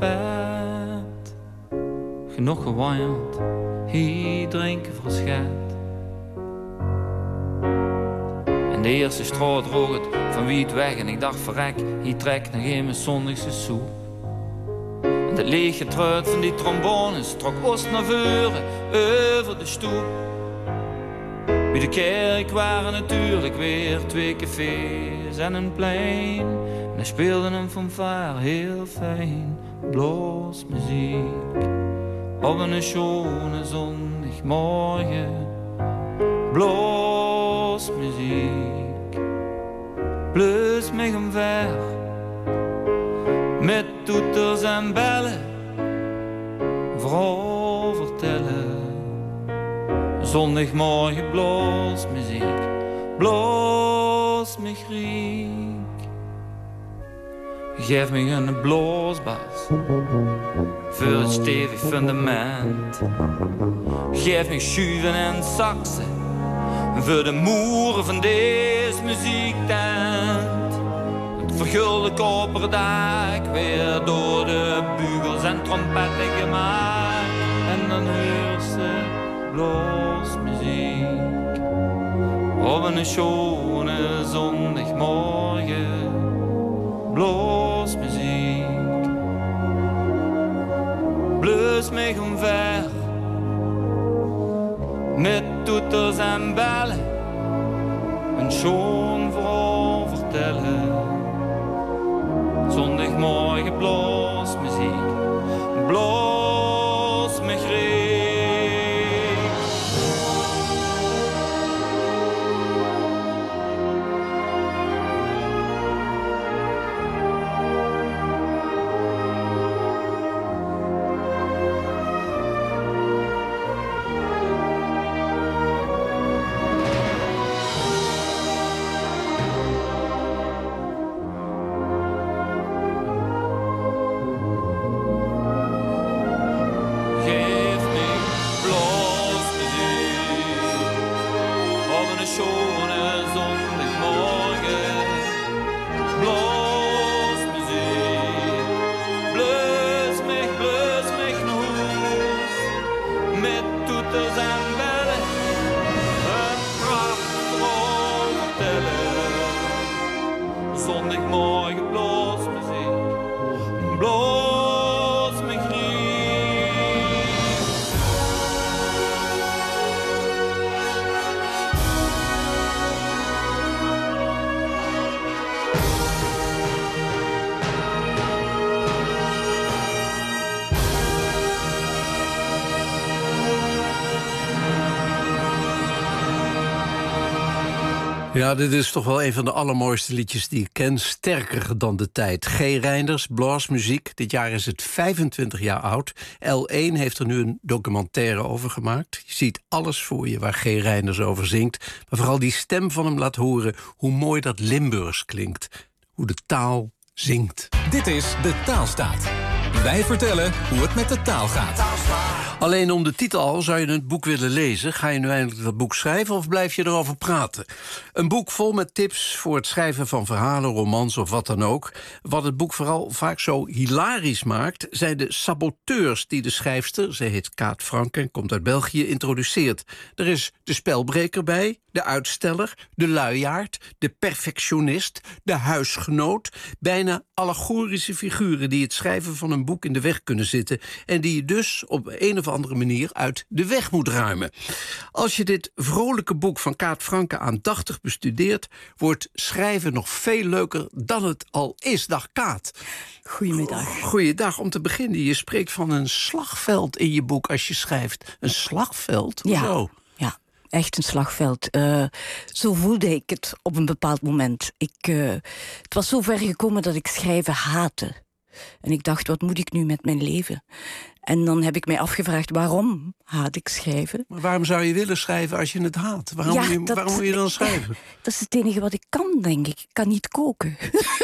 trompet. Genoeg gewaaierd, hier drinken verschijt. de eerste straat rook het van wiet weg en ik dacht verrek, hier trekt nog geen mijn zondagse soe. En het lege truit van die trombones trok oost naar voren over de stoep. Bij de kerk waren natuurlijk weer twee cafés en een plein. En hij speelde een fanfare heel fijn, bluesmuziek. Op een schone zondagmorgen, bluesmuziek. Blues mij omver, met toeters en bellen, vooral vertellen. Zondagmorgen bluesmuziek, blues me griek. Geef me een bluesbas voor het stevig fundament. Geef me schuiven en saxen voor de moeren van deze muziektent. Het vergulde koperen dak weer door de bugels en trompetten gemaakt. En dan hoor ze bluesmuziek op een schone zondagmorgen. Bluesmuziek, blues mij omver, met toeters en bellen, een schoon verhaal vertellen. Zondagmorgen bluesmuziek, blues me griek. Ja, dit is toch wel een van de allermooiste liedjes die ik ken. Sterker dan de tijd. G. Reinders, bluesmuziek. Dit jaar is het vijfentwintig jaar oud. L één heeft er nu een documentaire over gemaakt. Je ziet alles voor je waar G. Reinders over zingt. Maar vooral die stem van hem laat horen hoe mooi dat Limburgs klinkt. Hoe de taal zingt. Dit is De Taalstaat. Wij vertellen hoe het met de taal gaat. Alleen om de titel al zou je het boek willen lezen. Ga je nu eindelijk dat boek schrijven of blijf je erover praten? Een boek vol met tips voor het schrijven van verhalen, romans of wat dan ook. Wat het boek vooral vaak zo hilarisch maakt, zijn de saboteurs die de schrijfster, ze heet Kaat Franke en komt uit België, introduceert. Er is de spelbreker bij, de uitsteller, de luiaard, de perfectionist, de huisgenoot. Bijna allegorische figuren die het schrijven van een boek in de weg kunnen zitten en die je dus op een of andere manier uit de weg moet ruimen. Als je dit vrolijke boek van Kaat Franke aandachtig bestudeert, wordt schrijven nog veel leuker dan het al is. Dag Kaat. Goedemiddag. Goeiedag. Om te beginnen, je spreekt van een slagveld in je boek als je schrijft. Een slagveld? Hoezo? Ja, ja, echt een slagveld. Uh, zo voelde ik het op een bepaald moment. Ik, uh, het was zo ver gekomen dat ik schrijven haatte. En ik dacht, wat moet ik nu met mijn leven? En dan heb ik mij afgevraagd, waarom haat ik schrijven? Maar waarom zou je willen schrijven als je het haat? Waarom, ja, moet, je, dat, waarom moet je dan schrijven? Dat is het enige wat ik kan, denk ik. Ik kan niet koken.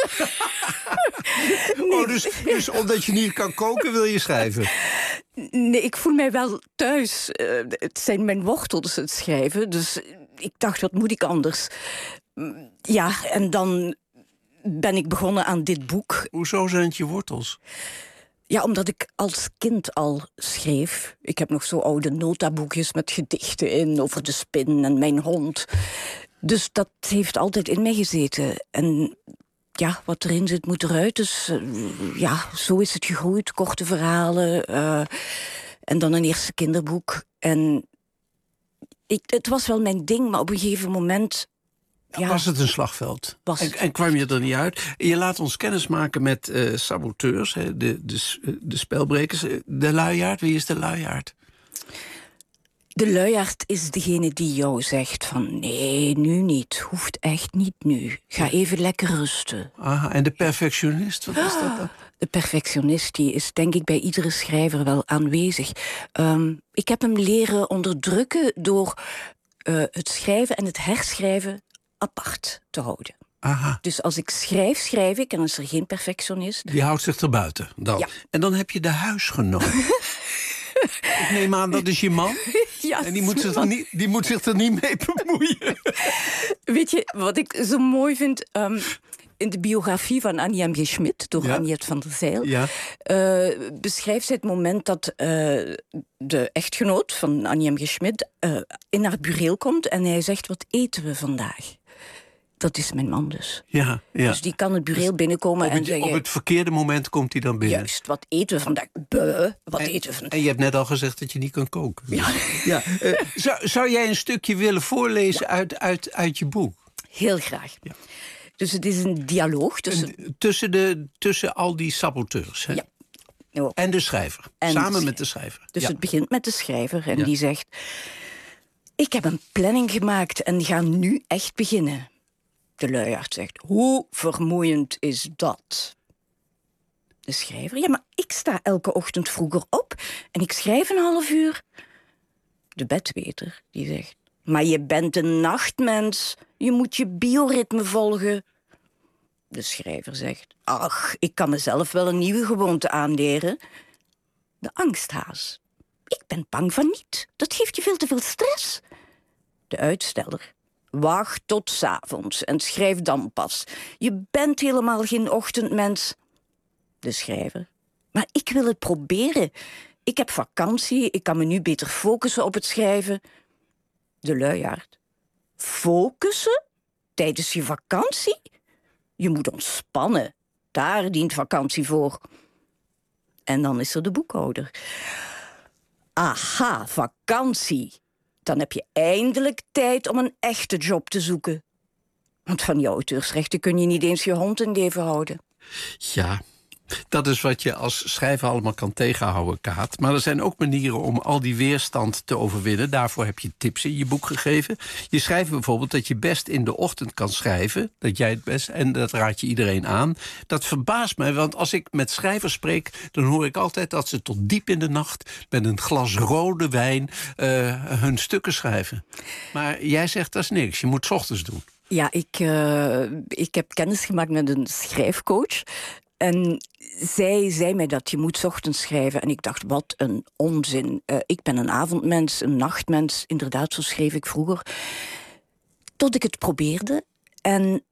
nee. Oh, dus, dus omdat je niet kan koken, wil je schrijven? Nee, ik voel mij wel thuis. Uh, het zijn mijn wortels, het schrijven. Dus ik dacht, wat moet ik anders? Ja, en dan ben ik begonnen aan dit boek. Hoezo zijn het je wortels? Ja, omdat ik als kind al schreef. Ik heb nog zo oude notaboekjes met gedichten in over de spin en mijn hond. Dus dat heeft altijd in mij gezeten. En ja, wat erin zit, moet eruit. Dus uh, ja, zo is het gegroeid. Korte verhalen. Uh, en dan een eerste kinderboek. En ik, het was wel mijn ding, maar op een gegeven moment... Ja. Was het een slagveld? En, en kwam je er niet uit? Je laat ons kennis maken met uh, saboteurs, hè, de, de, de spelbrekers. De luiaard, wie is de luiaard? De luiaard is degene die jou zegt van... nee, nu niet. Hoeft echt niet nu. Ga even lekker rusten. Aha, en de perfectionist, wat is dat dan? De perfectionist die is denk ik bij iedere schrijver wel aanwezig. Um, ik heb hem leren onderdrukken door uh, het schrijven en het herschrijven apart te houden. Aha. Dus als ik schrijf, schrijf ik en dan is er geen perfectionist. Die houdt zich erbuiten dan. Ja. En dan heb je de huisgenoot. Ik neem aan, dat is je man. Ja, en die moet, zich er niet, die moet zich er niet mee bemoeien. Weet je, wat ik zo mooi vind... Um, in de biografie van Annie M G. Schmid, door ja. Aniette van der Zijl... Ja. Uh, beschrijft zij het moment dat uh, de echtgenoot van Annie M G. Schmid... Uh, in haar bureel komt en hij zegt, wat eten we vandaag? Dat is mijn man dus. Ja, ja. Dus die kan het bureel binnenkomen op het, en zeggen... Op het verkeerde moment komt hij dan binnen. Juist, wat eten we vandaag? Buh, wat en, eten we vandaag? En je hebt net al gezegd dat je niet kan koken. Ja. ja. Uh, zou, zou jij een stukje willen voorlezen ja. uit, uit, uit je boek? Heel graag. Ja. Dus het is een dialoog tussen... En, tussen, de, tussen al die saboteurs, hè? Ja. Oh. En de schrijver. En Samen de met de schrijver. Dus ja. het begint met de schrijver en ja. die zegt... ik heb een planning gemaakt en ga nu echt beginnen. De luiaard zegt, hoe vermoeiend is dat? De schrijver, ja, maar ik sta elke ochtend vroeger op en ik schrijf een half uur. De bedweter, die zegt, maar je bent een nachtmens, je moet je bioritme volgen. De schrijver zegt, ach, ik kan mezelf wel een nieuwe gewoonte aanleren. De angsthaas, ik ben bang van niet, dat geeft je veel te veel stress. De uitsteller, wacht tot 's avonds en schrijf dan pas. Je bent helemaal geen ochtendmens. De schrijver, maar ik wil het proberen. Ik heb vakantie, ik kan me nu beter focussen op het schrijven. De luiaard, focussen? Tijdens je vakantie? Je moet ontspannen. Daar dient vakantie voor. En dan is er de boekhouder. Aha, vakantie. Dan heb je eindelijk tijd om een echte job te zoeken. Want van je auteursrechten kun je niet eens je hond in leven houden. Ja, dat is wat je als schrijver allemaal kan tegenhouden, Kaat. Maar er zijn ook manieren om al die weerstand te overwinnen. Daarvoor heb je tips in je boek gegeven. Je schrijft bijvoorbeeld dat je best in de ochtend kan schrijven. Dat jij het best, en dat raad je iedereen aan. Dat verbaast mij, want als ik met schrijvers spreek... dan hoor ik altijd dat ze tot diep in de nacht... met een glas rode wijn uh, hun stukken schrijven. Maar jij zegt dat is niks, je moet 's ochtends doen. Ja, ik, uh, ik heb kennis gemaakt met een schrijfcoach... En zij zei mij dat je moet 's ochtends schrijven. En ik dacht, wat een onzin. Uh, ik ben een avondmens, een nachtmens. Inderdaad, zo schreef ik vroeger. Tot ik het probeerde. En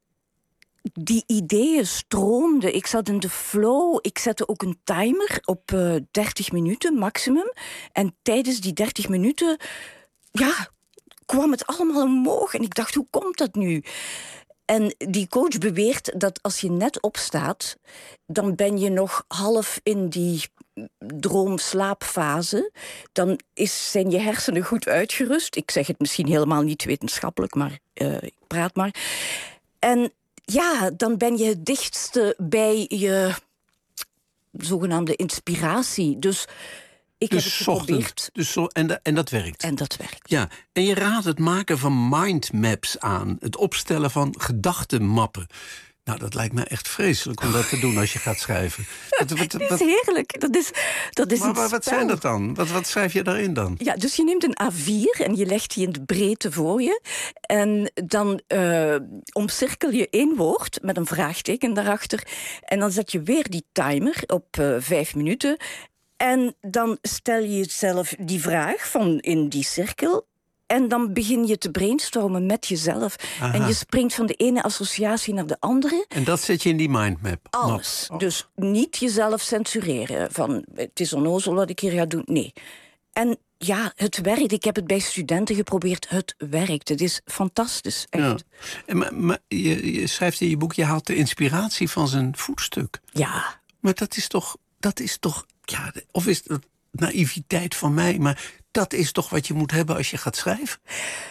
die ideeën stroomden. Ik zat in de flow. Ik zette ook een timer op uh, dertig minuten maximum. En tijdens die dertig minuten... ja, kwam het allemaal omhoog. En ik dacht, hoe komt dat nu? En die coach beweert dat als je net opstaat... dan ben je nog half in die droom-slaapfase. Dan is, zijn je hersenen goed uitgerust. Ik zeg het misschien helemaal niet wetenschappelijk, maar uh, ik praat maar. En ja, dan ben je het dichtste bij je zogenaamde inspiratie. Dus... Ik dus heb het geprobeerd. Dus zo, en, da, en dat werkt. En dat werkt. Ja, en je raadt het maken van mindmaps aan. Het opstellen van gedachtenmappen. Nou, dat lijkt me echt vreselijk om dat te doen als je gaat schrijven. Dat, dat, dat, dat is heerlijk. Dat is, dat is maar, een maar wat zijn dat dan? Wat, wat schrijf je daarin dan? Ja, dus je neemt een A vier en je legt die in de breedte voor je. En dan uh, omcirkel je één woord met een vraagteken daarachter. En dan zet je weer die timer op uh, vijf minuten... En dan stel je jezelf die vraag van in die cirkel... en dan begin je te brainstormen met jezelf. Aha. En je springt van de ene associatie naar de andere. En dat zet je in die mindmap? Alles. Oh. Dus niet jezelf censureren. Van, het is onnozel wat ik hier ga doen. Nee. En ja, het werkt. Ik heb het bij studenten geprobeerd. Het werkt. Het is fantastisch, echt. Ja. En, maar maar je, je schrijft in je boek, je haalt de inspiratie van zijn voetstuk. Ja. Maar dat is toch, dat is toch, ja, of is dat naïviteit van mij, maar dat is toch wat je moet hebben als je gaat schrijven?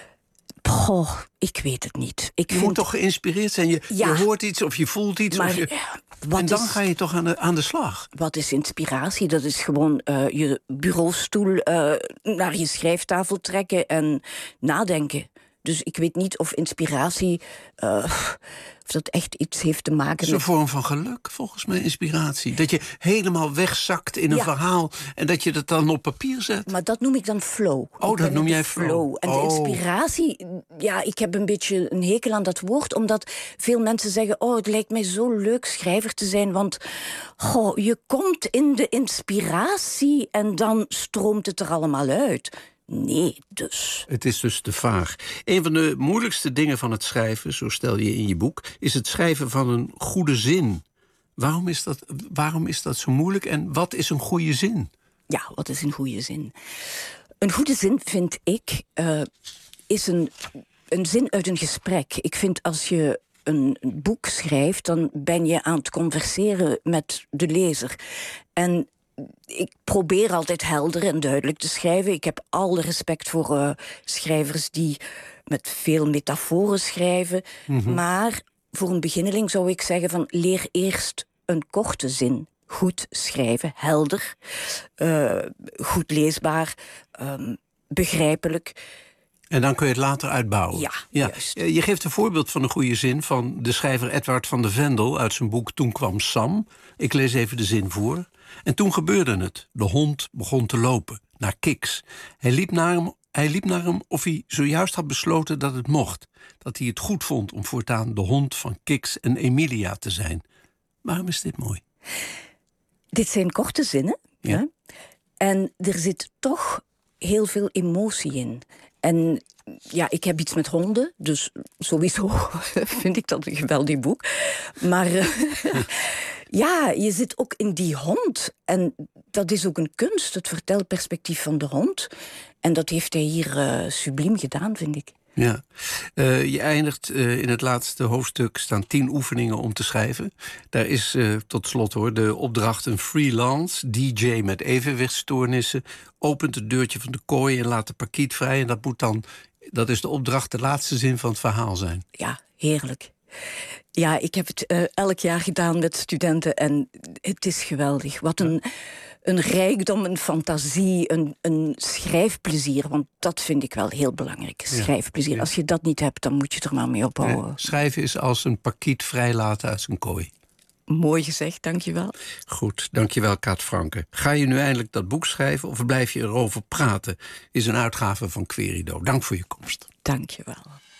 Goh, ik weet het niet. Ik je vind... moet toch geïnspireerd zijn? Je, Ja. je hoort iets of je voelt iets. Maar, of je... wat en dan is- ga je toch aan de, aan de slag. Wat is inspiratie? Dat is gewoon eh, je bureaustoel uh, naar je schrijftafel trekken en nadenken. Dus ik weet niet of inspiratie, uh, of dat echt iets heeft te maken Het is met... een vorm van geluk, volgens mij, inspiratie. Dat je helemaal wegzakt in een Ja. verhaal en dat je dat dan op papier zet. Maar dat noem ik dan flow. Oh, Ik dat ben noem in de jij flow. En de Oh. inspiratie, ja, ik heb een beetje een hekel aan dat woord, omdat veel mensen zeggen, oh, het lijkt mij zo leuk schrijver te zijn, want goh, je komt in de inspiratie en dan stroomt het er allemaal uit. Nee, dus. Het is dus te vaag. Een van de moeilijkste dingen van het schrijven, zo stel je in je boek, is het schrijven van een goede zin. Waarom is dat, waarom is dat zo moeilijk en wat is een goede zin? Ja, wat is een goede zin? Een goede zin, vind ik, uh, is een, een zin uit een gesprek. Ik vind als je een boek schrijft, dan ben je aan het converseren met de lezer. En ik probeer altijd helder en duidelijk te schrijven. Ik heb alle respect voor uh, schrijvers die met veel metaforen schrijven. Mhm. Maar voor een beginneling zou ik zeggen van leer eerst een korte zin. Goed schrijven, helder, uh, goed leesbaar, um, begrijpelijk. En dan kun je het later uitbouwen. Ja, juist. Je geeft een voorbeeld van een goede zin van de schrijver Edward van de Vendel uit zijn boek Toen kwam Sam. Ik lees even de zin voor. En toen gebeurde het. De hond begon te lopen, naar Kiks. Hij liep naar hem, hij liep naar hem of hij zojuist had besloten dat het mocht. Dat hij het goed vond om voortaan de hond van Kiks en Emilia te zijn. Waarom is dit mooi? Dit zijn korte zinnen. Ja. Ja? En er zit toch heel veel emotie in. En ja, ik heb iets met honden, dus sowieso vind ik dat een geweldig boek. Maar uh, ja, je zit ook in die hond. En dat is ook een kunst, het vertelperspectief van de hond. En dat heeft hij hier uh, subliem gedaan, vind ik. Ja, uh, je eindigt uh, in het laatste hoofdstuk staan tien oefeningen om te schrijven. Daar is uh, tot slot hoor de opdracht een freelance D J met evenwichtstoornissen opent het deurtje van de kooi en laat de parkiet vrij. En dat moet dan, dat is de opdracht, de laatste zin van het verhaal zijn. Ja, heerlijk. Ja, ik heb het uh, elk jaar gedaan met studenten en het is geweldig. Wat een, een rijkdom, een fantasie, een, een schrijfplezier. Want dat vind ik wel heel belangrijk, schrijfplezier. Ja. Als je dat niet hebt, dan moet je er maar mee ophouden. Ja, schrijven is als een parkiet vrijlaten uit zijn kooi. Mooi gezegd, dankjewel. Goed, dankjewel Kaat Franke. Ga je nu eindelijk dat boek schrijven of blijf je erover praten? Is een uitgave van Querido. Dank voor je komst. Dankjewel.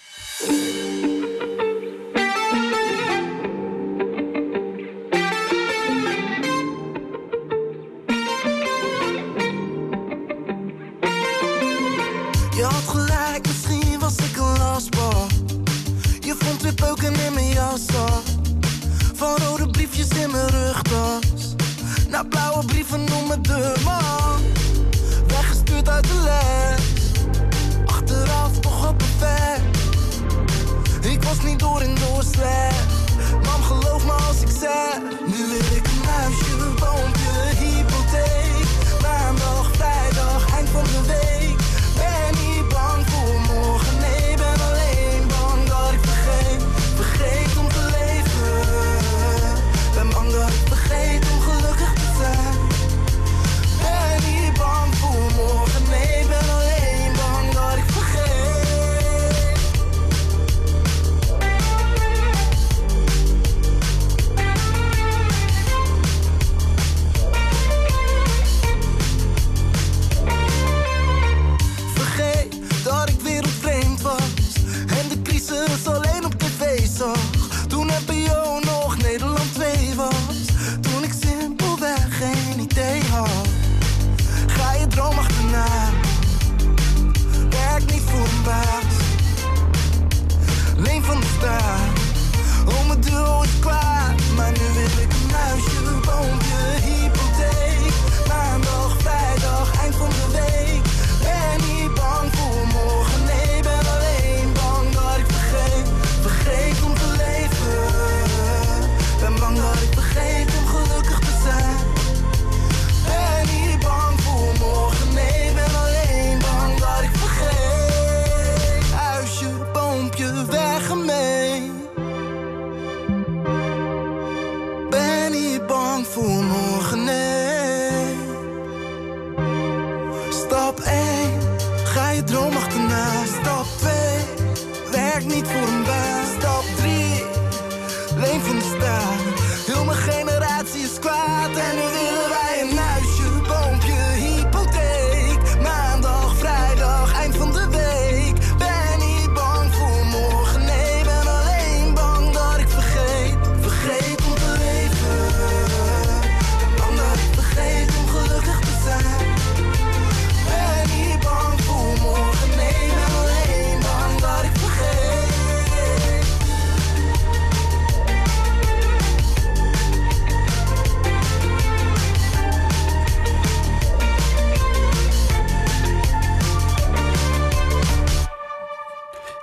Je had gelijk, misschien was ik een lastbal. Je vond weer peuken in mijn jas. Van rode briefjes in mijn rugtas naar blauwe brieven om mijn deurman. Weggestuurd uit de les, achteraf toch op een weg. Ik was niet door en door slecht. Mam, geloof me als ik zeg. Nu wil ik een huisje, boompje, hypotheek. Maandag, vrijdag, eind van de week. Ben niet bang voor morgen, nee, ben alleen bang dat ik vergeet. Vergeet om te leven. Ben bang dat ik vergeet om gelukkig te zijn. Ben niet bang voor morgen, nee, ben alleen bang dat ik vergeet.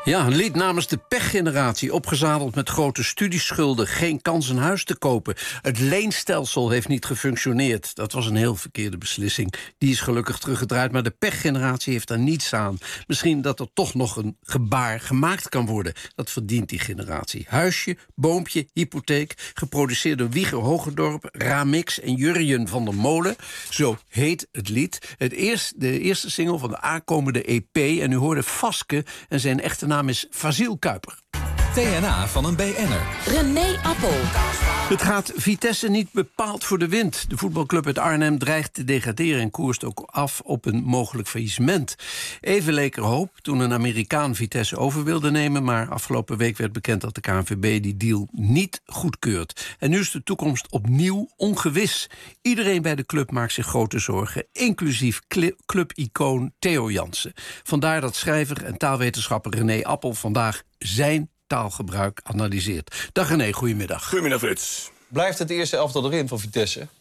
Ja, een lied namens de pechgeneratie, opgezadeld met grote studieschulden, geen kans een huis te kopen. Het leenstelsel heeft niet gefunctioneerd. Dat was een heel verkeerde beslissing. Die is gelukkig teruggedraaid, maar de pechgeneratie heeft daar niets aan. Misschien dat er toch nog een gebaar gemaakt kan worden. Dat verdient die generatie. Huisje, boompje, hypotheek, geproduceerd door Wieger Hogerdorp, Ramix en Jurjen van der Molen. Zo heet het lied. Het eerst, de eerste single van de aankomende E P. En u hoorde Vaske en zijn echte naam naam is Fasiel Kuiper. T N A van een B N'er. René Appel. Het gaat Vitesse niet bepaald voor de wind. De voetbalclub uit Arnhem dreigt te degraderen en koerst ook af op een mogelijk faillissement. Even leek er hoop toen een Amerikaan Vitesse over wilde nemen, maar afgelopen week werd bekend dat de K N V B die deal niet goedkeurt. En nu is de toekomst opnieuw ongewis. Iedereen bij de club maakt zich grote zorgen, inclusief clubicoon Theo Jansen. Vandaar dat schrijver en taalwetenschapper René Appel vandaag zijn taalgebruik analyseert. Dag René, goedemiddag. Goedemiddag Frits. Blijft het eerste elftal erin van Vitesse? Uh,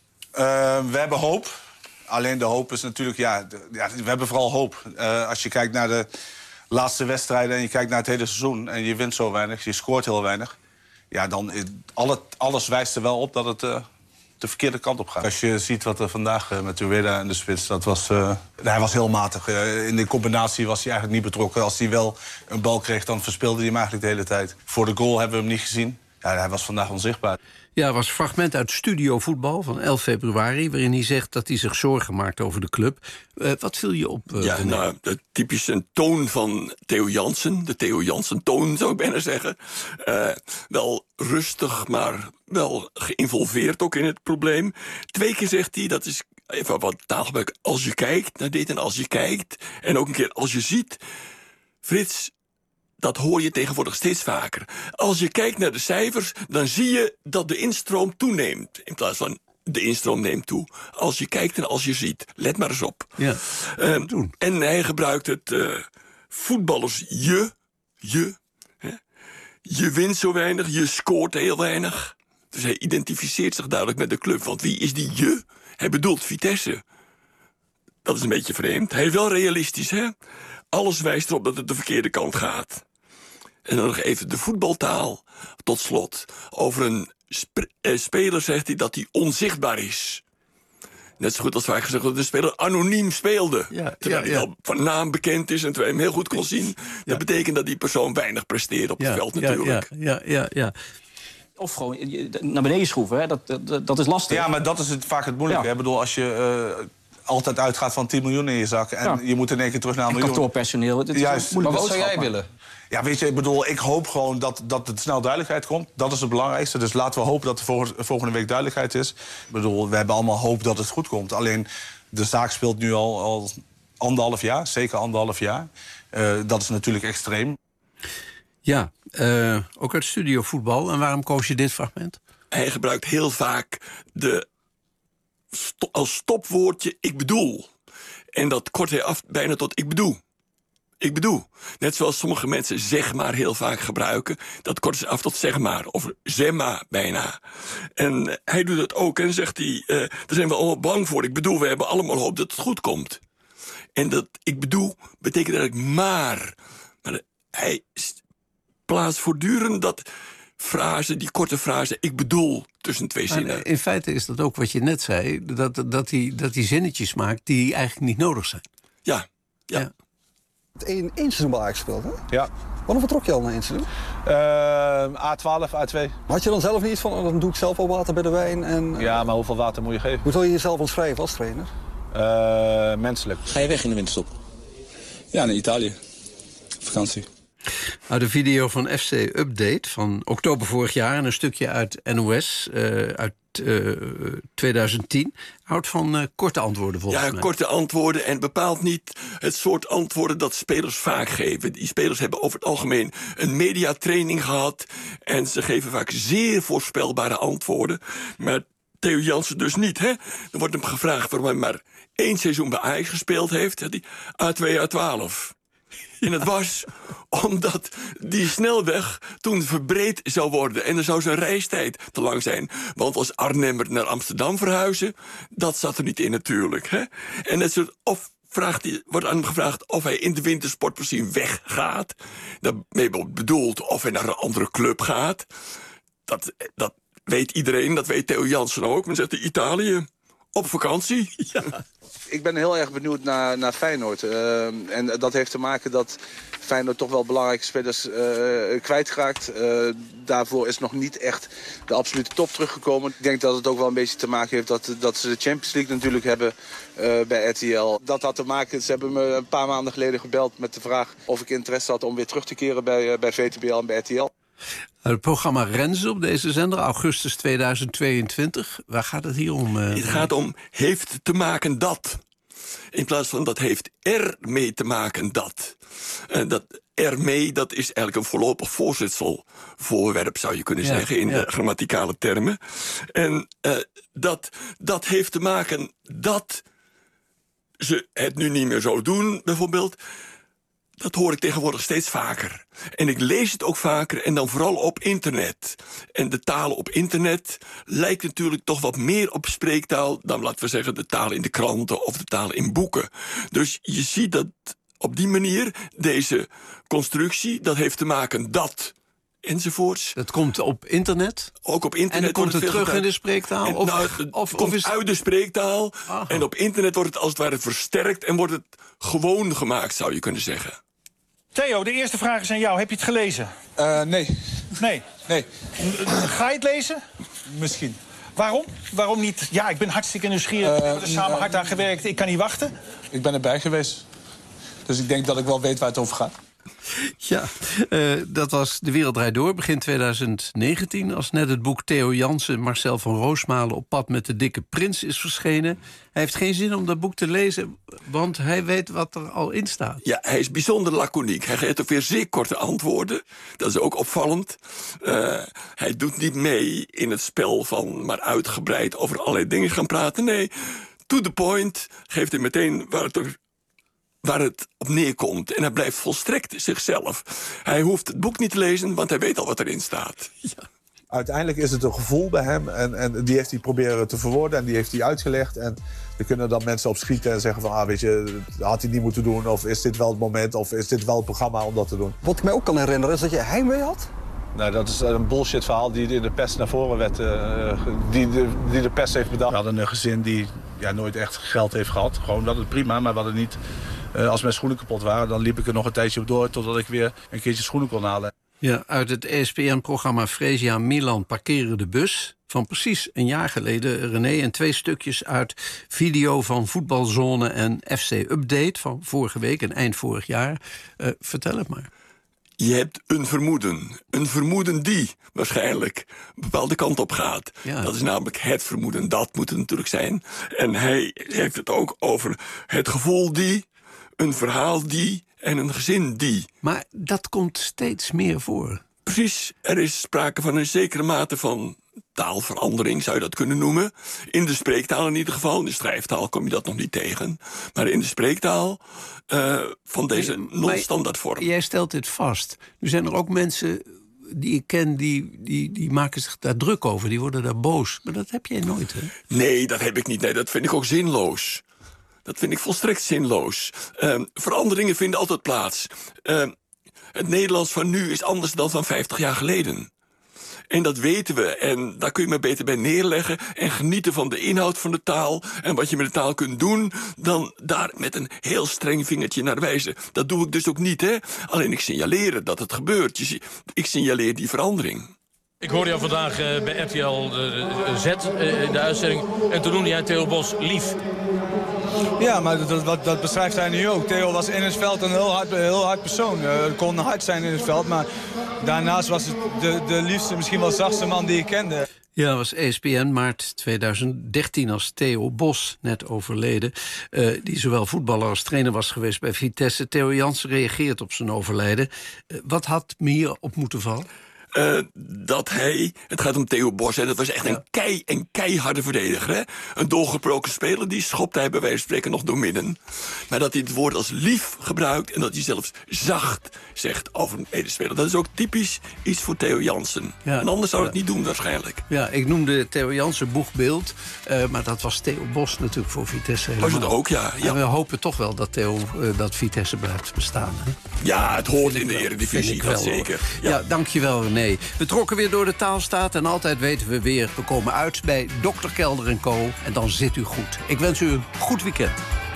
we hebben hoop. Alleen de hoop is natuurlijk, ja, de, ja we hebben vooral hoop. Uh, als je kijkt naar de laatste wedstrijden en je kijkt naar het hele seizoen en je wint zo weinig, je scoort heel weinig, ja, dan alle, alles wijst er wel op dat het uh, de verkeerde kant op gaat. Als je ziet wat er vandaag uh, met Ueda en de spits, dat was, uh, hij was heel matig. Uh, in de combinatie was hij eigenlijk niet betrokken. Als hij wel een bal kreeg, dan verspeelde hij hem eigenlijk de hele tijd. Voor de goal hebben we hem niet gezien. Ja, hij was vandaag onzichtbaar. Ja, er was een fragment uit Studio Voetbal van elf februari... waarin hij zegt dat hij zich zorgen maakt over de club. Uh, wat viel je op? Uh, ja, nou, de typische toon van Theo Jansen. De Theo Jansen-toon, zou ik bijna zeggen. Uh, wel rustig, maar wel geïnvolveerd ook in het probleem. Twee keer zegt hij, dat is even wat taalgebruik, als je kijkt naar dit en als je kijkt. En ook een keer als je ziet. Frits, dat hoor je tegenwoordig steeds vaker. Als je kijkt naar de cijfers, dan zie je dat de instroom toeneemt. In plaats van de instroom neemt toe. Als je kijkt en als je ziet. Let maar eens op. Ja, uh, en hij gebruikt het uh, voetballers je. Je. Hè? Je wint zo weinig, je scoort heel weinig. Dus hij identificeert zich duidelijk met de club. Want wie is die je? Hij bedoelt Vitesse. Dat is een beetje vreemd. Hij is wel realistisch, hè? Alles wijst erop dat het de verkeerde kant gaat. En dan nog even de voetbaltaal. Tot slot. Over een sp- eh, speler zegt hij dat hij onzichtbaar is. Net zo goed als vaak gezegd dat de speler anoniem speelde. Ja, terwijl ja, ja. hij wel van naam bekend is en terwijl je hem heel goed kon zien. Ja. Dat betekent dat die persoon weinig presteert op ja, het veld natuurlijk. Ja, ja, ja, ja. Of gewoon naar beneden schroeven, hè? Dat, dat, dat is lastig. Ja, maar dat is het, vaak het moeilijke. Ja. Ik bedoel, als je uh, altijd uitgaat van tien miljoen in je zak en ja. je moet in één keer terug naar een miljoen. Kantoorpersoneel. Het is Juist. Maar wat zou jij willen? Ja, weet je, ik bedoel, ik hoop gewoon dat, dat er snel duidelijkheid komt. Dat is het belangrijkste. Dus laten we hopen dat er volgende week duidelijkheid is. Ik bedoel, we hebben allemaal hoop dat het goed komt. Alleen, de zaak speelt nu al, al anderhalf jaar. Zeker anderhalf jaar. Uh, dat is natuurlijk extreem. Ja, uh, ook uit Studio Voetbal. En waarom koos je dit fragment? Hij gebruikt heel vaak de sto- als stopwoordje ik bedoel. En dat kort hij af bijna tot ik bedoel. Ik bedoel, net zoals sommige mensen zeg maar heel vaak gebruiken. Dat korten ze af tot zeg maar, of zeg maar bijna. En uh, hij doet dat ook en zegt hij, uh, daar zijn we allemaal bang voor. Ik bedoel, we hebben allemaal hoop dat het goed komt. En dat ik bedoel, betekent eigenlijk maar. Maar uh, hij plaatst voortdurend dat frase, die korte frase, ik bedoel, tussen twee zinnen. Maar in feite is dat ook wat je net zei, dat, dat, hij, dat hij zinnetjes maakt die eigenlijk niet nodig zijn. Ja, ja. ja. Het één, één seizoen bij Ajax gespeeld, hè? Ja. Wanneer vertrok je al naar één seizoen? Uh, A twaalf, A twee. Had je dan zelf niet van, oh, dan doe ik zelf al water bij de wijn? En, ja, maar hoeveel water moet je geven? Hoe zou je jezelf omschrijven als trainer? Uh, menselijk. Ga je weg in de winterstop? Ja, naar Italië. Vakantie. Nou, de video van F C Update van oktober vorig jaar en een stukje uit N O S uh, uit uh, twintig tien houdt van uh, korte antwoorden volgens ja, mij. Ja, korte antwoorden en bepaalt niet het soort antwoorden dat spelers vaak geven. Die spelers hebben over het algemeen een mediatraining gehad en ze geven vaak zeer voorspelbare antwoorden. Maar Theo Jansen dus niet, hè? Er wordt hem gevraagd waarom hij maar één seizoen bij Ajax gespeeld heeft. Die A twee, A twaalf. En het was omdat die snelweg toen verbreed zou worden. En dan zou zijn reistijd te lang zijn. Want als Arnhemmer naar Amsterdam verhuizen, dat zat er niet in natuurlijk. Hè? En net zo, of vraagt hij, wordt aan hem gevraagd of hij in de wintersport misschien weggaat. Daarmee bedoeld of hij naar een andere club gaat. Dat, dat weet iedereen, dat weet Theo Jansen ook. Men zegt in Italië, op vakantie. Ja. Ik ben heel erg benieuwd naar, naar Feyenoord. Uh, en dat heeft te maken dat Feyenoord toch wel belangrijke spelers uh, kwijtraakt. Uh, daarvoor is nog niet echt de absolute top teruggekomen. Ik denk dat het ook wel een beetje te maken heeft dat, dat ze de Champions League natuurlijk hebben uh, bij R T L. Dat had te maken, ze hebben me een paar maanden geleden gebeld met de vraag of ik interesse had om weer terug te keren bij, uh, bij V T B L en bij R T L. Het programma Renze op deze zender, augustus tweeduizend tweeëntwintig. Waar gaat het hier om? Uh... Het gaat om heeft te maken dat. In plaats van dat heeft er mee te maken dat. Uh, dat ermee, dat is eigenlijk een voorlopig voorzetselvoorwerp, zou je kunnen ja, zeggen, in ja. de grammaticale termen. En uh, dat, dat heeft te maken dat ze het nu niet meer zo doen, bijvoorbeeld. Dat hoor ik tegenwoordig steeds vaker. En ik lees het ook vaker en dan vooral op internet. En de taal op internet lijkt natuurlijk toch wat meer op spreektaal dan, laten we zeggen, de taal in de kranten of de taal in boeken. Dus je ziet dat op die manier deze constructie, dat heeft te maken dat enzovoorts. Dat komt op internet? Ook op internet. En dan komt het, het terug in de spreektaal? En, of, nou, het of, komt of is... uit de spreektaal. Aha. En op internet wordt het als het ware versterkt en wordt het gewoon gemaakt, zou je kunnen zeggen. Theo, de eerste vraag is aan jou. Heb je het gelezen? Uh, nee. Nee? Nee. Ga je het lezen? Misschien. Waarom? Waarom niet? Ja, ik ben hartstikke nieuwsgierig. Uh, we hebben er samen uh, hard aan gewerkt. Ik kan niet wachten. Ik ben erbij geweest. Dus ik denk dat ik wel weet waar het over gaat. Ja, uh, dat was De Wereld Draait Door, begin tweeduizend negentien... als net het boek Theo Jansen, Marcel van Roosmalen op pad met de dikke prins is verschenen. Hij heeft geen zin om dat boek te lezen, want hij weet wat er al in staat. Ja, hij is bijzonder laconiek. Hij geeft ook weer zeer korte antwoorden. Dat is ook opvallend. Uh, hij doet niet mee in het spel van maar uitgebreid over allerlei dingen gaan praten. Nee, to the point, geeft hij meteen waar het er... waar het op neerkomt. En hij blijft volstrekt zichzelf. Hij hoeft het boek niet te lezen, want hij weet al wat erin staat. Ja. Uiteindelijk is het een gevoel bij hem. En, en die heeft hij proberen te verwoorden en die heeft hij uitgelegd. En er kunnen dan mensen op schieten en zeggen van... ah, weet je, had hij niet moeten doen? Of is dit wel het moment? Of is dit wel het programma om dat te doen? Wat ik mij ook kan herinneren is dat je heimwee had. Nou, dat is een bullshit verhaal die in de pers naar voren werd, uh, die, de, die de pers heeft bedacht. We hadden een gezin die ja, nooit echt geld heeft gehad. Gewoon, dat is prima, maar we hadden niet... Uh, als mijn schoenen kapot waren, dan liep ik er nog een tijdje op door... totdat ik weer een keertje schoenen kon halen. Ja, uit het E S P N-programma Fresia Milan parkeren de bus... van precies een jaar geleden, René. En twee stukjes uit video van Voetbalzone en F C Update... van vorige week en eind vorig jaar. Uh, vertel het maar. Je hebt een vermoeden. Een vermoeden die waarschijnlijk een bepaalde kant op gaat. Ja. Dat is namelijk het vermoeden. Dat moet het natuurlijk zijn. En hij heeft het ook over het gevoel die... een verhaal die en een gezin die. Maar dat komt steeds meer voor. Precies, er is sprake van een zekere mate van taalverandering, zou je dat kunnen noemen. In de spreektaal in ieder geval. In de schrijftaal kom je dat nog niet tegen. Maar in de spreektaal uh, van deze non-standaard vorm. Jij stelt dit vast. Nu zijn er ook mensen die ik ken, die, die, die maken zich daar druk over. Die worden daar boos. Maar dat heb jij nooit, hè? Nee, dat heb ik niet. Nee, dat vind ik ook zinloos. Dat vind ik volstrekt zinloos. Uh, veranderingen vinden altijd plaats. Uh, het Nederlands van nu is anders dan van vijftig jaar geleden. En dat weten we. En daar kun je maar beter bij neerleggen... en genieten van de inhoud van de taal... en wat je met de taal kunt doen... dan daar met een heel streng vingertje naar wijzen. Dat doe ik dus ook niet, hè. Alleen ik signaleer dat het gebeurt. Je, ik signaleer die verandering. Ik hoorde jou vandaag uh, bij R T L uh, Z uh, in de uitzending... en toen noemde jij Theo Bos lief. Ja, maar dat, dat, dat beschrijft hij nu ook. Theo was in het veld een heel hard, heel hard persoon. Uh, kon hard zijn in het veld, maar daarnaast was het de, de liefste, misschien wel zachtste man die ik kende. Ja, dat was E S P N, maart tweeduizend dertien als Theo Bos, net overleden. Uh, die zowel voetballer als trainer was geweest bij Vitesse. Theo Jansen reageert op zijn overlijden. Uh, wat had me hierop moeten vallen? Uh, dat hij, het gaat om Theo Bos, hè, dat was echt ja. een, kei, een keiharde verdediger. Hè? Een doorgebroken speler, die schopt hij bij wijze van spreken nog door midden. Maar dat hij het woord als lief gebruikt en dat hij zelfs zacht zegt over een medespeler. Dat is ook typisch iets voor Theo Jansen. Ja. En anders zou het ja. niet doen waarschijnlijk. Ja, ik noemde Theo Jansen boegbeeld, uh, maar dat was Theo Bos natuurlijk voor Vitesse helemaal. Was het ook, ja. ja. En we hopen toch wel dat, Theo, uh, dat Vitesse blijft bestaan. Hè? Ja, het hoort in de Eredivisie, dat zeker. Ja. ja, dankjewel René. We trokken weer door de Taalstaat en altijd weten we weer... we komen uit bij dokter Kelder en Co. En dan zit u goed. Ik wens u een goed weekend.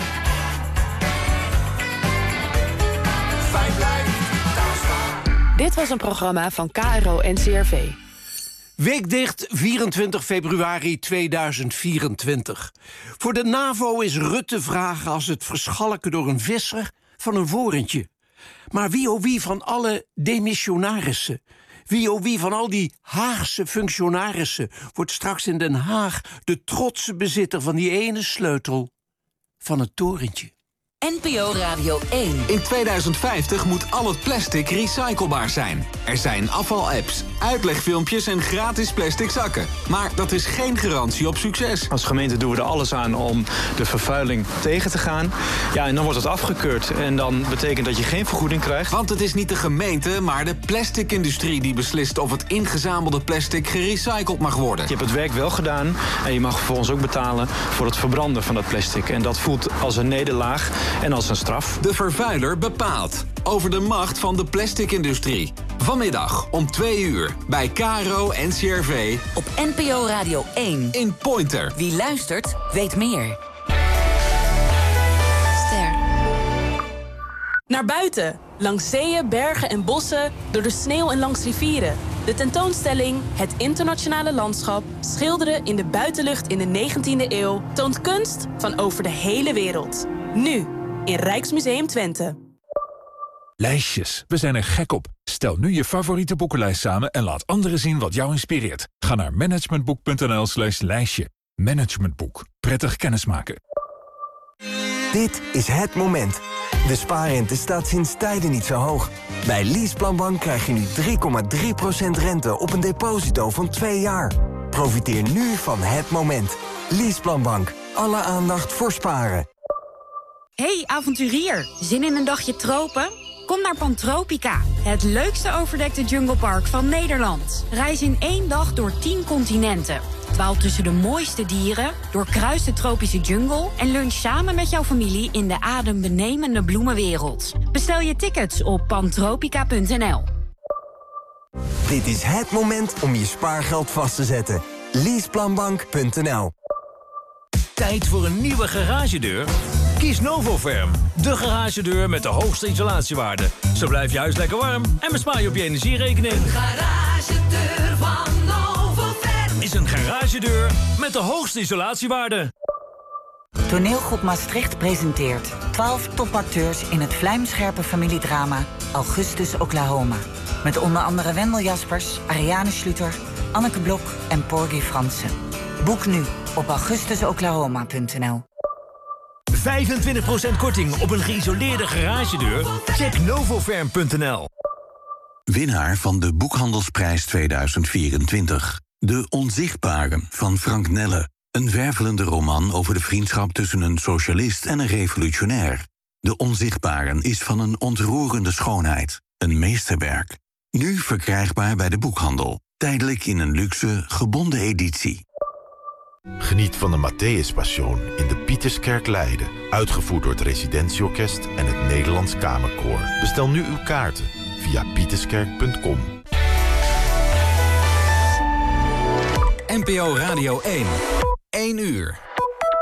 Dit was een programma van K R O N C R V. Weekdicht vierentwintig februari tweeduizend vierentwintig. Voor de NAVO is Rutte vragen als het verschalken door een visser van een vorentje. Maar wie oh wie van alle demissionarissen... wie oh wie van al die Haagse functionarissen... wordt straks in Den Haag de trotse bezitter van die ene sleutel van het torentje. N P O Radio één. In tweeduizend vijftig moet al het plastic recyclebaar zijn. Er zijn afvalapps, uitlegfilmpjes en gratis plastic zakken. Maar dat is geen garantie op succes. Als gemeente doen we er alles aan om de vervuiling tegen te gaan. Ja, en dan wordt het afgekeurd. En dan betekent dat je geen vergoeding krijgt. Want het is niet de gemeente, maar de plasticindustrie die beslist of het ingezamelde plastic gerecycled mag worden. Je hebt het werk wel gedaan en je mag vervolgens ook betalen voor het verbranden van dat plastic. En dat voelt als een nederlaag en als een straf. De vervuiler bepaalt over de macht van de plasticindustrie. Vanmiddag om twee uur bij K R O N C R V op N P O Radio één. In Pointer. Wie luistert, weet meer. Ster. Naar buiten, langs zeeën, bergen en bossen, door de sneeuw en langs rivieren. De tentoonstelling Het Internationale Landschap, schilderen in de buitenlucht in de negentiende eeuw, toont kunst van over de hele wereld. Nu, in Rijksmuseum Twente. Lijstjes, we zijn er gek op. Stel nu je favoriete boekenlijst samen en laat anderen zien wat jou inspireert. Ga naar managementboek.nl slash lijstje. Managementboek. Prettig kennismaken. Dit is het moment. De spaarrente staat sinds tijden niet zo hoog. Bij Leaseplanbank krijg je nu drie komma drie procent rente op een deposito van twee jaar. Profiteer nu van het moment. Leaseplanbank. Alle aandacht voor sparen. Hey avonturier, zin in een dagje tropen? Kom naar Pantropica, het leukste overdekte junglepark van Nederland. Reis in één dag door tien continenten. Dwaal tussen de mooiste dieren, doorkruis de tropische jungle... en lunch samen met jouw familie in de adembenemende bloemenwereld. Bestel je tickets op pantropica punt n l. Dit is het moment om je spaargeld vast te zetten. Leaseplanbank punt n l. Tijd voor een nieuwe garagedeur? Kies Novoferm, de garagedeur met de hoogste isolatiewaarde. Zo blijf je huis lekker warm en bespaar je op je energierekening. Een garagedeur van Novoferm is een garagedeur met de hoogste isolatiewaarde. Toneelgroep Maastricht presenteert twaalf topacteurs in het vlijmscherpe familiedrama Augustus Oklahoma. Met onder andere Wendel Jaspers, Ariane Schluter, Anneke Blok en Porgy Fransen. Boek nu op augustus oklahoma punt n l. vijfentwintig procent korting op een geïsoleerde garagedeur? Check novoferm punt n l. Winnaar van de Boekhandelsprijs tweeduizend vierentwintig. De Onzichtbaren van Frank Nelle. Een wervelende roman over de vriendschap tussen een socialist en een revolutionair. De Onzichtbaren is van een ontroerende schoonheid. Een meesterwerk. Nu verkrijgbaar bij de boekhandel. Tijdelijk in een luxe, gebonden editie. Geniet van de Matthäus Passion in de Pieterskerk Leiden. Uitgevoerd door het Residentieorkest en het Nederlands Kamerkoor. Bestel nu uw kaarten via pieterskerk punt com. N P O Radio één. één uur.